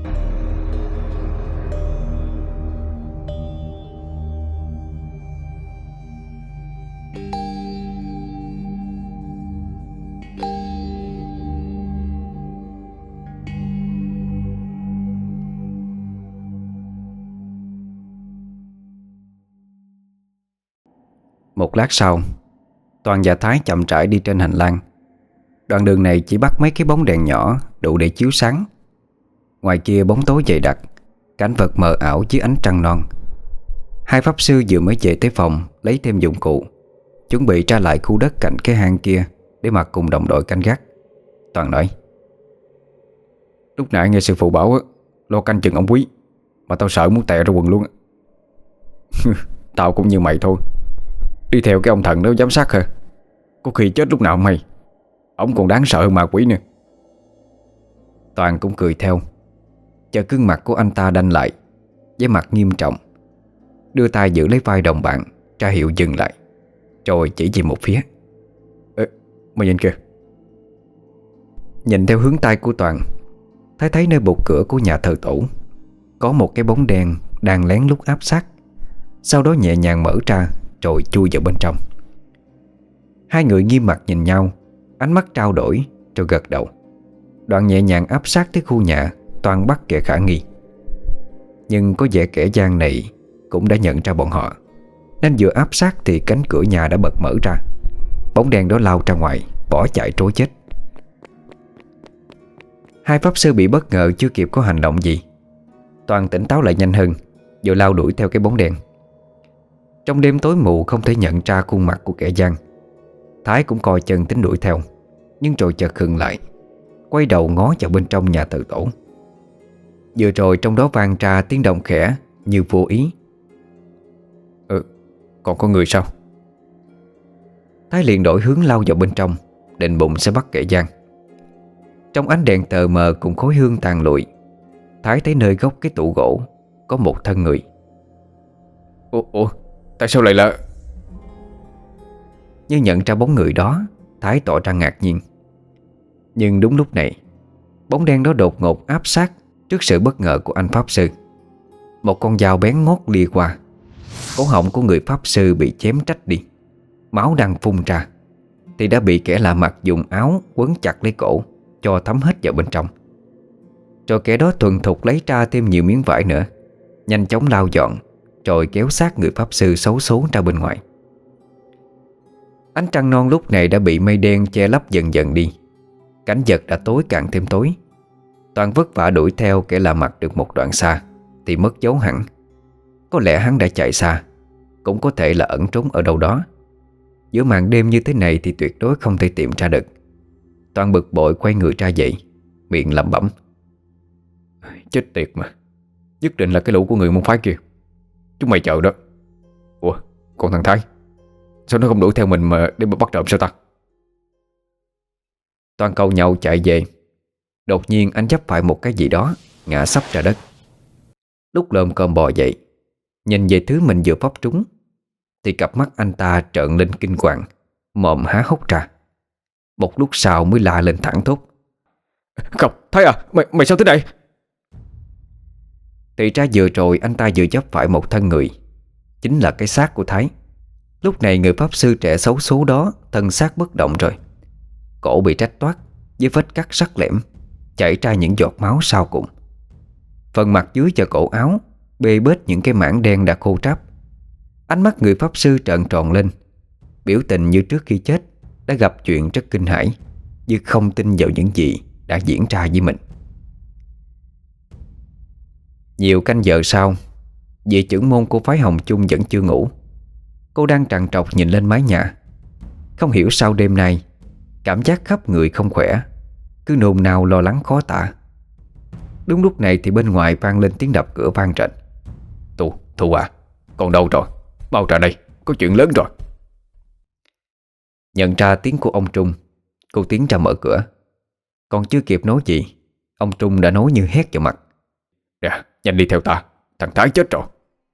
Một lát sau, Toàn và Thái chậm rãi đi trên hành lang. Đoạn đường này chỉ bắt mấy cái bóng đèn nhỏ đủ để chiếu sáng. Ngoài kia bóng tối dày đặc, cảnh vật mờ ảo dưới ánh trăng non. Hai pháp sư vừa mới về tới phòng lấy thêm dụng cụ, chuẩn bị ra lại khu đất cạnh cái hang kia để mà cùng đồng đội canh gác. Toàn nói: Lúc nãy nghe sư phụ bảo á, lo canh chừng ông Quý, mà tao sợ muốn tè ra quần luôn á. Tao cũng như mày thôi, đi theo cái ông thần đó giám sát hả? Có khi chết lúc nào không hay. Ông còn đáng sợ hơn ma quỷ nữa. Toàn cũng cười theo. Chợt gương mặt của anh ta đanh lại, với mặt nghiêm trọng, đưa tay giữ lấy vai đồng bạn, ra hiệu dừng lại, rồi chỉ về một phía. Mày nhìn kìa. Nhìn theo hướng tay của Toàn, Thái thấy nơi bục cửa của nhà thờ tổ có một cái bóng đen đang lén lút áp sát, sau đó nhẹ nhàng mở ra rồi chui vào bên trong. Hai người nghiêm mặt nhìn nhau, ánh mắt trao đổi rồi gật đầu. Đoạn nhẹ nhàng áp sát tới khu nhà Toàn bắt kẻ khả nghi. Nhưng có vẻ kẻ gian này cũng đã nhận ra bọn họ, nên vừa áp sát thì cánh cửa nhà đã bật mở ra. Bóng đen đó lao ra ngoài, bỏ chạy trối chết. Hai pháp sư bị bất ngờ chưa kịp có hành động gì. Toàn tỉnh táo lại nhanh hơn, vừa lao đuổi theo cái bóng đen. Trong đêm tối mù không thể nhận ra khuôn mặt của kẻ gian, Thái cũng coi chân tính đuổi theo, nhưng rồi chợt khựng lại, quay đầu ngó vào bên trong nhà thờ tổ. Vừa rồi trong đó vang ra tiếng động khẽ như vô ý. Còn có người sao? Thái liền đổi hướng lao vào bên trong, định bụng sẽ bắt kẻ gian. Trong ánh đèn tờ mờ cùng khói hương tàn lụi, Thái thấy nơi góc cái tủ gỗ có một thân người. Ủa, tại sao lại là... Nhưng nhận ra bóng người đó, Thái tỏ ra ngạc nhiên. Nhưng đúng lúc này, bóng đen đó đột ngột áp sát trước sự bất ngờ của anh pháp sư. Một con dao bén ngót lia qua, cổ họng của người pháp sư bị chém rách đi. Máu đang phun ra thì đã bị kẻ lạ mặt dùng áo quấn chặt lấy cổ, cho thấm hết vào bên trong. Rồi kẻ đó thuần thục lấy ra thêm nhiều miếng vải nữa, nhanh chóng lau dọn, rồi kéo xác người pháp sư xấu số ra bên ngoài. Ánh trăng non lúc này đã bị mây đen che lấp dần dần đi. Cảnh vật đã tối càng thêm tối. Toàn vất vả đuổi theo kẻ lạ mặt được một đoạn xa thì mất dấu hẳn. Có lẽ hắn đã chạy xa, cũng có thể là ẩn trốn ở đâu đó. Giữa màn đêm như thế này thì tuyệt đối không thể tìm ra được. Toàn bực bội quay người ra dậy, miệng lẩm bẩm: Chết tiệt mà, nhất định là cái lũ của người môn phái kia. Chúng mày chờ đó. Ủa, còn thằng Thái, sao nó không đuổi theo mình mà để mà bắt trộm sao ta? Toàn cầu nhau chạy về. Đột nhiên anh chấp phải một cái gì đó, ngã sấp ra đất. Lúc lồm cồm bò dậy, nhìn về thứ mình vừa phóc trúng, thì cặp mắt anh ta trợn lên kinh hoàng, mồm há hốc ra. Một lúc sau mới la lên thẳng thốt: Không, Thái à, mày sao thế này? Thì ra vừa rồi anh ta vừa chấp phải một thân người, chính là cái xác của Thái. Lúc này người pháp sư trẻ xấu số đó thân xác bất động rồi. Cổ bị rách toát với vết cắt sắc lẻm, chảy ra những giọt máu sau cùng. Phần mặt dưới và cổ áo bê bết những cái mảng đen đã khô ráp. Ánh mắt người pháp sư trợn tròn lên, biểu tình như trước khi chết đã gặp chuyện rất kinh hãi, như không tin vào những gì đã diễn ra với mình. Nhiều canh giờ sau, vị trưởng môn của phái Hồng Chung vẫn chưa ngủ. Cô đang trằn trọc nhìn lên mái nhà. Không hiểu sao đêm nay cảm giác khắp người không khỏe, cứ nôn nao lo lắng khó tả. Đúng lúc này thì bên ngoài vang lên tiếng đập cửa vang rền. Thu à, con đâu rồi? Mau ra đây, có chuyện lớn rồi. Nhận ra tiếng của ông Trung, cô tiến ra mở cửa. Còn chưa kịp nói gì, ông Trung đã nói như hét vào mặt: Nè, nhanh đi theo ta, thằng Thái chết rồi.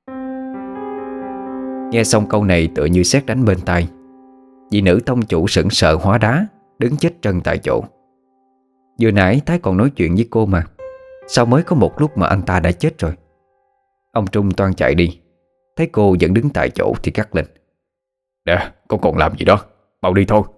Nghe xong câu này tựa như sét đánh bên tai. Vị nữ tông chủ sững sờ hóa đá, đứng chết trân tại chỗ. Vừa nãy Thái còn nói chuyện với cô mà, sao mới có một lúc mà anh ta đã chết rồi? Ông Trung toan chạy đi, thấy cô vẫn đứng tại chỗ thì cắt lên: Nè, con còn làm gì đó, mau đi thôi.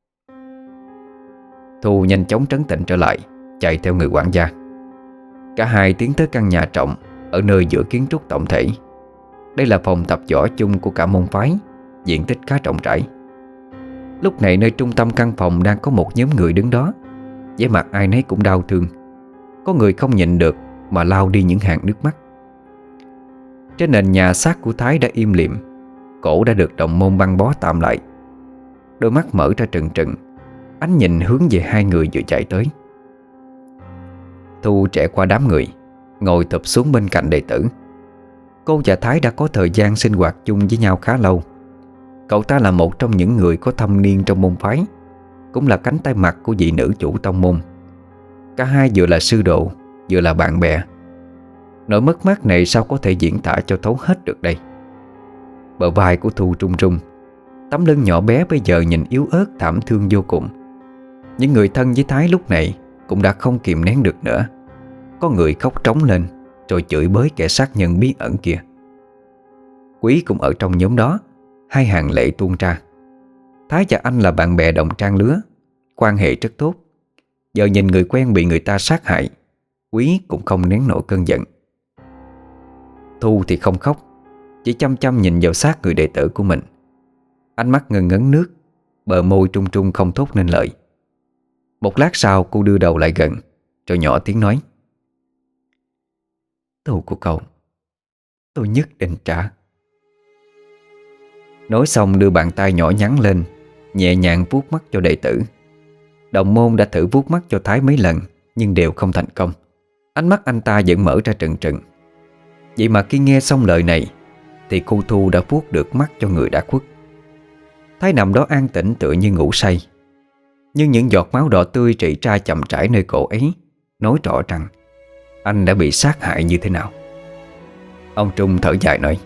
Thu nhanh chóng trấn tĩnh trở lại, chạy theo người quản gia. Cả hai tiến tới căn nhà trọng ở nơi giữa kiến trúc tổng thể. Đây là phòng tập võ chung của cả môn phái, diện tích khá rộng rãi. Lúc này nơi trung tâm căn phòng đang có một nhóm người đứng đó, vẻ mặt ai nấy cũng đau thương. Có người không nhịn được mà lau đi những hàng nước mắt. Trên nền nhà, xác của Thái đã im lìm, cổ đã được đồng môn băng bó tạm lại. Đôi mắt mở ra trừng trừng, ánh nhìn hướng về hai người vừa chạy tới. Thu trẻ qua đám người, ngồi thụp xuống bên cạnh đệ tử. Cô và Thái đã có thời gian sinh hoạt chung với nhau khá lâu. Cậu ta là một trong những người có thâm niên trong môn phái, cũng là cánh tay mặt của vị nữ chủ tông môn. Cả hai vừa là sư đồ, vừa là bạn bè. Nỗi mất mát này sao có thể diễn tả cho thấu hết được đây. Bờ vai của Thu run run, tấm lưng nhỏ bé bây giờ nhìn yếu ớt thảm thương vô cùng. Những người thân với Thái lúc này cũng đã không kìm nén được nữa. Có người khóc trống lên rồi chửi bới kẻ sát nhân bí ẩn kia. Quý cũng ở trong nhóm đó, hai hàng lệ tuôn ra. Thái và anh là bạn bè đồng trang lứa, quan hệ rất tốt. Giờ nhìn người quen bị người ta sát hại, Quý cũng không nén nổi cơn giận. Thu thì không khóc, chỉ chăm chăm nhìn vào xác người đệ tử của mình. Ánh mắt ngần ngấn nước, bờ môi trung trung không thốt nên lời. Một lát sau cô đưa đầu lại gần, rồi nhỏ tiếng nói: "Thù của cậu, tôi nhất định trả." Nói xong đưa bàn tay nhỏ nhắn lên, nhẹ nhàng vuốt mắt cho đệ tử. Đồng môn đã thử vuốt mắt cho Thái mấy lần, nhưng đều không thành công. Ánh mắt anh ta vẫn mở ra trừng trừng. Vậy mà khi nghe xong lời này thì cô Thu đã vuốt được mắt cho người đã khuất. Thái nằm đó an tĩnh tựa như ngủ say. Nhưng những giọt máu đỏ tươi rỉ ra chậm rãi nơi cổ ấy nói rõ rằng anh đã bị sát hại như thế nào. Ông Trung thở dài nói: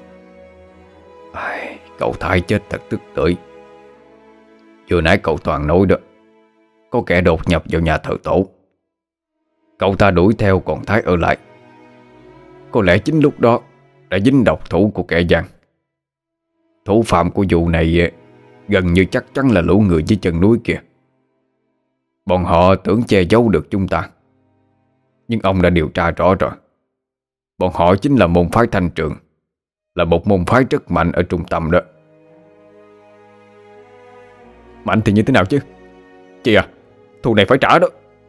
Cậu Thái chết thật tức tưởi. Vừa nãy cậu Toàn nói đó, có kẻ đột nhập vào nhà thờ tổ. Cậu ta đuổi theo còn Thái ở lại. Có lẽ chính lúc đó đã dính độc thủ của kẻ gian. Thủ phạm của vụ này gần như chắc chắn là lũ người dưới chân núi kia. Bọn họ tưởng che giấu được chúng ta, nhưng ông đã điều tra rõ rồi. Bọn họ chính là môn phái Thanh Trường, là một môn phái rất mạnh ở trung tâm đó. Mạnh thì như thế nào chứ? Chị à, thù này phải trả đó.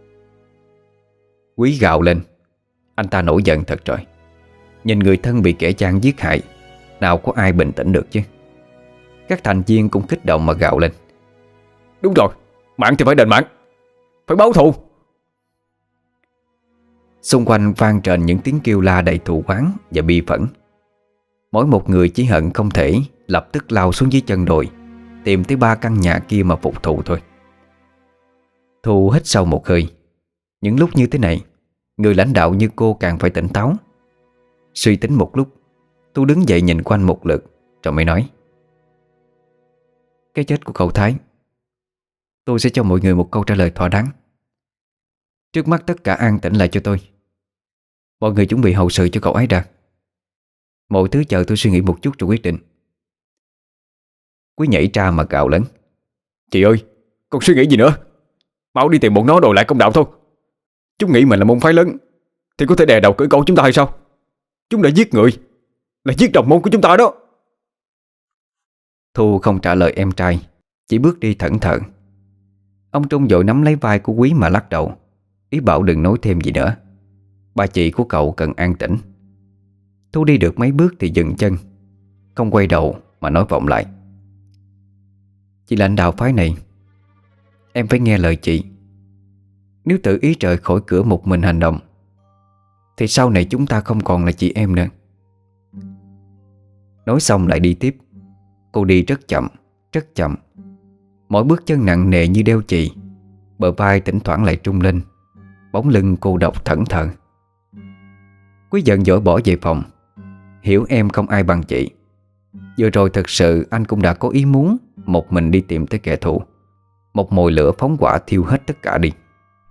Quý gào lên. Anh ta nổi giận thật rồi. Nhìn người thân bị kẻ gian giết hại, nào có ai bình tĩnh được chứ. Các thành viên cũng kích động mà gào lên: Đúng rồi, mạng thì phải đền mạng, phải báo thù. Xung quanh vang trên những tiếng kêu la đầy thù oán và bi phẫn. Mỗi một người chỉ hận không thể lập tức lao xuống dưới chân đồi, tìm tới 3 căn nhà kia mà phục thù thôi. Thu hít sâu một hơi. Những lúc như thế này, người lãnh đạo như cô càng phải tỉnh táo. Suy tính một lúc, Thu đứng dậy nhìn quanh một lượt rồi mới nói: cái chết của cậu Thái, tôi sẽ cho mọi người một câu trả lời thỏa đáng. Trước mắt tất cả an tĩnh lại cho tôi. Mọi người chuẩn bị hậu sự cho cậu ấy đã. Mọi thứ chờ tôi suy nghĩ một chút rồi quyết định. Quý nhảy ra mà gào lớn: Chị ơi, con suy nghĩ gì nữa? Mau đi tìm bọn nó đòi lại công đạo thôi. Chúng nghĩ mình là môn phái lớn thì có thể đè đầu cưỡi cổ chúng ta hay sao? Chúng đã giết người, là giết đồng môn của chúng ta đó. Thu không trả lời em trai, chỉ bước đi thẫn thờ. Ông Trung vội nắm lấy vai của Quý mà lắc đầu, ý bảo đừng nói thêm gì nữa. Bà chị của cậu cần an tĩnh. Thu đi được mấy bước thì dừng chân, không quay đầu mà nói vọng lại: Chị lãnh đạo phái này, em phải nghe lời chị. Nếu tự ý rời khỏi cửa một mình hành động thì sau này chúng ta không còn là chị em nữa. Nói xong lại đi tiếp. Cô đi rất chậm, rất chậm. Mỗi bước chân nặng nề như đeo chì, bờ vai thỉnh thoảng lại trung lên. Bóng lưng cô độc thẫn thờ. Quý giận dỗi bỏ về phòng. Hiểu em không ai bằng chị. Vừa rồi thật sự anh cũng đã có ý muốn một mình đi tìm tới kẻ thù, một mồi lửa phóng hỏa thiêu hết tất cả đi.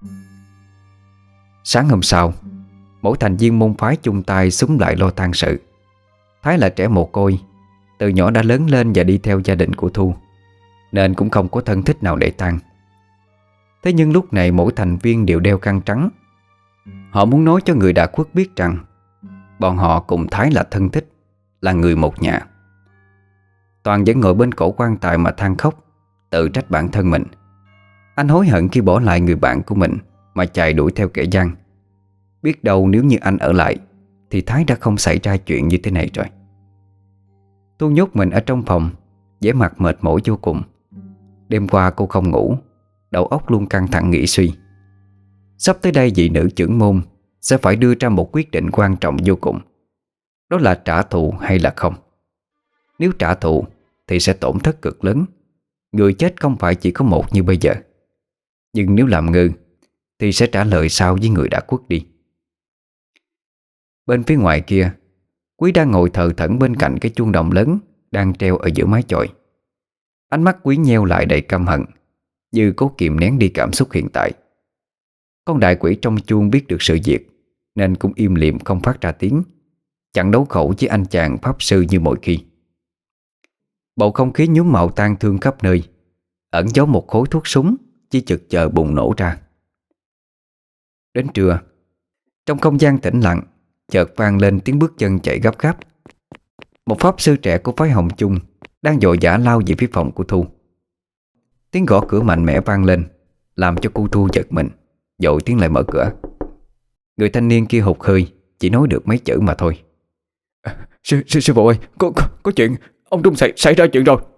Sáng hôm sau, mỗi thành viên môn phái chung tay xúm lại lo tang sự. Thái là trẻ mồ côi, từ nhỏ đã lớn lên và đi theo gia đình của Thu, nên cũng không có thân thích nào để tang. Thế nhưng lúc này mỗi thành viên đều đeo khăn trắng. Họ muốn nói cho người đã khuất biết rằng bọn họ cùng Thái là thân thích, là người một nhà. Toàn vẫn ngồi bên cổ quan tài mà than khóc, tự trách bản thân mình. Anh hối hận khi bỏ lại người bạn của mình mà chạy đuổi theo kẻ gian. Biết đâu nếu như anh ở lại thì Thái đã không xảy ra chuyện như thế này rồi. Thu nhốt mình ở trong phòng, vẻ mặt mệt mỏi vô cùng. Đêm qua cô không ngủ, đầu óc luôn căng thẳng nghĩ suy. Sắp tới đây vị nữ trưởng môn sẽ phải đưa ra một quyết định quan trọng vô cùng. Đó là trả thù hay là không. Nếu trả thù thì sẽ tổn thất cực lớn. Người chết không phải chỉ có một như bây giờ. Nhưng nếu làm ngơ thì sẽ trả lời sao với người đã khuất đi. Bên phía ngoài kia, Quý đang ngồi thờ thẫn bên cạnh cái chuông đồng lớn đang treo ở giữa mái chòi. Ánh mắt Quý nheo lại đầy căm hận, như cố kìm nén đi cảm xúc hiện tại. Con đại quỷ trong chuông biết được sự việc nên cũng im lìm không phát ra tiếng, chẳng đấu khẩu với anh chàng pháp sư như mọi khi. Bầu không khí nhuốm màu tang thương khắp nơi, ẩn giấu một khối thuốc súng chỉ chực chờ bùng nổ ra. Đến trưa, trong không gian tĩnh lặng, chợt vang lên tiếng bước chân chạy gấp gáp. Một pháp sư trẻ của phái Hồng Chung đang vội vã lao về phía phòng của Thu. Tiếng gõ cửa mạnh mẽ vang lên, làm cho cô Thu giật mình, vội tiến lại mở cửa. Người thanh niên kia hụt hơi, chỉ nói được mấy chữ mà thôi. Sư phụ ơi, có chuyện, ông Trung xảy ra chuyện rồi.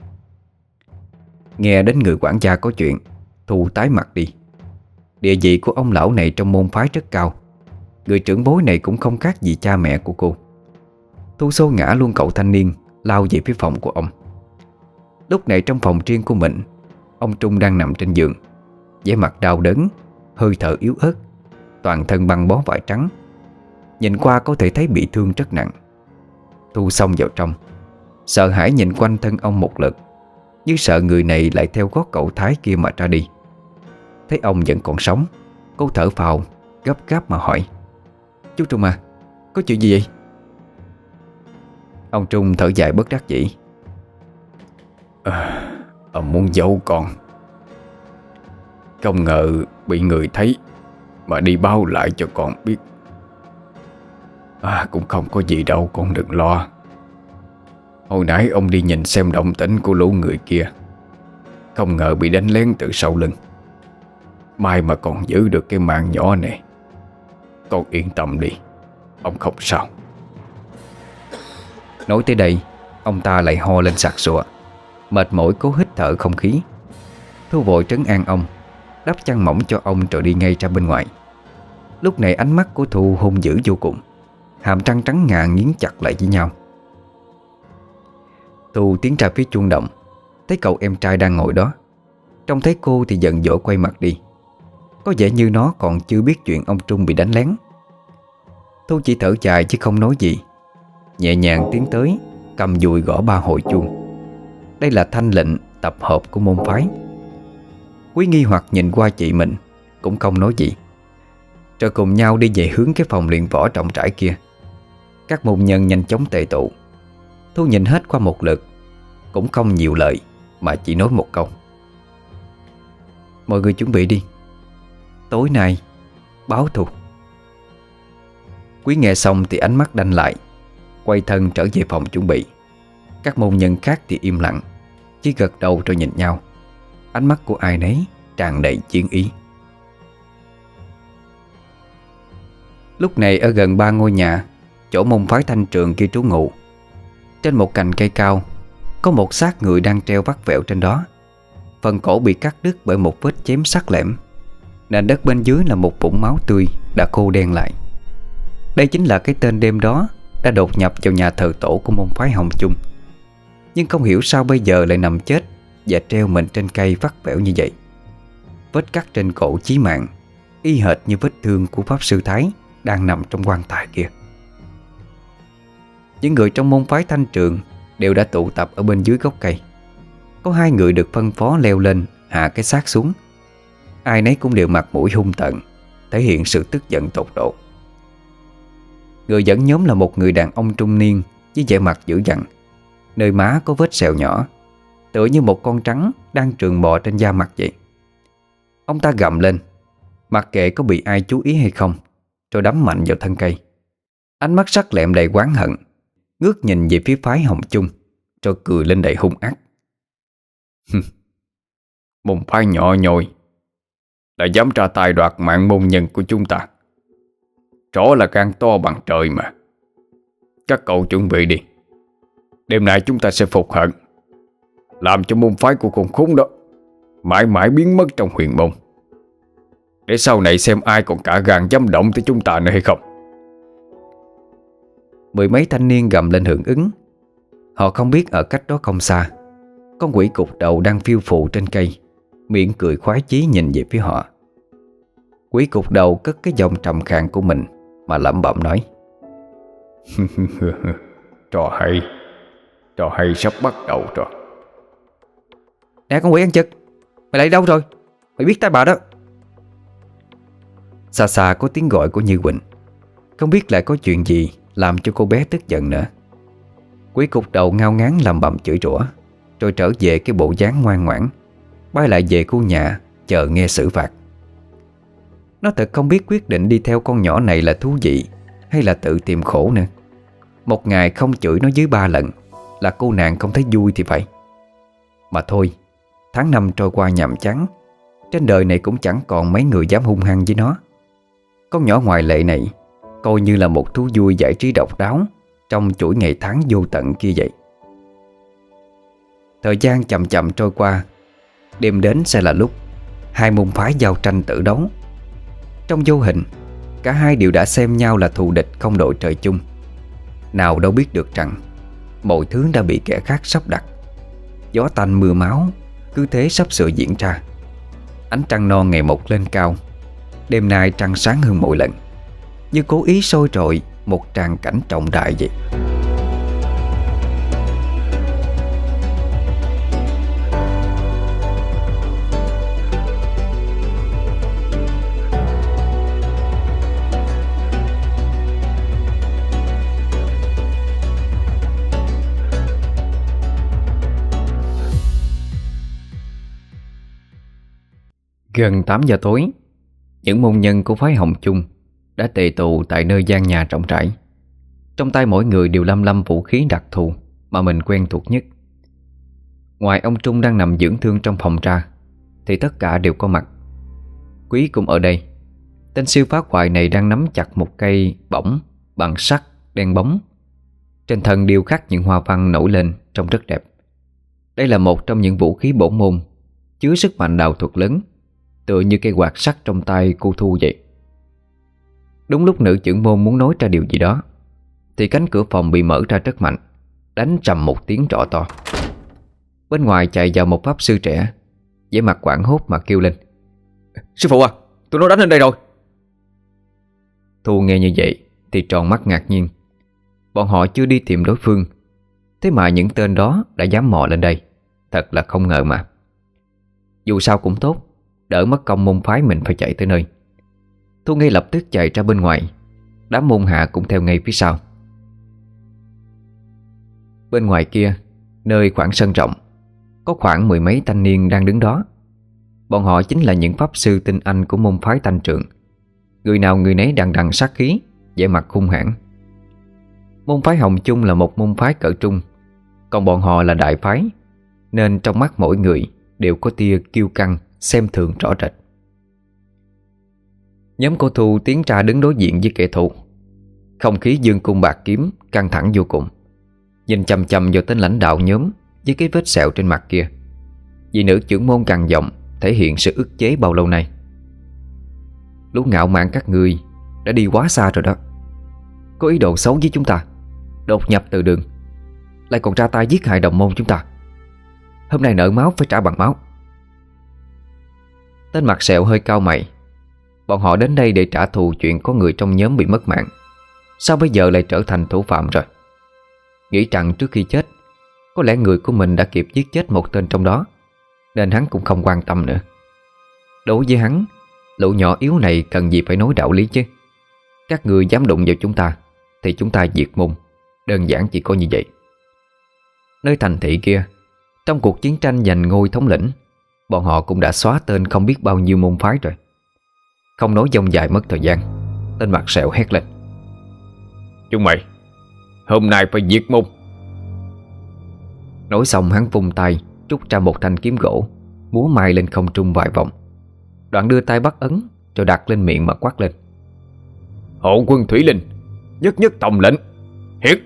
Nghe đến người quản gia có chuyện, Thu tái mặt đi. Địa vị của ông lão này trong môn phái rất cao. Người trưởng bối này cũng không khác gì cha mẹ của cô. Thu xô ngã luôn cậu thanh niên, lao về phía phòng của ông. Lúc này trong phòng riêng của mình, ông Trung đang nằm trên giường, vẻ mặt đau đớn, hơi thở yếu ớt, toàn thân băng bó vải trắng. Nhìn qua có thể thấy bị thương rất nặng. Thu xông vào trong, sợ hãi nhìn quanh thân ông một lượt, như sợ người này lại theo gót cậu Thái kia mà ra đi. Thấy ông vẫn còn sống, cô thở phào, gấp gáp mà hỏi: Chú Trung à, có chuyện gì vậy? Ông Trung thở dài bất đắc dĩ: Ông muốn giấu con, không ngờ bị người thấy mà đi báo lại cho con biết. Cũng không có gì đâu, con đừng lo. Hồi nãy ông đi nhìn xem động tĩnh của lũ người kia, không ngờ bị đánh lén từ sau lưng. May mà còn giữ được cái mạng nhỏ này. Con yên tâm đi, ông không sao. Nói tới đây, ông ta lại ho lên sặc sụa, mệt mỏi cố hít thở không khí. Thu vội trấn an ông, đắp chăn mỏng cho ông rồi đi ngay ra bên ngoài. Lúc này ánh mắt của Thu hung dữ vô cùng, hàm răng trắng ngà nghiến chặt lại với nhau. Thu tiến ra phía chuông động, thấy cậu em trai đang ngồi đó. Trông thấy cô thì giận dỗi quay mặt đi. Có vẻ như nó còn chưa biết chuyện ông Trung bị đánh lén. Thu chỉ thở dài chứ không nói gì, nhẹ nhàng tiến tới, cầm dùi gõ 3 hồi chuông. Đây là thanh lệnh tập hợp của môn phái. Quý nghi hoặc nhìn qua chị mình, cũng không nói gì, rồi cùng nhau đi về hướng cái phòng luyện võ rộng rãi kia. Các môn nhân nhanh chóng tề tụ. Thu nhìn hết qua một lượt, cũng không nhiều lời mà chỉ nói một câu: mọi người chuẩn bị đi, tối nay báo thù. Quý nghe xong thì ánh mắt đanh lại, quay thân trở về phòng chuẩn bị. Các môn nhân khác thì im lặng, chỉ gật đầu rồi nhìn nhau. Ánh mắt của ai nấy tràn đầy chiến ý. Lúc này ở gần 3 ngôi nhà, chỗ môn phái Thanh Trường kia trú ngụ, trên một cành cây cao có một xác người đang treo vắt vẹo trên đó. Phần cổ bị cắt đứt bởi một vết chém sắc lẻm. Nền đất bên dưới là một vũng máu tươi đã khô đen lại. Đây chính là cái tên đêm đó đã đột nhập vào nhà thờ tổ của môn phái Hồng Chung. Nhưng không hiểu sao bây giờ lại nằm chết và treo mình trên cây vắt vẻo như vậy. Vết cắt trên cổ chí mạng, y hệt như vết thương của Pháp Sư Thái đang nằm trong quan tài kia. Những người trong môn phái Thanh Trường đều đã tụ tập ở bên dưới gốc cây. Có 2 người được phân phó leo lên hạ cái xác xuống. Ai nấy cũng đều mặt mũi hung tợn, thể hiện sự tức giận tột độ. Người dẫn nhóm là một người đàn ông trung niên với vẻ mặt dữ dằn, nơi má có vết sẹo nhỏ, tựa như một con trắng đang trườn bò trên da mặt vậy. Ông ta gầm lên, mặc kệ có bị ai chú ý hay không, rồi đấm mạnh vào thân cây. Ánh mắt sắc lẹm đầy oán hận, ngước nhìn về phía phái Hồng Chung, rồi cười lên đầy hung ác. Môn phái nhỏ nhoi lại dám ra tay đoạt mạng môn nhân của chúng ta, rõ là gan to bằng trời mà. Các cậu chuẩn bị đi, đêm nay chúng ta sẽ phục hận, làm cho môn phái của con khốn đó mãi mãi biến mất trong huyền môn, để sau này xem ai còn cả gan dám động tới chúng ta nữa hay không. 10 mấy thanh niên gầm lên hưởng ứng. Họ không biết ở cách đó không xa, con quỷ cục đầu đang phiêu phù trên cây, miệng cười khoái chí nhìn về phía họ. Quỷ cục đầu cất cái giọng trầm khàn của mình mà lẩm bẩm nói: Trò hay sắp bắt đầu rồi. Nè con quỷ ăn chực, mày lại đâu rồi? Mày biết tay bà đó. Xa xa có tiếng gọi của Như Quỳnh. Không biết lại có chuyện gì làm cho cô bé tức giận nữa. Quỷ cục đầu ngao ngán lầm bầm chửi rủa, rồi trở về cái bộ dáng ngoan ngoãn, bay lại về khu nhà chờ nghe xử phạt. Nó thật không biết quyết định đi theo con nhỏ này là thú vị hay là tự tìm khổ nữa. Một ngày không chửi nó dưới 3 lần là cô nàng không thấy vui thì phải. Mà thôi, tháng năm trôi qua nhàm chán, trên đời này cũng chẳng còn mấy người dám hung hăng với nó. Con nhỏ ngoài lệ này coi như là một thú vui giải trí độc đáo trong chuỗi ngày tháng vô tận kia vậy. Thời gian chậm chậm trôi qua. Đêm đến sẽ là lúc 2 môn phái giao tranh tử đấu. Trong vô hình, cả hai đều đã xem nhau là thù địch không đội trời chung. Nào đâu biết được rằng mọi thứ đã bị kẻ khác sắp đặt. Gió tanh mưa máu cứ thế sắp sửa diễn ra. Ánh trăng non ngày một lên cao. Đêm nay trăng sáng hơn mỗi lần, như cố ý soi rọi một tràng cảnh trọng đại vậy. Gần 8 giờ tối, những môn nhân của phái Hồng Chung đã tề tụ tại nơi gian nhà rộng rãi. Trong tay mỗi người đều lăm lăm vũ khí đặc thù mà mình quen thuộc nhất. Ngoài ông Trung đang nằm dưỡng thương trong phòng ra, thì tất cả đều có mặt. Quý cũng ở đây. Tên siêu phá hoại này đang nắm chặt một cây bổng bằng sắt đen bóng. Trên thân điêu khắc những hoa văn nổi lên trông rất đẹp. Đây là một trong những vũ khí bổn môn, chứa sức mạnh đạo thuật lớn, tựa như cây quạt sắt trong tay cô Thu vậy. Đúng lúc nữ trưởng môn muốn nói ra điều gì đó, thì cánh cửa phòng bị mở ra rất mạnh, đánh trầm một tiếng rõ to. Bên ngoài chạy vào một pháp sư trẻ, vẻ mặt hoảng hốt mà kêu lên: Sư phụ à, tụi nó đánh lên đây rồi. Thu nghe như vậy thì tròn mắt ngạc nhiên. Bọn họ chưa đi tìm đối phương, thế mà những tên đó đã dám mò lên đây. Thật là không ngờ mà. Dù sao cũng tốt, đỡ mất công môn phái mình phải chạy tới nơi. Thu ngay lập tức chạy ra bên ngoài. Đám môn hạ cũng theo ngay phía sau. Bên ngoài kia, nơi khoảng sân rộng, có khoảng mười mấy thanh niên đang đứng đó. Bọn họ chính là những pháp sư tinh anh của môn phái Thanh Trượng. Người nào người nấy đằng đằng sát khí, vẻ mặt hung hãn. Môn phái Hồng Chung là một môn phái cỡ trung, còn bọn họ là đại phái, nên trong mắt mỗi người đều có tia kiêu căng, xem thường rõ rệt. Nhóm cô Thu tiến ra đứng đối diện với kẻ thù. Không khí dương cung bạc kiếm căng thẳng vô cùng. Nhìn chằm chằm vào tên lãnh đạo nhóm với cái vết sẹo trên mặt kia. Vị nữ trưởng môn gằn giọng, thể hiện sự ức chế bao lâu nay. Lũ ngạo mạn các ngươi đã đi quá xa rồi đó. Có ý đồ xấu với chúng ta, đột nhập từ đường, lại còn ra tay giết hại đồng môn chúng ta. Hôm nay nợ máu phải trả bằng máu. Tên mặt sẹo hơi cau mày. Bọn họ đến đây để trả thù chuyện có người trong nhóm bị mất mạng, sao bây giờ lại trở thành thủ phạm rồi? Nghĩ rằng trước khi chết, có lẽ người của mình đã kịp giết chết một tên trong đó, nên hắn cũng không quan tâm nữa. Đối với hắn, lũ nhỏ yếu này cần gì phải nói đạo lý chứ. Các người dám đụng vào chúng ta thì chúng ta diệt môn. Đơn giản chỉ có như vậy. Nơi thành thị kia, trong cuộc chiến tranh giành ngôi thống lĩnh, bọn họ cũng đã xóa tên không biết bao nhiêu môn phái rồi. Không nói dông dài mất thời gian, tên mặt sẹo hét lên: "Chúng mày, hôm nay phải diệt môn." Nói xong hắn vung tay rút ra một thanh kiếm gỗ, múa may lên không trung vài vòng, đoạn đưa tay bắt ấn rồi đặt lên miệng mà quát lên: "Hộ quân Thủy Linh, nhất nhất tòng lệnh, hiệt!"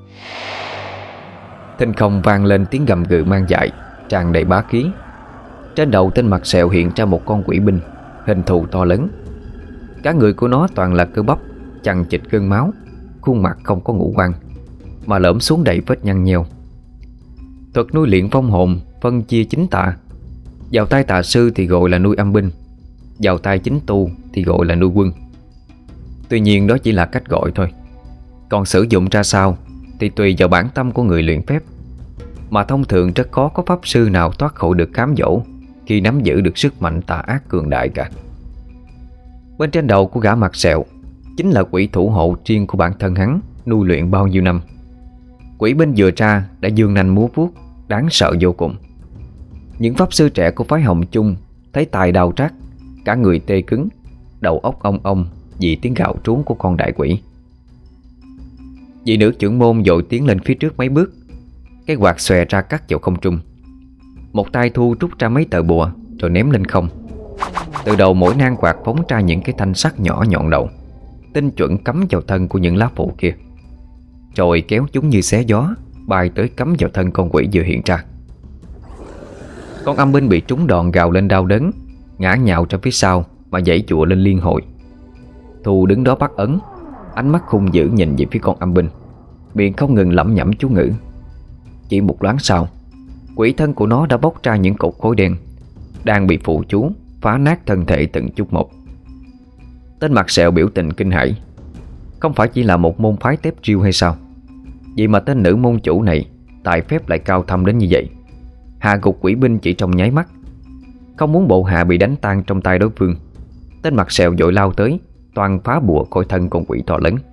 Thinh không vang lên tiếng gầm gừ mang dại, tràn đầy bá khí. Trên đầu tên mặt sẹo hiện ra một con quỷ binh, hình thù to lớn. Cả người của nó toàn là cơ bắp, chằng chịt gân máu, khuôn mặt không có ngũ quan, mà lõm xuống đầy vết nhăn nheo. Thuật nuôi luyện phong hồn phân chia 9 tạ. Vào tay tà sư thì gọi là nuôi âm binh, vào tay chính tu thì gọi là nuôi quân. Tuy nhiên đó chỉ là cách gọi thôi, còn sử dụng ra sao thì tùy vào bản tâm của người luyện phép. Mà thông thường rất khó có pháp sư nào thoát khỏi được cám dỗ khi nắm giữ được sức mạnh tà ác cường đại cả. Bên trên đầu của gã mặt sẹo chính là quỷ thủ hộ riêng của bản thân hắn nuôi luyện bao nhiêu năm. Quỷ binh vừa ra đã dương nanh múa vuốt, đáng sợ vô cùng. Những pháp sư trẻ của phái Hồng Chung thấy tài đao trát, cả người tê cứng, đầu óc ong ong vì tiếng gào trốn của con đại quỷ. Vị nữ trưởng môn vội tiến lên phía trước mấy bước, cái quạt xòe ra cắt vào không trung. Một tay Thu rút ra mấy tờ bùa rồi ném lên không. Từ đầu mỗi nang quạt phóng ra những cái thanh sắt nhỏ nhọn đầu, tinh chuẩn cắm vào thân của những lá phù kia, rồi kéo chúng như xé gió bay tới cắm vào thân con quỷ vừa hiện ra. Con âm binh bị trúng đòn gào lên đau đớn, ngã nhào ra phía sau mà giãy giụa lên liên hồi. Thu đứng đó bắt ấn, ánh mắt hung dữ nhìn về phía con âm binh, miệng không ngừng lẩm nhẩm chú ngữ. Chỉ một loáng sau, quỷ thân của nó đã bốc ra những cột khối đen đang bị phụ chú phá nát thân thể từng chút một. Tên mặt sẹo biểu tình kinh hãi. Không phải chỉ là một môn phái tép riêu hay sao? Vậy mà tên nữ môn chủ này tài phép lại cao thâm đến như vậy, hạ gục quỷ binh chỉ trong nháy mắt. Không muốn bộ hạ bị đánh tan trong tay đối phương, tên mặt sẹo vội lao tới, toàn phá bùa coi thân con quỷ to lớn.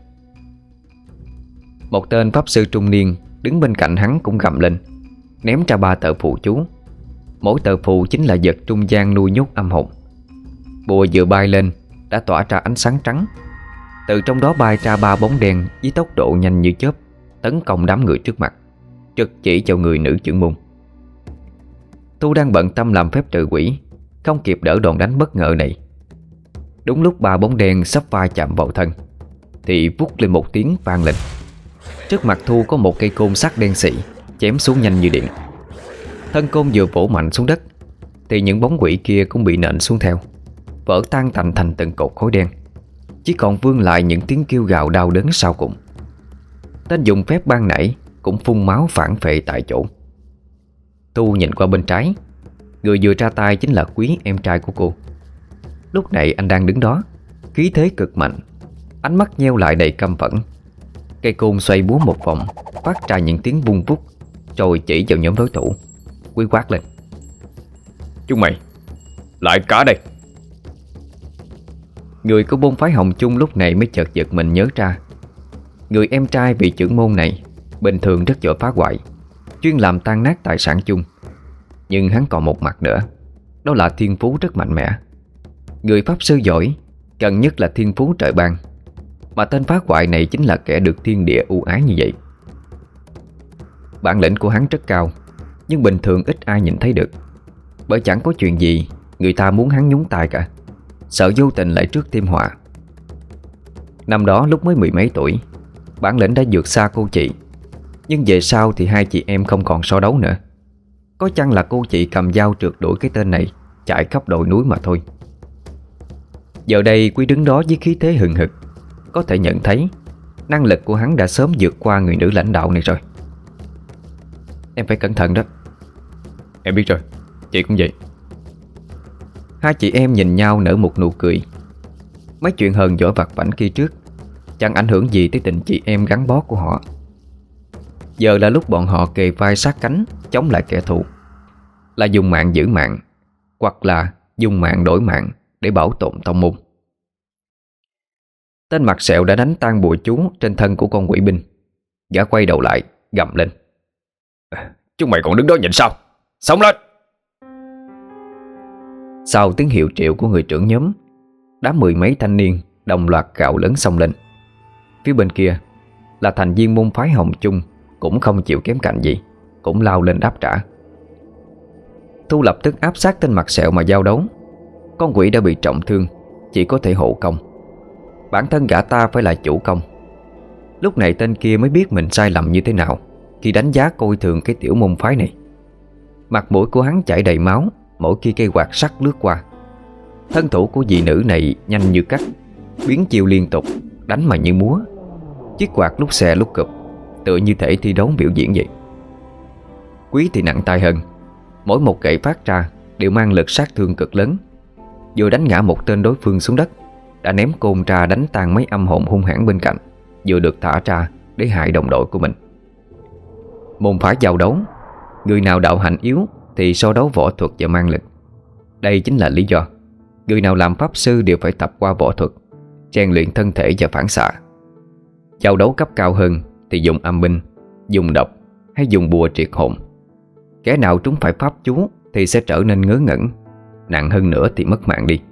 Một tên pháp sư trung niên đứng bên cạnh hắn cũng gầm lên, ném ra 3 tờ phù chú. Mỗi tờ phù chính là vật trung gian nuôi nhốt âm hồn. Bùa vừa bay lên đã tỏa ra ánh sáng trắng. Từ trong đó bay ra 3 bóng đen với tốc độ nhanh như chớp, tấn công đám người trước mặt, trực chỉ vào người nữ trưởng môn. Thu đang bận tâm làm phép trừ quỷ, không kịp đỡ đòn đánh bất ngờ này. Đúng lúc 3 bóng đen sắp va chạm vào thân thì vút lên một tiếng vang lên. Trước mặt Thu có một cây côn sắt đen xị chém xuống nhanh như điện. Thân côn vừa vỗ mạnh xuống đất thì những bóng quỷ kia cũng bị nện xuống theo, vỡ tan tành thành từng cột khối đen, chỉ còn vương lại những tiếng kêu gào đau đớn sau cùng. Tên dùng phép ban nãy cũng phun máu phản phệ tại chỗ. Thu nhìn qua bên trái, người vừa ra tay chính là Quý, em trai của cô. Lúc này anh đang đứng đó, khí thế cực mạnh, ánh mắt nheo lại đầy căm phẫn. Cây côn xoay búa một vòng, phát ra những tiếng vung vút, rồi chỉ vào nhóm đối thủ. Quý quát lên: Chúng mày lại cả đây. Người của môn phái Hồng Chung lúc này mới chợt giật mình nhớ ra, người em trai vị trưởng môn này bình thường rất giỏi phá hoại, chuyên làm tan nát tài sản chung. Nhưng hắn còn một mặt nữa, đó là thiên phú rất mạnh mẽ. Người pháp sư giỏi cần nhất là thiên phú trời ban, mà tên phá hoại này chính là kẻ được thiên địa ưu ái như vậy. Bản lĩnh của hắn rất cao, nhưng bình thường ít ai nhìn thấy được, bởi chẳng có chuyện gì người ta muốn hắn nhúng tay cả, sợ vô tình lại rước thêm họa. Năm đó lúc mới mười mấy tuổi, bản lĩnh đã vượt xa cô chị, nhưng về sau thì hai chị em không còn so đấu nữa. Có chăng là cô chị cầm dao trượt đuổi cái tên này chạy khắp đồi núi mà thôi. Giờ đây Quý đứng đó với khí thế hừng hực, có thể nhận thấy năng lực của hắn đã sớm vượt qua người nữ lãnh đạo này rồi. Em phải cẩn thận đó. Em biết rồi, chị cũng vậy. Hai chị em nhìn nhau nở một nụ cười. Mấy chuyện hờn dỗi vặt vãnh kia trước chẳng ảnh hưởng gì tới tình chị em gắn bó của họ. Giờ là lúc bọn họ kề vai sát cánh chống lại kẻ thù, là dùng mạng giữ mạng, hoặc là dùng mạng đổi mạng để bảo tồn tông môn. Tên mặt sẹo đã đánh tan bùa chú trên thân của con quỷ binh. Gã quay đầu lại gầm lên: Chúng mày còn đứng đó nhìn sao? Xông lên! Sau tiếng hiệu triệu của người trưởng nhóm, đám mười mấy thanh niên đồng loạt gào lớn xông lên. Phía bên kia là thành viên môn phái Hồng Chung cũng không chịu kém cạnh gì, cũng lao lên đáp trả. Thu lập tức áp sát tên mặt sẹo mà giao đấu. Con quỷ đã bị trọng thương, chỉ có thể hộ công. Bản thân gã ta phải là chủ công. Lúc này tên kia mới biết mình sai lầm như thế nào khi đánh giá coi thường cái tiểu môn phái này. Mặt mũi của hắn chảy đầy máu mỗi khi cây quạt sắt lướt qua. Thân thủ của vị nữ này nhanh như cắt, biến chiêu liên tục, đánh mà như múa. Chiếc quạt lúc xè lúc cụp, tựa như thể thi đấu biểu diễn vậy. Quý thì nặng tay hơn, mỗi một gậy phát ra đều mang lực sát thương cực lớn. Vừa đánh ngã một tên đối phương xuống đất, đã ném côn ra đánh tan mấy âm hồn hung hãn bên cạnh, vừa được thả ra để hại đồng đội của mình. Môn phái giao đấu, người nào đạo hạnh yếu thì so đấu võ thuật và mang lực. Đây chính là lý do người nào làm pháp sư đều phải tập qua võ thuật, rèn luyện thân thể và phản xạ. Giao đấu cấp cao hơn thì dùng âm binh, dùng độc hay dùng bùa triệt hồn. Kẻ nào trúng phải pháp chú thì sẽ trở nên ngớ ngẩn, nặng hơn nữa thì mất mạng đi.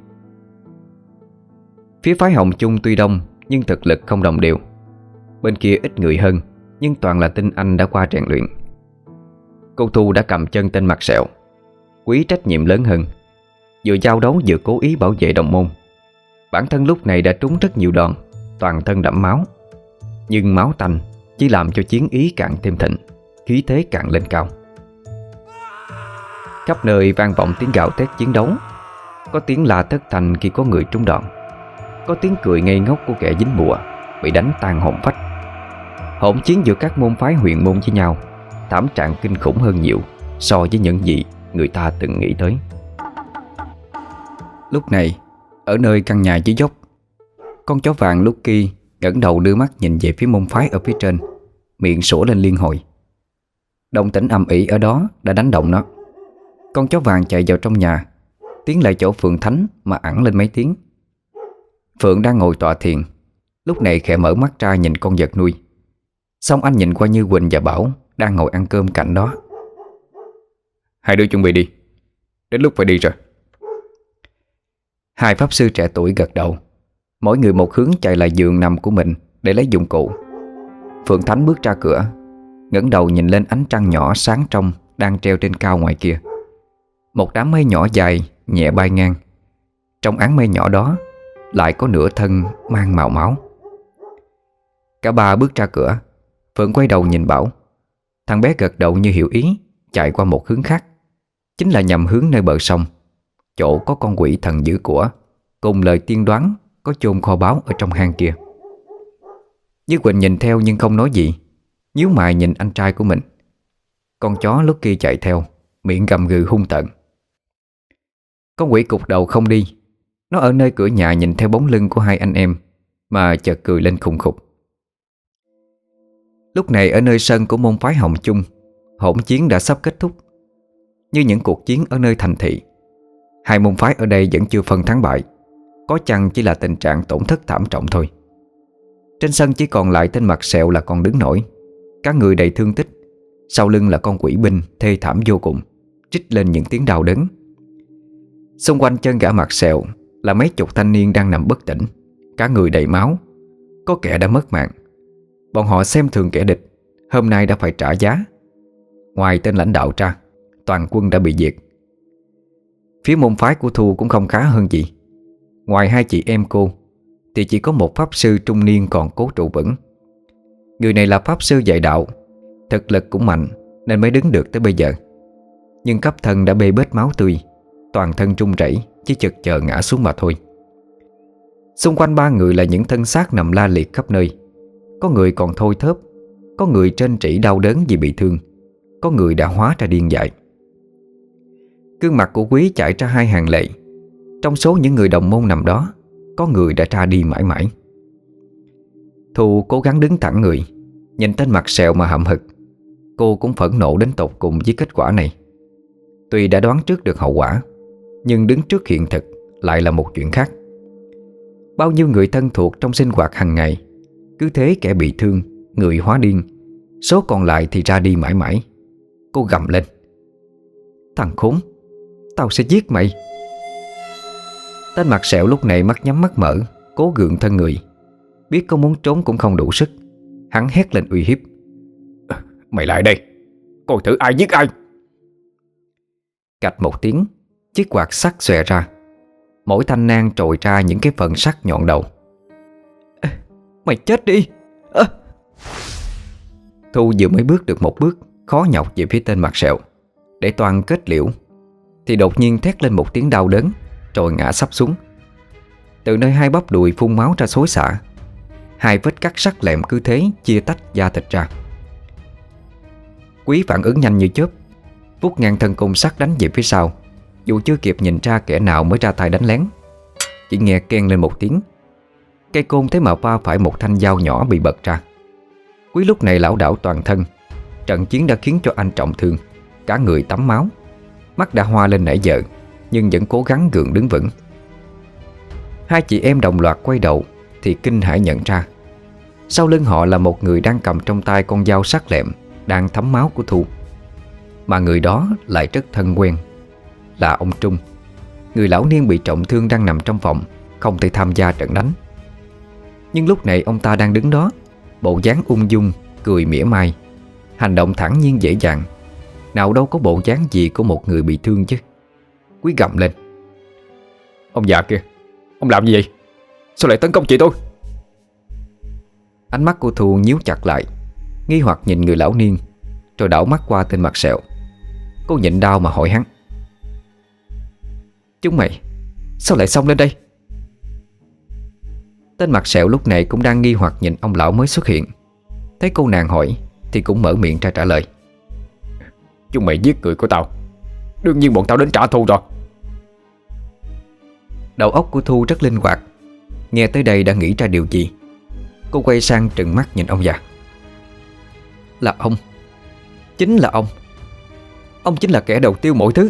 Phía phái Hồng Chung tuy đông nhưng thực lực không đồng đều. Bên kia ít người hơn, nhưng toàn là tinh anh đã qua rèn luyện. Cô Thu đã cầm chân tên mặt sẹo. Quý trách nhiệm lớn hơn, vừa giao đấu vừa cố ý bảo vệ đồng môn. Bản thân lúc này đã trúng rất nhiều đòn, toàn thân đẫm máu. Nhưng máu tanh chỉ làm cho chiến ý càng thêm thịnh, khí thế càng lên cao. Khắp nơi vang vọng tiếng gào thét chiến đấu. Có tiếng la thất thanh khi có người trúng đòn, có tiếng cười ngây ngốc của kẻ dính bùa bị đánh tan hồn phách. Hỗn chiến giữa các môn phái huyền môn với nhau, thảm trạng kinh khủng hơn nhiều so với những gì người ta từng nghĩ tới. Lúc này, ở nơi căn nhà dưới dốc, con chó vàng Lucky ngẩng đầu đưa mắt nhìn về phía môn phái ở phía trên, miệng sủa lên liên hồi. Động tĩnh ầm ĩ ở đó đã đánh động nó. Con chó vàng chạy vào trong nhà, tiến lại chỗ Phượng Thánh mà ẵn lên mấy tiếng. Phượng đang ngồi tọa thiền, lúc này khẽ mở mắt ra nhìn con vật nuôi. Xong anh nhìn qua Như Quỳnh và Bảo đang ngồi ăn cơm cạnh đó. Hai đứa chuẩn bị đi, đến lúc phải đi rồi. Hai pháp sư trẻ tuổi gật đầu, mỗi người một hướng chạy lại giường nằm của mình để lấy dụng cụ. Phượng Thánh bước ra cửa, ngẩng đầu nhìn lên ánh trăng nhỏ sáng trong đang treo trên cao ngoài kia. Một đám mây nhỏ dài nhẹ bay ngang. Trong áng mây nhỏ đó lại có nửa thân mang màu máu. Cả ba bước ra cửa. Phượng quay đầu nhìn Bảo. Thằng bé gật đầu như hiểu ý, chạy qua một hướng khác, chính là nhằm hướng nơi bờ sông, chỗ có con quỷ thần giữ của, cùng lời tiên đoán có chôn kho báu ở trong hang kia. Như Quỳnh nhìn theo nhưng không nói gì, nhíu mày nhìn anh trai của mình. Con chó Lucky chạy theo, miệng gầm gừ hung tợn. Con quỷ cụp đầu không đi. Nó ở nơi cửa nhà nhìn theo bóng lưng của hai anh em mà chợt cười lên khùng khục. Lúc này ở nơi sân của môn phái Hồng Chung, hỗn chiến đã sắp kết thúc. Như những cuộc chiến ở nơi thành thị, hai môn phái ở đây vẫn chưa phân thắng bại, có chăng chỉ là tình trạng tổn thất thảm trọng thôi. Trên sân chỉ còn lại tên mặt sẹo là còn đứng nổi, các người đầy thương tích. Sau lưng là con quỷ binh thê thảm vô cùng, trích lên những tiếng đau đớn. Xung quanh chân gã mặt sẹo là mấy chục thanh niên đang nằm bất tỉnh, cả người đầy máu. Có kẻ đã mất mạng. Bọn họ xem thường kẻ địch, hôm nay đã phải trả giá. Ngoài tên lãnh đạo ra, toàn quân đã bị diệt. Phía môn phái của Thu cũng không khá hơn gì. Ngoài hai chị em cô thì chỉ có một pháp sư trung niên còn cố trụ vững. Người này là pháp sư dạy đạo, thực lực cũng mạnh nên mới đứng được tới bây giờ. Nhưng cấp thân đã bê bết máu tươi, toàn thân run rẩy, chỉ chực chờ ngã xuống mà thôi. Xung quanh ba người là những thân xác nằm la liệt khắp nơi. Có người còn thôi thớp, có người trên trĩ đau đớn vì bị thương, có người đã hóa ra điên dại. Gương mặt của Quý chảy ra hai hàng lệ. Trong số những người đồng môn nằm đó, có người đã ra đi mãi mãi. Thu cố gắng đứng thẳng người, nhìn tên mặt sẹo mà hậm hực. Cô cũng phẫn nộ đến tột cùng với kết quả này. Tuy đã đoán trước được hậu quả, nhưng đứng trước hiện thực lại là một chuyện khác. Bao nhiêu người thân thuộc trong sinh hoạt hàng ngày cứ thế kẻ bị thương, người hóa điên, số còn lại thì ra đi mãi mãi. Cô gầm lên: "Thằng khốn, tao sẽ giết mày!" Tên mặt sẹo lúc này mắt nhắm mắt mở, cố gượng thân người. Biết có muốn trốn cũng không đủ sức, hắn hét lên uy hiếp: "Mày lại đây, coi thử ai giết ai!" Cạch một tiếng, chiếc quạt sắt xòe ra. Mỗi thanh nang trồi ra những cái phần sắc nhọn đầu. "Mày chết đi!" Thu vừa mới bước được một bước, khó nhọc về phía tên mặt sẹo để toàn kết liễu, thì đột nhiên thét lên một tiếng đau đớn, rồi ngã sắp xuống. Từ nơi hai bắp đùi phun máu ra xối xả. Hai vết cắt sắc lẹm cứ thế chia tách da thịt ra. Quý phản ứng nhanh như chớp, vút ngang thân côn sắt đánh về phía sau. Dù chưa kịp nhìn ra kẻ nào mới ra tay đánh lén, chỉ nghe keng lên một tiếng, cây côn thế mà va phải một thanh dao nhỏ bị bật ra. Quý lúc này lảo đảo toàn thân. Trận chiến đã khiến cho anh trọng thương, cả người tắm máu, mắt đã hoa lên nãy giờ, nhưng vẫn cố gắng gượng đứng vững. Hai chị em đồng loạt quay đầu thì kinh hãi nhận ra sau lưng họ là một người đang cầm trong tay con dao sắc lẹm đang thấm máu của Thu. Mà người đó lại rất thân quen, là ông Trung, người lão niên bị trọng thương đang nằm trong phòng, không thể tham gia trận đánh. Nhưng lúc này ông ta đang đứng đó, bộ dáng ung dung, cười mỉa mai, hành động thản nhiên dễ dàng, nào đâu có bộ dáng gì của một người bị thương chứ. Quý gầm lên: "Ông già kia, ông làm gì vậy? Sao lại tấn công chị tôi?" Ánh mắt của Thu nhíu chặt lại, nghi hoặc nhìn người lão niên, rồi đảo mắt qua tên mặt sẹo. Cô nhịn đau mà hỏi hắn: "Chúng mày sao lại xông lên đây?" Tên mặt sẹo lúc này cũng đang nghi hoặc nhìn ông lão mới xuất hiện. Thấy cô nàng hỏi thì cũng mở miệng ra trả lời: "Chúng mày giết người của tao, đương nhiên bọn tao đến trả thù rồi." Đầu óc của Thu rất linh hoạt, nghe tới đây đã nghĩ ra điều gì. Cô quay sang trừng mắt nhìn ông già: "Là ông, chính là ông chính là kẻ đầu tiêu mọi thứ."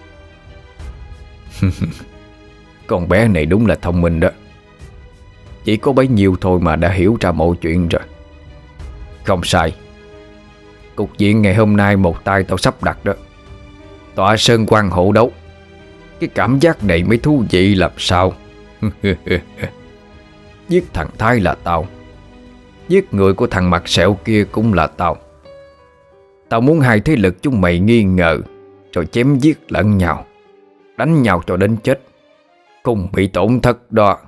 Con bé này đúng là thông minh đó. Chỉ có bấy nhiêu thôi mà đã hiểu ra mọi chuyện rồi. Không sai, cục diện ngày hôm nay một tay tao sắp đặt đó. Tọa sơn quan hộ đấu, cái cảm giác này mới thú vị làm sao. Giết thằng Thái là tao, giết người của thằng mặt sẹo kia cũng là tao. Tao muốn hai thế lực chúng mày nghi ngờ, rồi chém giết lẫn nhau, đánh nhau cho đến chết, cùng bị tổn thất đó.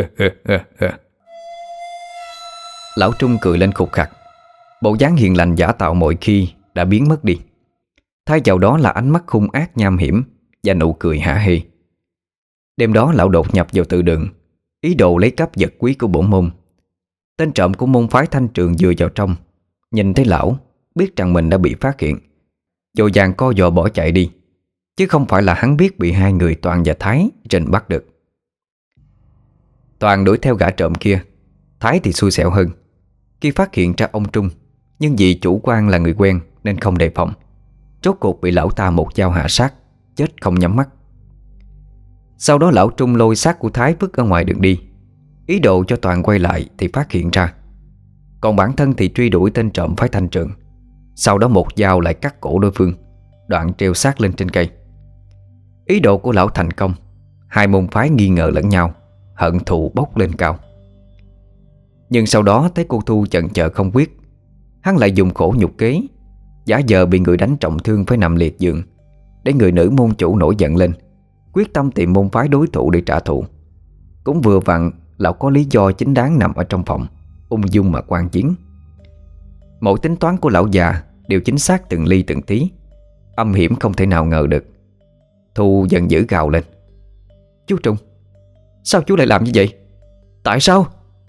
Lão Trung cười lên khục khặc. Bộ dáng hiền lành giả tạo mọi khi đã biến mất đi, thay vào đó là ánh mắt hung ác nham hiểm và nụ cười hả hê. Đêm đó lão đột nhập vào tự đường, ý đồ lấy cắp vật quý của bổn môn. Tên trộm của môn phái Thanh Trường vừa vào trong, nhìn thấy lão, biết rằng mình đã bị phát hiện, vội vàng co giò bỏ chạy đi. Chứ không phải là hắn biết bị hai người Toàn và Thái rình bắt được. Toàn đuổi theo gã trộm kia, Thái thì xui xẻo hơn. Khi phát hiện ra ông Trung, nhưng vì chủ quan là người quen nên không đề phòng, rốt cuộc bị lão ta một dao hạ sát, chết không nhắm mắt. Sau đó lão Trung lôi xác của Thái vứt ở ngoài đường đi, ý đồ cho Toàn quay lại thì phát hiện ra. Còn bản thân thì truy đuổi tên trộm phái Thanh Trường. Sau đó một dao lại cắt cổ đối phương, đoạn treo xác lên trên cây. Ý đồ của lão thành công. Hai môn phái nghi ngờ lẫn nhau, hận thù bốc lên cao. Nhưng sau đó thấy cô Thu chần chờ không quyết, hắn lại dùng khổ nhục kế, giả vờ bị người đánh trọng thương phải nằm liệt giường, để người nữ môn chủ nổi giận lên, quyết tâm tìm môn phái đối thủ để trả thù. Cũng vừa vặn lão có lý do chính đáng nằm ở trong phòng, ung dung mà quan chiến. Mọi tính toán của lão già đều chính xác từng ly từng tí, âm hiểm không thể nào ngờ được. Thu giận dữ gào lên: "Chú Trung, sao chú lại làm như vậy? Tại sao?"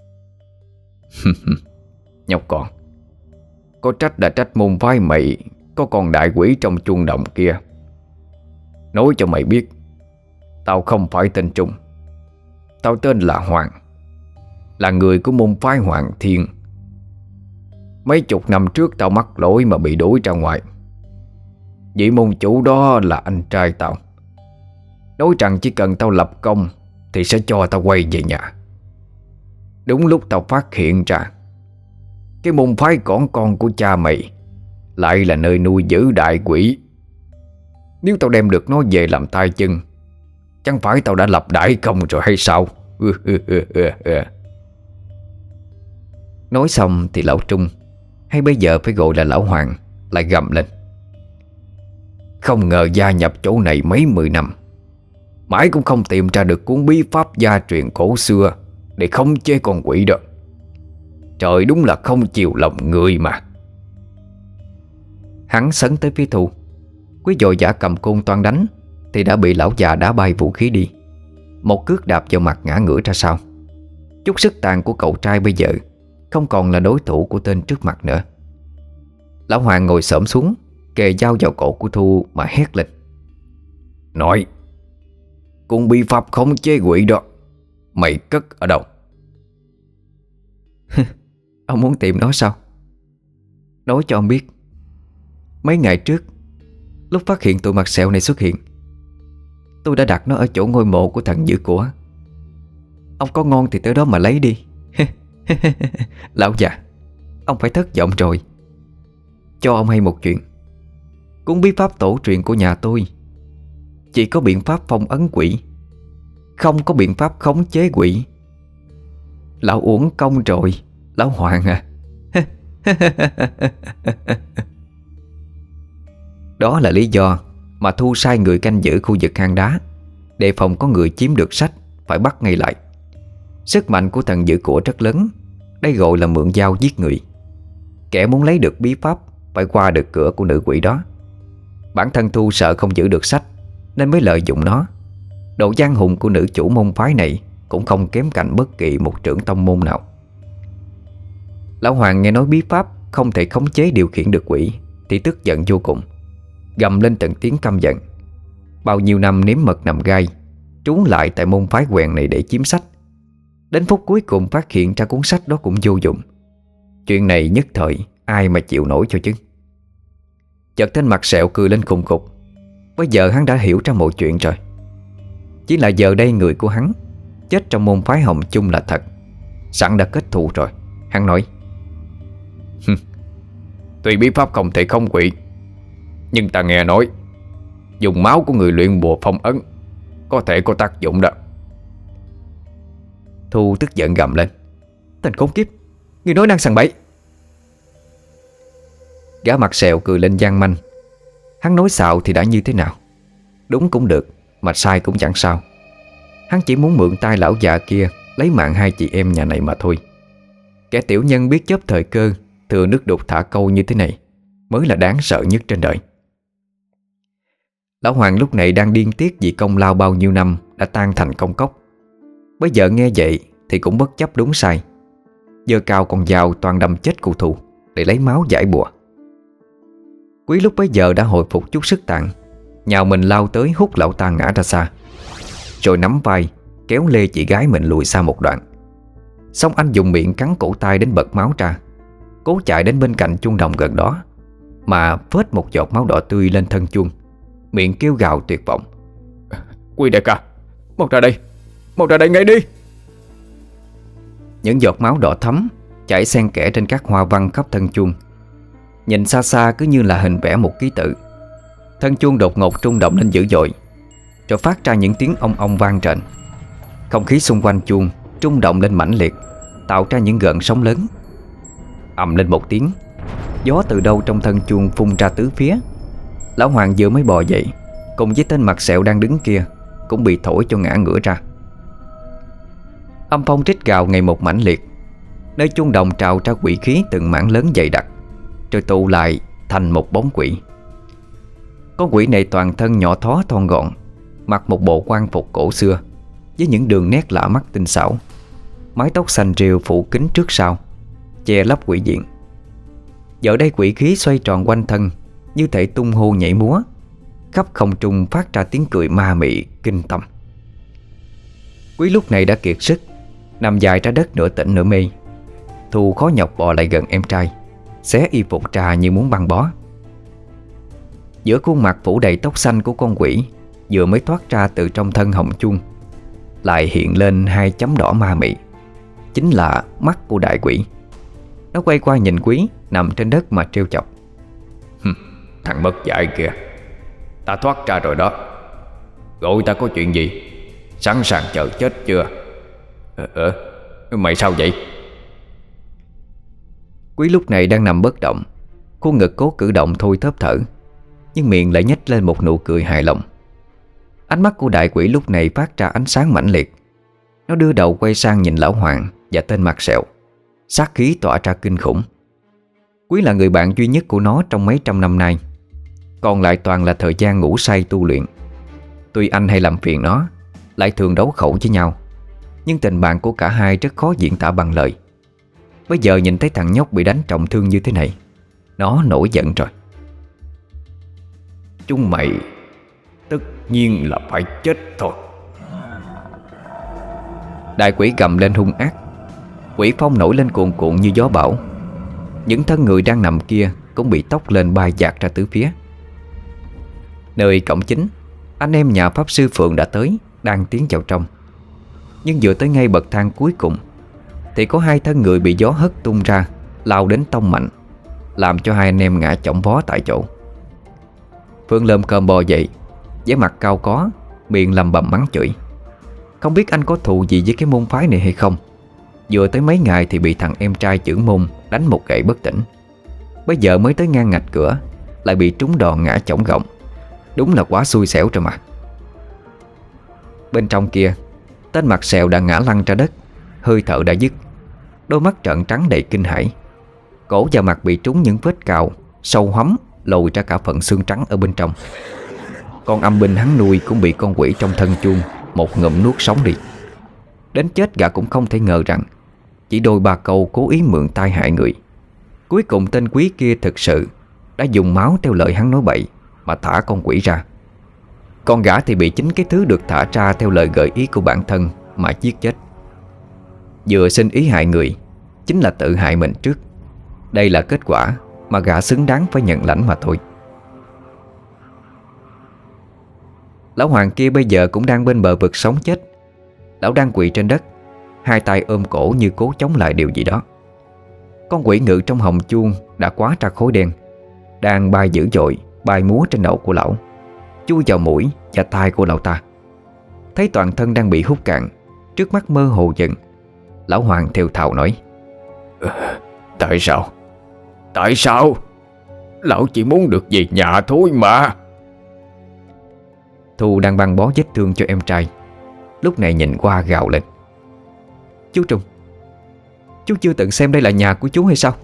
Nhóc con, có trách đã trách môn phái mày có con đại quỷ trong chuông đồng kia. Nói cho mày biết, tao không phải tên Trung. Tao tên là Hoàng, là người của môn phái Hoàng Thiên. Mấy chục năm trước tao mắc lỗi mà bị đuổi ra ngoài. Vị môn chủ đó là anh trai tao, nói rằng chỉ cần tao lập công thì sẽ cho tao quay về nhà. Đúng lúc tao phát hiện ra cái môn phái con của cha mày lại là nơi nuôi giữ đại quỷ. Nếu tao đem được nó về làm tay chân, chẳng phải tao đã lập đại công rồi hay sao? Nói xong thì lão Trung, hay bây giờ phải gọi là lão Hoàng, lại gầm lên: "Không ngờ gia nhập chỗ này mấy 10 năm, mãi cũng không tìm ra được cuốn bí pháp gia truyền cổ xưa để khống chế con quỷ đó. Trời đúng là không chiều lòng người mà." Hắn sấn tới phía Thu, Quý vội vã cầm côn toan đánh thì đã bị lão già đá bay vũ khí đi. Một cước đạp vào mặt ngã ngửa ra sau. Chút sức tàn của cậu trai bây giờ không còn là đối thủ của tên trước mặt nữa. Lão Hoàng ngồi xổm xuống, kề dao vào cổ của Thu mà hét lên: "Nói, cuốn bí pháp khống chế quỷ đó mày cất ở đâu?" "Ông muốn tìm nó sao? Nói cho ông biết, mấy ngày trước, lúc phát hiện tụi mặt sẹo này xuất hiện, tôi đã đặt nó ở chỗ ngôi mộ của thằng giữ của. Ông có ngon thì tới đó mà lấy đi." "Lão già, ông phải thất vọng rồi. Cho ông hay một chuyện, cuốn bí pháp tổ truyền của nhà tôi chỉ có biện pháp phong ấn quỷ, không có biện pháp khống chế quỷ. Lão uổng công rồi, lão Hoàng à." Đó là lý do mà Thu sai người canh giữ khu vực hang đá, đề phòng có người chiếm được sách phải bắt ngay lại. Sức mạnh của thần giữ của rất lớn, đây gọi là mượn dao giết người. Kẻ muốn lấy được bí pháp phải qua được cửa của nữ quỷ đó. Bản thân Thu sợ không giữ được sách nên mới lợi dụng nó. Độ gian hùng của nữ chủ môn phái này cũng không kém cạnh bất kỳ một trưởng tông môn nào. Lão Hoàng nghe nói bí pháp không thể khống chế điều khiển được quỷ thì tức giận vô cùng, gầm lên từng tiếng căm giận. Bao nhiêu năm nếm mật nằm gai, trú lại tại môn phái quèn này để chiếm sách, đến phút cuối cùng phát hiện ra cuốn sách đó cũng vô dụng. Chuyện này nhất thời ai mà chịu nổi cho chứ. Chợt trên mặt sẹo cười lên khùng khục. Bây giờ hắn đã hiểu ra mọi chuyện rồi. Chỉ là giờ đây người của hắn chết trong môn phái Hồng Chung là thật. Sẵn đã kết thù rồi, hắn nói: "Tuy bí pháp không thể khống quỷ, nhưng ta nghe nói dùng máu của người luyện bùa phong ấn có thể có tác dụng đó." Thu tức giận gầm lên: "Tên khốn kiếp, ngươi nói năng sằng bậy!" Gã mặt sẹo cười lên gian manh. Hắn nói xạo thì đã như thế nào? Đúng cũng được, mà sai cũng chẳng sao. Hắn chỉ muốn mượn tay lão già kia lấy mạng hai chị em nhà này mà thôi. Kẻ tiểu nhân biết chớp thời cơ, thừa nước đục thả câu như thế này mới là đáng sợ nhất trên đời. Lão Hoàng lúc này đang điên tiết vì công lao bao nhiêu năm đã tan thành công cốc. Bây giờ nghe vậy thì cũng bất chấp đúng sai, giơ cao con dao toàn đâm chết cô Thu để lấy máu giải bùa. Quý lúc bấy giờ đã hồi phục chút sức tàn, nhào mình lao tới hút lão ta ngã ra xa, rồi nắm vai kéo lê chị gái mình lùi xa một đoạn. Xong anh dùng miệng cắn cổ tay đến bật máu ra, cố chạy đến bên cạnh chuông đồng gần đó. mà phết một giọt máu đỏ tươi lên thân chuông, miệng kêu gào tuyệt vọng. Quý đại ca, mau ra đây ngay đi. Những giọt máu đỏ thẫm chảy xen kẽ trên các hoa văn khắp thân chuông. Nhìn xa xa cứ như là hình vẽ một ký tự. Thân chuông đột ngột rung động lên dữ dội, rồi phát ra những tiếng ong ong vang rền. Không khí xung quanh chuông rung động lên mãnh liệt, tạo ra những gợn sóng lớn. Ầm lên một tiếng, gió từ đâu trong thân chuông phun ra tứ phía. Lão Hoàng vừa mới bò dậy, cùng với tên mặt sẹo đang đứng kia, cũng bị thổi cho ngã ngửa ra. Âm phong rít gào ngày một mãnh liệt. Nơi chuông đồng trào ra quỷ khí từng mảng lớn dày đặc, rồi tụ lại thành một bóng quỷ. Con quỷ này toàn thân nhỏ thó thon gọn, mặc một bộ quan phục cổ xưa với những đường nét lạ mắt tinh xảo, mái tóc xanh rêu phủ kín trước sau, che lấp quỷ diện. Giờ đây quỷ khí xoay tròn quanh thân, như thể tung hô nhảy múa, khắp không trung phát ra tiếng cười ma mị kinh tâm. Quý lúc này đã kiệt sức, nằm dài ra đất nửa tỉnh nửa mê. Thu khó nhọc bò lại gần em trai, xé y phục trà như muốn băng bó. Giữa khuôn mặt phủ đầy tóc xanh của con quỷ vừa mới thoát ra từ trong thân hồng chuông, lại hiện lên hai chấm đỏ ma mị, chính là mắt của đại quỷ. Nó quay qua nhìn Quý nằm trên đất mà trêu chọc. Thằng mất dạy kìa, ta thoát ra rồi đó. Gọi ta có chuyện gì? Sẵn sàng chờ chết chưa? Mày sao vậy? Quý lúc này đang nằm bất động, khuôn ngực cố cử động thôi thớp thở, nhưng miệng lại nhếch lên một nụ cười hài lòng. Ánh mắt của đại quỷ lúc này phát ra ánh sáng mãnh liệt. Nó đưa đầu quay sang nhìn lão Hoàng và tên mặt sẹo, sát khí tỏa ra kinh khủng. Quý là người bạn duy nhất của nó trong mấy trăm năm nay, còn lại toàn là thời gian ngủ say tu luyện. Tuy anh hay làm phiền nó, lại thường đấu khẩu với nhau, nhưng tình bạn của cả hai rất khó diễn tả bằng lời. Bây giờ nhìn thấy thằng nhóc bị đánh trọng thương như thế này, nó nổi giận rồi. Chúng mày tất nhiên là phải chết thôi. Đại quỷ gầm lên hung ác. Quỷ phong nổi lên cuồn cuộn như gió bão. Những thân người đang nằm kia cũng bị tốc lên bay dạt ra tứ phía. Nơi cổng chính, anh em nhà pháp sư Phượng đã tới, đang tiến vào trong. Nhưng vừa tới ngay bậc thang cuối cùng thì có hai thân người bị gió hất tung ra, lao đến tông mạnh, làm cho hai anh em ngã chỏng vó tại chỗ. Phương lơm cơm bò dậy, vẻ mặt cao có, miệng lầm bầm mắng chửi. Không biết anh có thù gì với cái môn phái này hay không. Vừa tới mấy ngày thì bị thằng em trai trưởng môn đánh một gậy bất tỉnh. Bây giờ mới tới ngang ngạch cửa, lại bị trúng đòn ngã chổng gọng. Đúng là quá xui xẻo rồi mà. Bên trong kia, tên mặt sẹo đã ngã lăn ra đất, hơi thở đã dứt, đôi mắt trợn trắng đầy kinh hãi. Cổ và mặt bị trúng những vết cào sâu hoắm, lồi ra cả phần xương trắng ở bên trong. Con âm binh hắn nuôi cũng bị con quỷ trong thân chuông một ngụm nuốt sống đi. Đến chết gã cũng không thể ngờ rằng chỉ đôi ba câu cố ý mượn tai hại người, cuối cùng tên Quý kia thực sự đã dùng máu theo lời hắn nói bậy mà thả con quỷ ra. Còn gã thì bị chính cái thứ được thả ra theo lời gợi ý của bản thân mà giết chết. Vừa xin ý hại người, chính là tự hại mình trước. Đây là kết quả mà gã xứng đáng phải nhận lãnh mà thôi. Lão Hoàng kia bây giờ cũng đang bên bờ vực sống chết. Lão đang quỳ trên đất, hai tay ôm cổ như cố chống lại điều gì đó. Con quỷ ngự trong hồng chuông đã quá ra khối đen, đang bay dữ dội, bay múa trên đầu của lão, chui vào mũi và tai của lão ta. Thấy toàn thân đang bị hút cạn, trước mắt mơ hồ dần, lão Hoàng thều thào nói: Tại sao? Tại sao? Lão chỉ muốn được về nhà thôi mà. Thu đang băng bó vết thương cho em trai, lúc này nhìn qua gào lên: Chú Trùng, chú chưa từng xem đây là nhà của chú hay sao?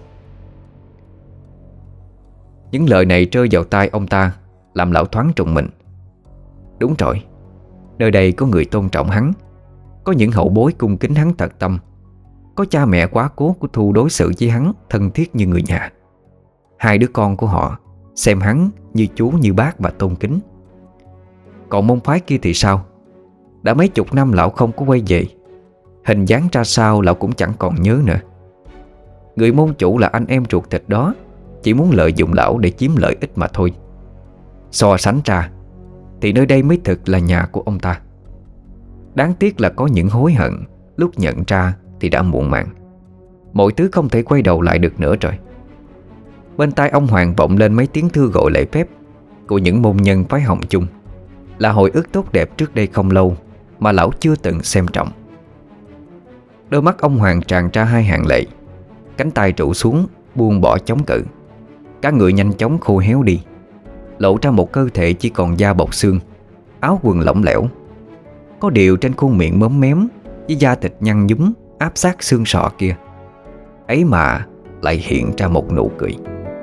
Những lời này rơi vào tai ông ta, làm lão thoáng trùng mình. Đúng rồi, nơi đây có người tôn trọng hắn, có những hậu bối cung kính hắn tận tâm, có cha mẹ quá cố của Thu đối xử với hắn thân thiết như người nhà. Hai đứa con của họ xem hắn như chú như bác mà tôn kính. Còn môn phái kia thì sao? Đã mấy chục năm lão không có quay về, hình dáng ra sao lão cũng chẳng còn nhớ nữa. Người môn chủ là anh em ruột thịt đó chỉ muốn lợi dụng lão để chiếm lợi ích mà thôi. So sánh ra thì nơi đây mới thực là nhà của ông ta. Đáng tiếc là có những hối hận lúc nhận ra thì đã muộn màng. Mọi thứ không thể quay đầu lại được nữa rồi. Bên tai ông Hoàng vọng lên mấy tiếng thưa gọi lễ phép của những môn nhân phái Hồng Chung, là hồi ức tốt đẹp trước đây không lâu mà lão chưa từng xem trọng. Đôi mắt ông Hoàng tràn ra hai hàng lệ, cánh tay trụ xuống, buông bỏ chống cự. Cả người nhanh chóng khô héo đi, lộ ra một cơ thể chỉ còn da bọc xương, áo quần lỏng lẻo. Có điều trên khuôn miệng móm mém với da thịt nhăn nhúm áp sát xương sọ kia, ấy mà lại hiện ra một nụ cười.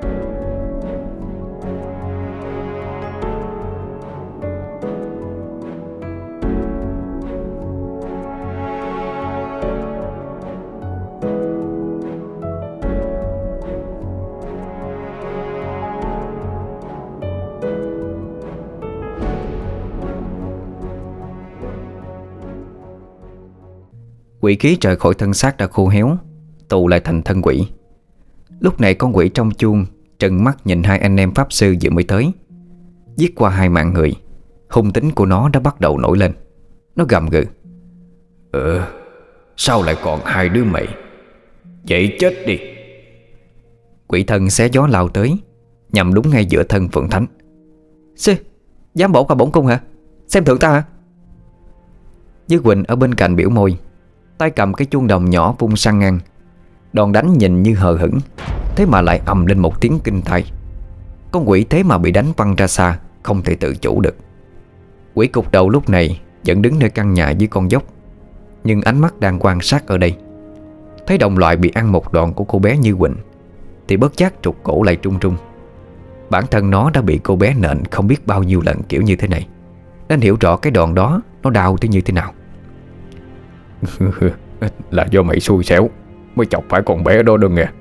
Quỷ khí rời khỏi thân xác đã khô héo, tụ lại thành thân quỷ. Lúc này con quỷ trong chuông trừng mắt nhìn hai anh em pháp sư vừa mới tới. Giết qua hai mạng người, hung tính của nó đã bắt đầu nổi lên. Nó gầm gừ: Sao lại còn hai đứa mày? Vậy chết đi. Quỷ thân xé gió lao tới, nhằm đúng ngay giữa thân Phượng Thánh. Sư, dám bổ qua bổn cung hả? Xem thượng ta hả? Như Quỳnh ở bên cạnh biểu môi, tay cầm cái chuông đồng nhỏ vung sang ngang. Đòn đánh nhìn như hờ hững, thế mà lại ầm lên một tiếng kinh tai. Con quỷ thế mà bị đánh văng ra xa, không thể tự chủ được. Quỷ cục đầu lúc này vẫn đứng nơi căn nhà dưới con dốc, nhưng ánh mắt đang quan sát ở đây. Thấy đồng loại bị ăn một đòn của cô bé Như Quỳnh thì bất giác trục cổ lại trung trung. Bản thân nó đã bị cô bé nện không biết bao nhiêu lần kiểu như thế này, nên hiểu rõ cái đòn đó nó đau tới như thế nào. Là do mày xui xẻo mới chọc phải con bé đó đâu nghe.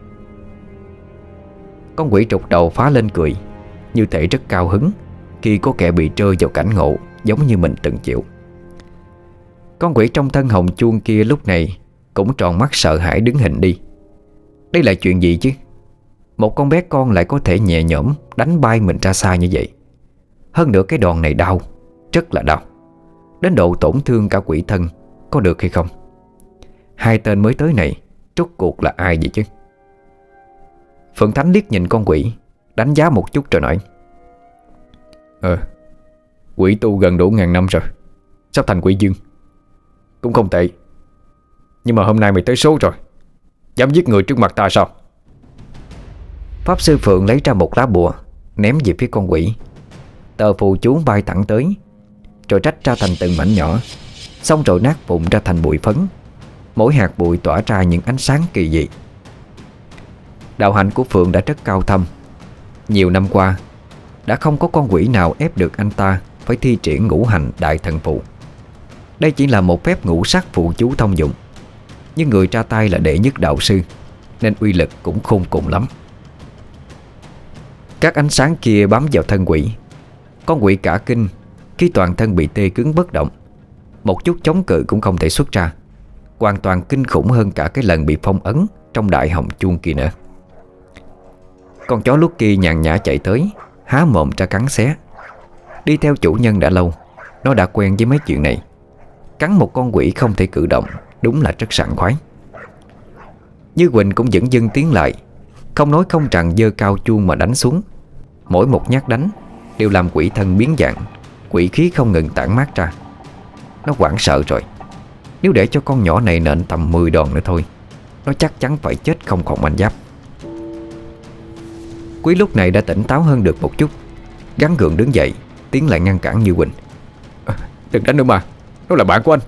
Con quỷ trục đầu phá lên cười, như thể rất cao hứng khi có kẻ bị rơi vào cảnh ngộ giống như mình từng chịu. Con quỷ trong thân hồng chuông kia lúc này cũng tròn mắt sợ hãi đứng hình đi. Đây là chuyện gì chứ? Một con bé con lại có thể nhẹ nhõm đánh bay mình ra xa như vậy. Hơn nữa cái đòn này đau, rất là đau, đến độ tổn thương cả quỷ thân. Có được hay không? Hai tên mới tới này rốt cuộc là ai vậy chứ? Phượng Thánh liếc nhìn con quỷ, đánh giá một chút rồi nói: Quỷ tu gần đủ 1000 năm rồi, sắp thành quỷ dương. Cũng không tệ. Nhưng mà hôm nay mày tới số rồi, dám giết người trước mặt ta sao? Pháp sư Phượng lấy ra một lá bùa, ném về phía con quỷ. Tờ phù chú bay thẳng tới, rồi rách ra thành từng mảnh nhỏ, xong rồi nát vụn ra thành bụi phấn. Mỗi hạt bụi tỏa ra những ánh sáng kỳ dị. Đạo hạnh của Phượng đã rất cao thâm. Nhiều năm qua đã không có con quỷ nào ép được anh ta phải thi triển ngũ hành đại thần phụ. Đây chỉ là một phép ngũ sắc phụ chú thông dụng, nhưng người ra tay là đệ nhất đạo sư, nên uy lực cũng khôn cùng lắm. Các ánh sáng kia bám vào thân quỷ. Con quỷ cả kinh khi toàn thân bị tê cứng bất động, một chút chống cự cũng không thể xuất ra. Hoàn toàn kinh khủng hơn cả cái lần bị phong ấn trong đại hồng chuông kia nữa. Con chó Lucky nhàn nhã chạy tới, há mồm ra cắn xé. Đi theo chủ nhân đã lâu, nó đã quen với mấy chuyện này. Cắn một con quỷ không thể cử động đúng là rất sảng khoái. Như Quỳnh cũng dửng dưng tiến lại, không nói không rằng giơ cao chuông mà đánh xuống. Mỗi một nhát đánh đều làm quỷ thân biến dạng, quỷ khí không ngừng tản mát ra. Nó hoảng sợ rồi. Nếu để cho con nhỏ này nện tầm 10 đòn nữa thôi, nó chắc chắn phải chết không còn manh giáp. Quý lúc này đã tỉnh táo hơn được một chút, gắng gượng đứng dậy, tiến lại ngăn cản Như Quỳnh. Đừng đánh nữa mà, nó là bạn của anh.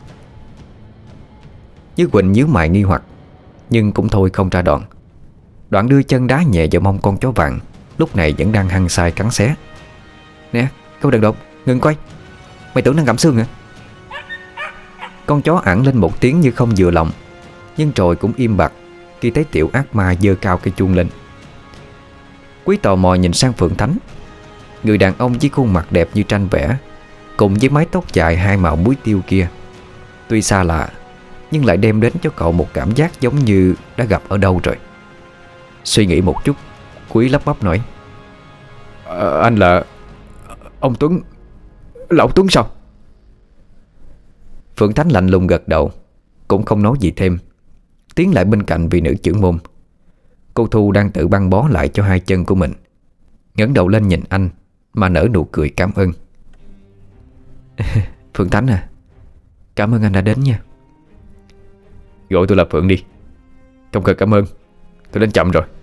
Như Quỳnh nhíu mày nghi hoặc, nhưng cũng thôi không ra đòn. Đoạn đưa chân đá nhẹ vào mông con chó vàng, lúc này vẫn đang hăng say cắn xé. Nè, câu đừng đột, ngừng coi. Mày tưởng đang gặm xương hả? Con chó ẵn lên một tiếng như không vừa lòng, nhưng rồi cũng im bặt khi thấy tiểu ác ma giơ cao cây chuông lên. Quý tò mò nhìn sang Phượng Thánh, người đàn ông với khuôn mặt đẹp như tranh vẽ, cùng với mái tóc dài hai màu muối tiêu kia. Tuy xa lạ, nhưng lại đem đến cho cậu một cảm giác giống như đã gặp ở đâu rồi. Suy nghĩ một chút, Quý lắp bắp nói: Anh là ông Tuấn, lão Tuấn sao? Phượng Thánh lạnh lùng gật đầu, cũng không nói gì thêm, tiến lại bên cạnh vị nữ trưởng môn. Cô Thu đang tự băng bó lại cho hai chân của mình, ngẩng đầu lên nhìn anh mà nở nụ cười cảm ơn. Phượng Thánh à, cảm ơn anh đã đến nha. Gọi tôi là Phượng đi, không cần cảm ơn, tôi đến chậm rồi.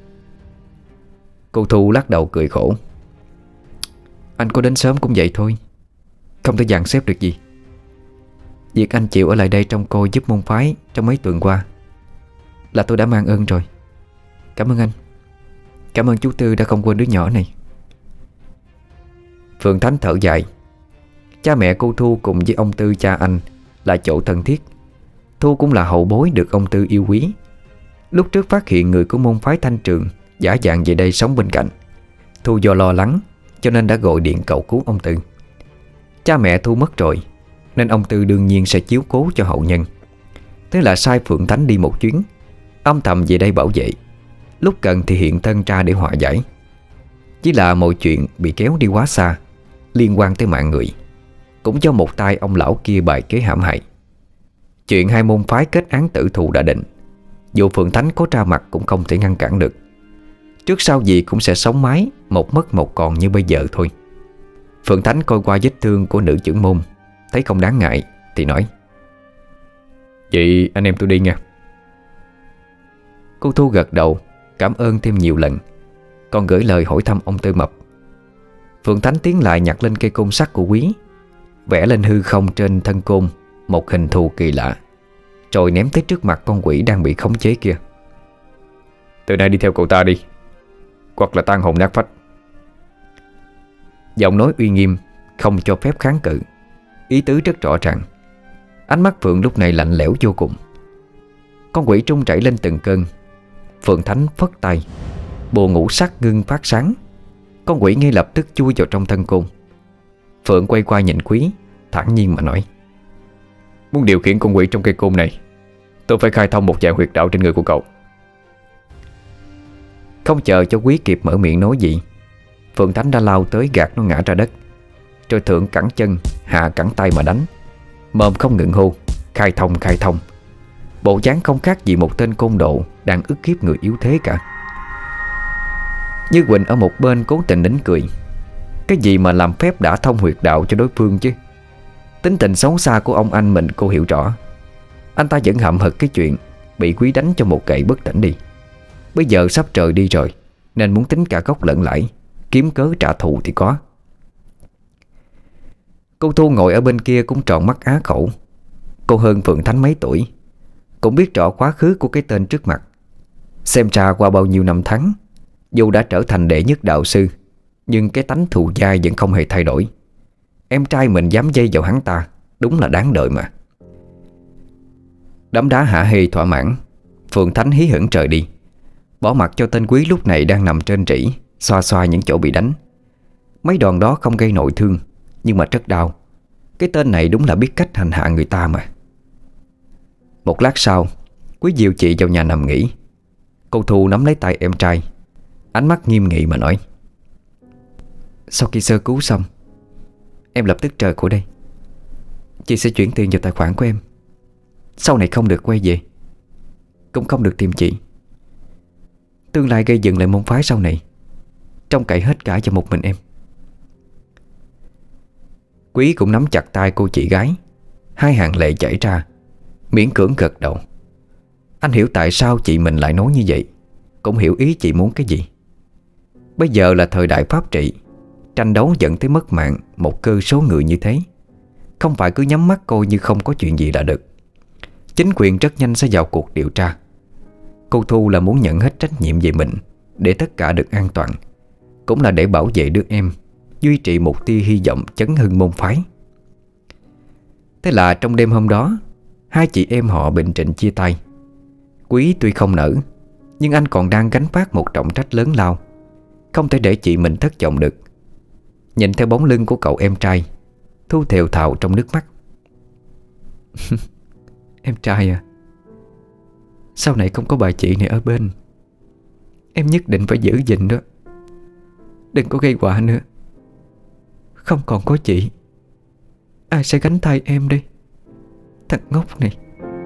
Cô Thu lắc đầu cười khổ: Anh có đến sớm cũng vậy thôi, không thể dàn xếp được gì. Việc anh chịu ở lại đây trông coi giúp môn phái trong mấy tuần qua là tôi đã mang ơn rồi. Cảm ơn anh. Cảm ơn chú Tư đã không quên đứa nhỏ này. Phượng Thánh thở dài. Cha mẹ cô Thu cùng với ông Tư cha anh là chỗ thân thiết. Thu cũng là hậu bối được ông Tư yêu quý. Lúc trước phát hiện người của môn phái Thanh Trường giả dạng về đây sống bên cạnh, Thu do lo lắng cho nên đã gọi điện cầu cứu ông Tư. Cha mẹ Thu mất rồi nên ông Tư đương nhiên sẽ chiếu cố cho hậu nhân. Thế là sai Phượng Thánh đi một chuyến, âm thầm về đây bảo vệ, lúc cần thì hiện thân ra để hòa giải. Chỉ là mọi chuyện bị kéo đi quá xa, liên quan tới mạng người, cũng do một tay ông lão kia bày kế hãm hại. Chuyện hai môn phái kết án tử thù đã định, dù Phượng Thánh có ra mặt cũng không thể ngăn cản được. Trước sau gì cũng sẽ sống mái, một mất một còn như bây giờ thôi. Phượng Thánh coi qua vết thương của nữ trưởng môn, thấy không đáng ngại thì nói: Vậy anh em tôi đi nha. Cô Thu gật đầu cảm ơn thêm nhiều lần, còn gửi lời hỏi thăm ông Tư Mập. Phượng Thánh tiến lại nhặt lên cây côn sắt của Quý, vẽ lên hư không trên thân côn một hình thù kỳ lạ, rồi ném tới trước mặt con quỷ đang bị khống chế kia. Từ nay đi theo cậu ta đi, hoặc là tan hồn nát phách. Giọng nói uy nghiêm, không cho phép kháng cự, ý tứ rất rõ ràng. Ánh mắt Phượng lúc này lạnh lẽo vô cùng. Con quỷ trung chảy lên từng cơn. Phượng Thánh phất tay, bùa ngũ sắc ngưng phát sáng. Con quỷ ngay lập tức chui vào trong thân côn. Phượng quay qua nhìn Quý, thản nhiên mà nói: Muốn điều khiển con quỷ trong cây côn này, tôi phải khai thông một vài huyệt đạo trên người của cậu. Không chờ cho Quý kịp mở miệng nói gì, Phượng Thánh đã lao tới gạt nó ngã ra đất, rồi thượng cẳng chân hạ cẳng tay mà đánh, mồm không ngừng hô: khai thông, khai thông. Bộ dáng không khác gì một tên côn đồ đang ức hiếp người yếu thế cả. Như Quỳnh ở một bên cố tình nín cười. Cái gì mà làm phép đã thông huyệt đạo cho đối phương chứ. Tính tình xấu xa của ông anh mình cô hiểu rõ. Anh ta vẫn hậm hực cái chuyện bị Quý đánh cho một gậy bất tỉnh đi. Bây giờ sắp trời đi rồi, nên muốn tính cả gốc lẫn lãi, kiếm cớ trả thù thì có. Cô Thu ngồi ở bên kia cũng tròn mắt á khẩu. Cô hơn Phượng Thánh mấy tuổi, cũng biết rõ quá khứ của cái tên trước mặt. Xem ra qua bao nhiêu năm tháng, dù đã trở thành đệ nhất đạo sư, nhưng cái tánh thù dai vẫn không hề thay đổi. Em trai mình dám dây vào hắn ta, đúng là đáng đợi mà. Đấm đá hạ hê thỏa mãn, Phượng Thánh hí hửng trời đi, bỏ mặc cho tên Quý lúc này đang nằm trên trĩ, xoa xoa những chỗ bị đánh. Mấy đòn đó không gây nội thương, nhưng mà rất đau. Cái tên này đúng là biết cách hành hạ người ta mà. Một lát sau, Quý dìu chị vào nhà nằm nghỉ. Cô Thu nắm lấy tay em trai, ánh mắt nghiêm nghị mà nói: Sau khi sơ cứu xong, em lập tức rời khỏi đây. Chị sẽ chuyển tiền vào tài khoản của em. Sau này không được quay về, cũng không được tìm chị. Tương lai gây dựng lại môn phái sau này, trông cậy hết cả cho một mình em. Quý cũng nắm chặt tay cô chị gái, hai hàng lệ chảy ra, miễn cưỡng gật đầu. Anh hiểu tại sao chị mình lại nói như vậy, cũng hiểu ý chị muốn cái gì. Bây giờ là thời đại pháp trị, tranh đấu dẫn tới mất mạng một cơ số người như thế, không phải cứ nhắm mắt coi như không có chuyện gì là được. Chính quyền rất nhanh sẽ vào cuộc điều tra. Cô Thu là muốn nhận hết trách nhiệm về mình, để tất cả được an toàn, cũng là để bảo vệ đứa em, duy trì một tia hy vọng chấn hưng môn phái. Thế là trong đêm hôm đó, hai chị em họ bình trịnh chia tay. Quý tuy không nỡ, nhưng anh còn đang gánh vác một trọng trách lớn lao, không thể để chị mình thất vọng được. Nhìn theo bóng lưng của cậu em trai, Thu thều thào trong nước mắt. Em trai à, sau này không có bà chị này ở bên, Em nhất định phải giữ gìn đó. Đừng có gây họa nữa. Không còn có chị, ai sẽ gánh thay em đây? Thằng ngốc này.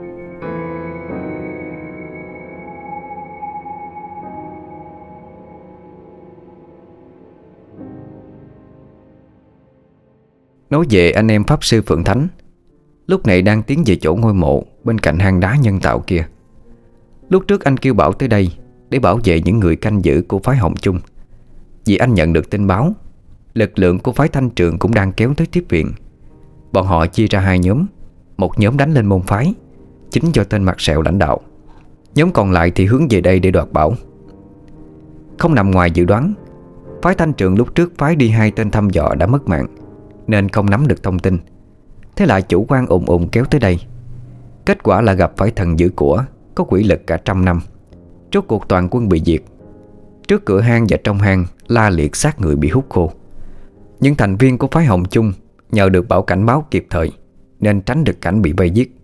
Nói về anh em Pháp Sư Phượng Thánh, lúc này đang tiến về chỗ ngôi mộ bên cạnh hang đá nhân tạo kia. Lúc trước anh kêu Bảo tới đây để bảo vệ những người canh giữ của phái Hồng Chung, vì anh nhận được tin báo lực lượng của phái Thanh Trường cũng đang kéo tới tiếp viện. Bọn họ chia ra hai nhóm. Một nhóm đánh lên môn phái, chính do tên mặt sẹo lãnh đạo. Nhóm còn lại thì hướng về đây để đoạt bảo. Không nằm ngoài dự đoán, phái Thanh Trường lúc trước phái đi hai tên thăm dò đã mất mạng, nên không nắm được thông tin. Thế lại chủ quan ùn ùn kéo tới đây. Kết quả là gặp phải thần giữ của có quỷ lực cả 100 năm. Rốt cuộc toàn quân bị diệt. Trước cửa hang và trong hang la liệt xác người bị hút khô. Những thành viên của phái Hồng Chung nhờ được Bảo cảnh báo kịp thời nên tránh được cảnh bị vây giết.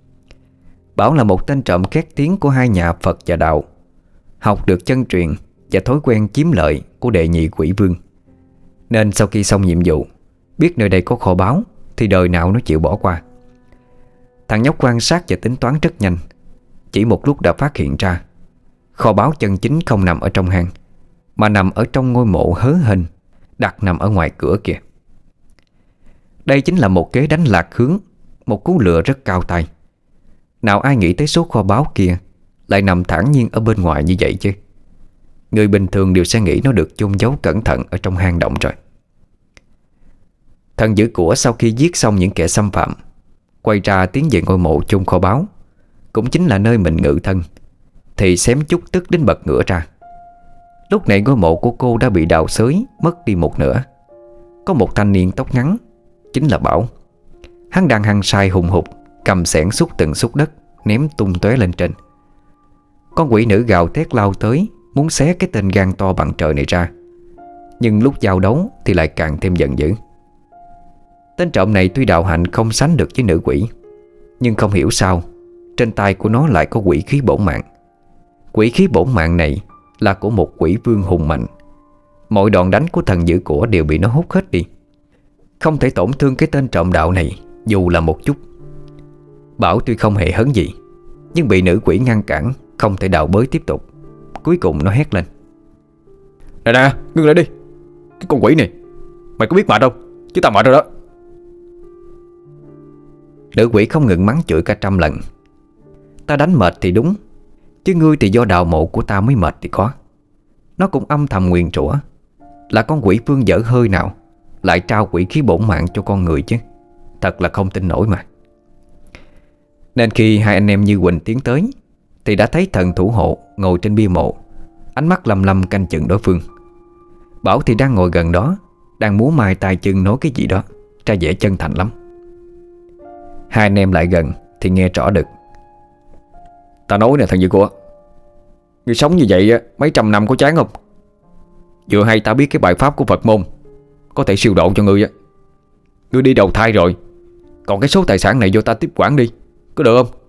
Bảo là một tên trộm khét tiếng của hai nhà Phật và Đạo, học được chân truyền và thói quen chiếm lợi của đệ nhị quỷ vương. Nên sau khi xong nhiệm vụ, biết nơi đây có kho báu thì đời nào nó chịu bỏ qua. Thằng nhóc quan sát và tính toán rất nhanh. Chỉ một lúc đã phát hiện ra kho báu chân chính không nằm ở trong hang, mà nằm ở trong ngôi mộ hớ hênh đặt nằm ở ngoài cửa kìa. Đây chính là một kế đánh lạc hướng, một cú lừa rất cao tay. Nào ai nghĩ tới số kho báu kia lại nằm thản nhiên ở bên ngoài như vậy chứ. Người bình thường đều sẽ nghĩ nó được chôn giấu cẩn thận ở trong hang động rồi. Thần giữ của sau khi giết xong những kẻ xâm phạm, quay ra tiến về ngôi mộ chôn kho báu, cũng chính là nơi mình ngự thân, thì xém chút tức đến bật ngửa ra. Lúc này ngôi mộ của cô đã bị đào xới, mất đi một nửa. Có một thanh niên tóc ngắn, chính là Bảo. Hắn đang hăng say hùng hục, cầm xẻng xúc từng xúc đất, ném tung tóe lên trên. Con quỷ nữ gào thét lao tới, muốn xé cái tên gan to bằng trời này ra. Nhưng lúc giao đấu thì lại càng thêm giận dữ. Tên trộm này tuy đạo hạnh không sánh được với nữ quỷ, nhưng không hiểu sao trên tay của nó lại có quỷ khí bổn mạng. Quỷ khí bổn mạng này là của một quỷ vương hùng mạnh. Mọi đòn đánh của thần giữ của đều bị nó hút hết đi, không thể tổn thương cái tên trộm đạo này dù là một chút. Bảo tuy không hề hấn gì, nhưng bị nữ quỷ ngăn cản, không thể đào bới tiếp tục. Cuối cùng nó hét lên: Nè nè, ngưng lại đi. Cái con quỷ này, mày có biết mệt không? Chứ tao mệt rồi đó. Nữ quỷ không ngừng mắng chửi cả 100 lần. Ta đánh mệt thì đúng, chứ ngươi thì do đào mộ của ta mới mệt thì có. Nó cũng âm thầm nguyền rủa là con quỷ vương dở hơi nào lại trao quỷ khí bổn mạng cho con người chứ. Thật là không tin nổi mà. Nên khi hai anh em Như Quỳnh tiến tới thì đã thấy thần thủ hộ ngồi trên bia mộ, ánh mắt lăm lăm canh chừng đối phương. Bảo thì đang ngồi gần đó, đang múa mai tay chân nói cái gì đó, ra vẻ chân thành lắm. Hai anh em lại gần thì nghe rõ được. Tao nói nè thằng Dư của, ngươi sống như vậy mấy trăm năm có chán không? Vừa hay tao biết cái bài pháp của Phật môn có thể siêu độ cho ngươi á. Ngươi đi đầu thai rồi, còn cái số tài sản này do ta tiếp quản đi, có được không?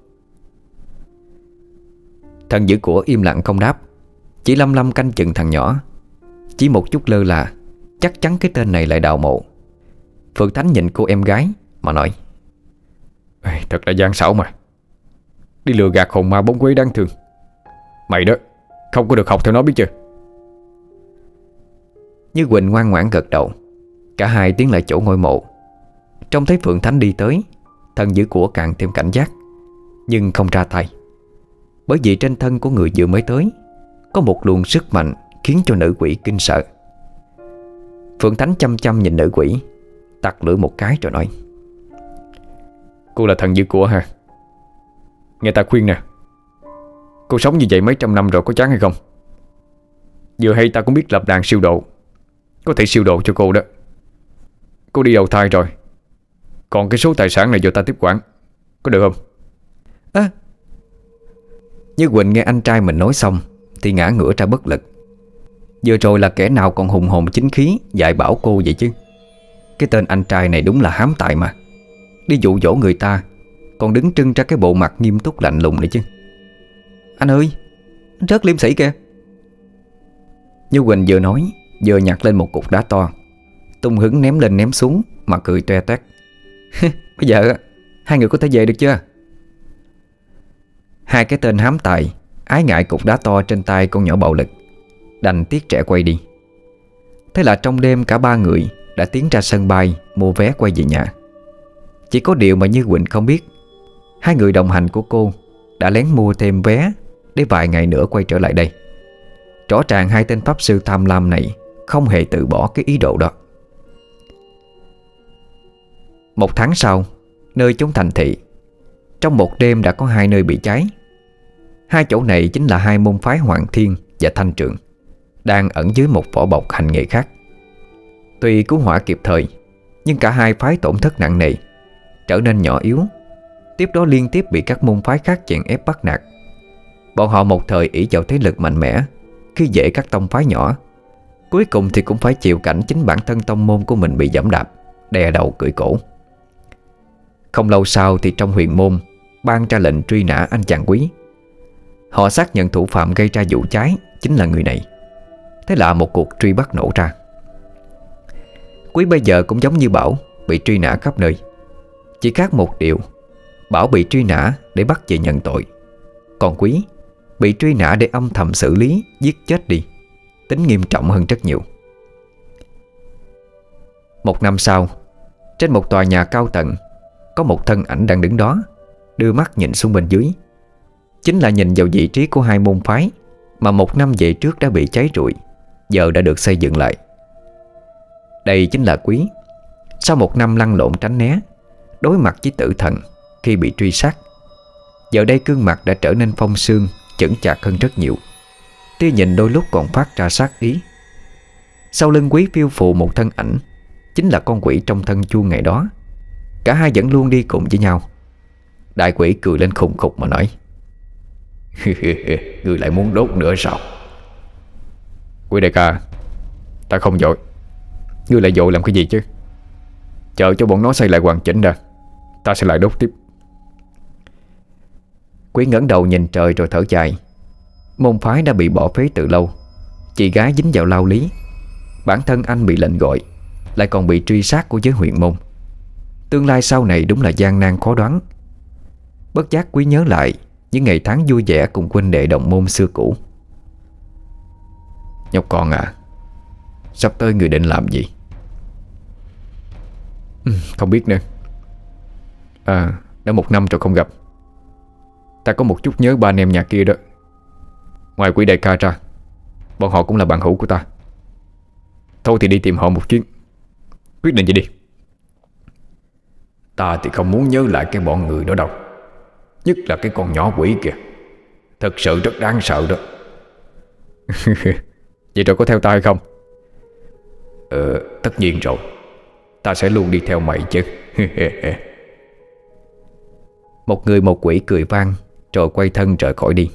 Thần giữ của im lặng không đáp, chỉ lăm lăm canh chừng thằng nhỏ. Chỉ một chút lơ là chắc chắn cái tên này lại đào mộ. Phượng Thánh nhìn cô em gái mà nói: Thật là gian xảo mà, đi lừa gạt hồn ma bóng quế đáng thương. Mày đó không có được học theo nó biết chưa? Như Quỳnh ngoan ngoãn gật đầu. Cả hai tiến lại chỗ ngôi mộ. Trông thấy Phượng Thánh đi tới, thần giữ của càng thêm cảnh giác, nhưng không ra tay. Bởi vì trên thân của người vừa mới tới có một luồng sức mạnh khiến cho nữ quỷ kinh sợ. Phượng Thánh chăm chăm nhìn nữ quỷ, tặc lưỡi một cái rồi nói: Cô là thần dữ của hả? Nghe ta khuyên nè, cô sống như vậy mấy trăm năm rồi có chán hay không? Vừa hay ta cũng biết lập đàn siêu độ, có thể siêu độ cho cô đó. Cô đi đầu thai rồi, còn cái số tài sản này do ta tiếp quản, có được không? Như Quỳnh nghe anh trai mình nói xong thì ngã ngửa ra bất lực. Vừa rồi là kẻ nào còn hùng hồn chính khí dạy bảo cô vậy chứ. Cái tên anh trai này đúng là hám tài mà. Đi dụ dỗ người ta còn đứng trưng ra cái bộ mặt nghiêm túc lạnh lùng này chứ. Anh ơi, anh rất liêm sĩ kìa. Như Quỳnh vừa nói vừa nhặt lên một cục đá to, tung hứng ném lên ném xuống mà cười toe toét. Bây giờ hai người có thể về được chưa? Hai cái tên hám tài ái ngại cục đá to trên tay con nhỏ bạo lực, đành tiếc trẻ quay đi. Thế là trong đêm cả ba người đã tiến ra sân bay mua vé quay về nhà. Chỉ có điều mà Như Quỳnh không biết, hai người đồng hành của cô đã lén mua thêm vé để vài ngày nữa quay trở lại đây. Rõ ràng hai tên pháp sư tham lam này không hề từ bỏ cái ý đồ đó. Một tháng sau, nơi chốn thành thị, trong một đêm đã có hai nơi bị cháy. Hai chỗ này chính là hai môn phái Hoàng Thiên và Thanh Trượng, đang ẩn dưới một vỏ bọc hành nghề khác. Tuy cứu hỏa kịp thời, nhưng cả hai phái tổn thất nặng nề, trở nên nhỏ yếu. Tiếp đó liên tiếp bị các môn phái khác chèn ép bắt nạt. Bọn họ một thời ỷ vào thế lực mạnh mẽ, khi dễ các tông phái nhỏ, cuối cùng thì cũng phải chịu cảnh chính bản thân tông môn của mình bị giẫm đạp, đè đầu cưỡi cổ. Không lâu sau thì trong huyền môn ban ra lệnh truy nã anh chàng Quý. Họ xác nhận thủ phạm gây ra vụ cháy chính là người này. Thế là một cuộc truy bắt nổ ra. Quý bây giờ cũng giống như Bảo, bị truy nã khắp nơi. Chỉ khác một điều, Bảo bị truy nã để bắt về nhận tội, còn Quý bị truy nã để âm thầm xử lý, giết chết đi. Tính nghiêm trọng hơn rất nhiều. Một năm sau, trên một tòa nhà cao tầng, có một thân ảnh đang đứng đó, đưa mắt nhìn xuống bên dưới. Chính là nhìn vào vị trí của hai môn phái mà một năm về trước đã bị cháy rụi, giờ đã được xây dựng lại. Đây chính là Quý. Sau một năm lăn lộn tránh né, đối mặt với tử thần khi bị truy sát, giờ đây gương mặt đã trở nên phong sương, chững chạc hơn rất nhiều. Tia nhìn đôi lúc còn phát ra sát ý. Sau lưng Quý phiêu phù một thân ảnh, chính là con quỷ trong thân chuông ngày đó. Cả hai vẫn luôn đi cùng với nhau. Đại quỷ cười lên khùng khục mà nói: Ngươi lại muốn đốt nữa sao? Quý đại ca, ta không vội. Ngươi lại vội làm cái gì chứ? Chờ cho bọn nó xây lại hoàn chỉnh ra, ta sẽ lại đốt tiếp. Quý ngẩng đầu nhìn trời rồi thở dài. Môn phái đã bị bỏ phế từ lâu. Chị gái dính vào lao lý, bản thân anh bị lệnh gọi, lại còn bị truy sát của giới huyền môn. Tương lai sau này đúng là gian nan khó đoán. Bất giác Quý nhớ lại những ngày tháng vui vẻ cùng huynh đệ đồng môn xưa cũ. Nhóc con à, sắp tới người định làm gì? Không biết nữa. Đã một năm rồi không gặp. Ta có một chút nhớ ba anh em nhà kia đó. Ngoài Quý đại ca ra, bọn họ cũng là bạn hữu của ta. Thôi thì đi tìm họ một chuyến. Quyết định vậy đi. Ta thì không muốn nhớ lại cái bọn người đó đâu. Nhất là cái con nhỏ quỷ kìa, thật sự rất đáng sợ đó. Vậy rồi có theo ta hay không? Tất nhiên rồi. Ta sẽ luôn đi theo mày chứ. Một người một quỷ cười vang, rồi quay thân rời khỏi đi.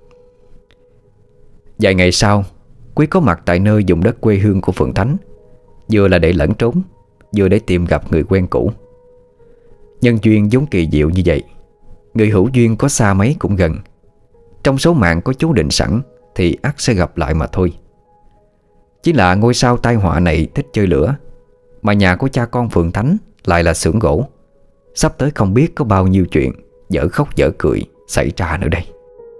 Vài ngày sau, Quý có mặt tại nơi vùng đất quê hương của Phượng Thánh, vừa là để lẩn trốn, vừa để tìm gặp người quen cũ. Nhân duyên vốn kỳ diệu như vậy, người hữu duyên có xa mấy cũng gần. Trong số mạng có chú định sẵn thì ắt sẽ gặp lại mà thôi. Chỉ là ngôi sao tai họa này thích chơi lửa, mà nhà của cha con Phượng Thánh lại là xưởng gỗ. Sắp tới không biết có bao nhiêu chuyện dở khóc dở cười xảy ra nữa đây.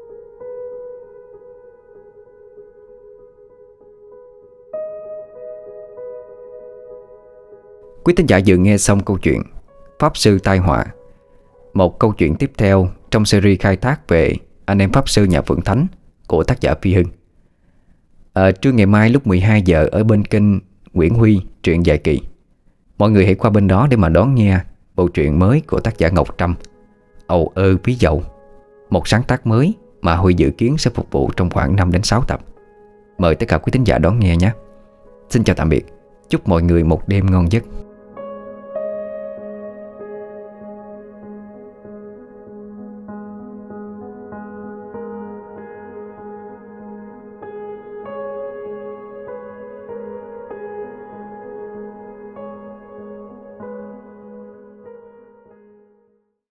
Quý thính giả vừa nghe xong câu chuyện Pháp Sư Tai Họa, một câu chuyện tiếp theo trong series khai thác về anh em Pháp Sư nhà Phượng Thánh của tác giả Phi Hưng. Trưa ngày mai lúc 12 giờ ở bên kênh Nguyễn Huy Truyện Dài Kỳ, mọi người hãy qua bên đó để mà đón nghe bộ truyện mới của tác giả Ngọc Trâm, Ầu ơ ví dầu, một sáng tác mới mà Huy dự kiến sẽ phục vụ trong khoảng 5 đến 6 tập. Mời tất cả quý thính giả đón nghe nhé. Xin chào tạm biệt. Chúc mọi người một đêm ngon giấc.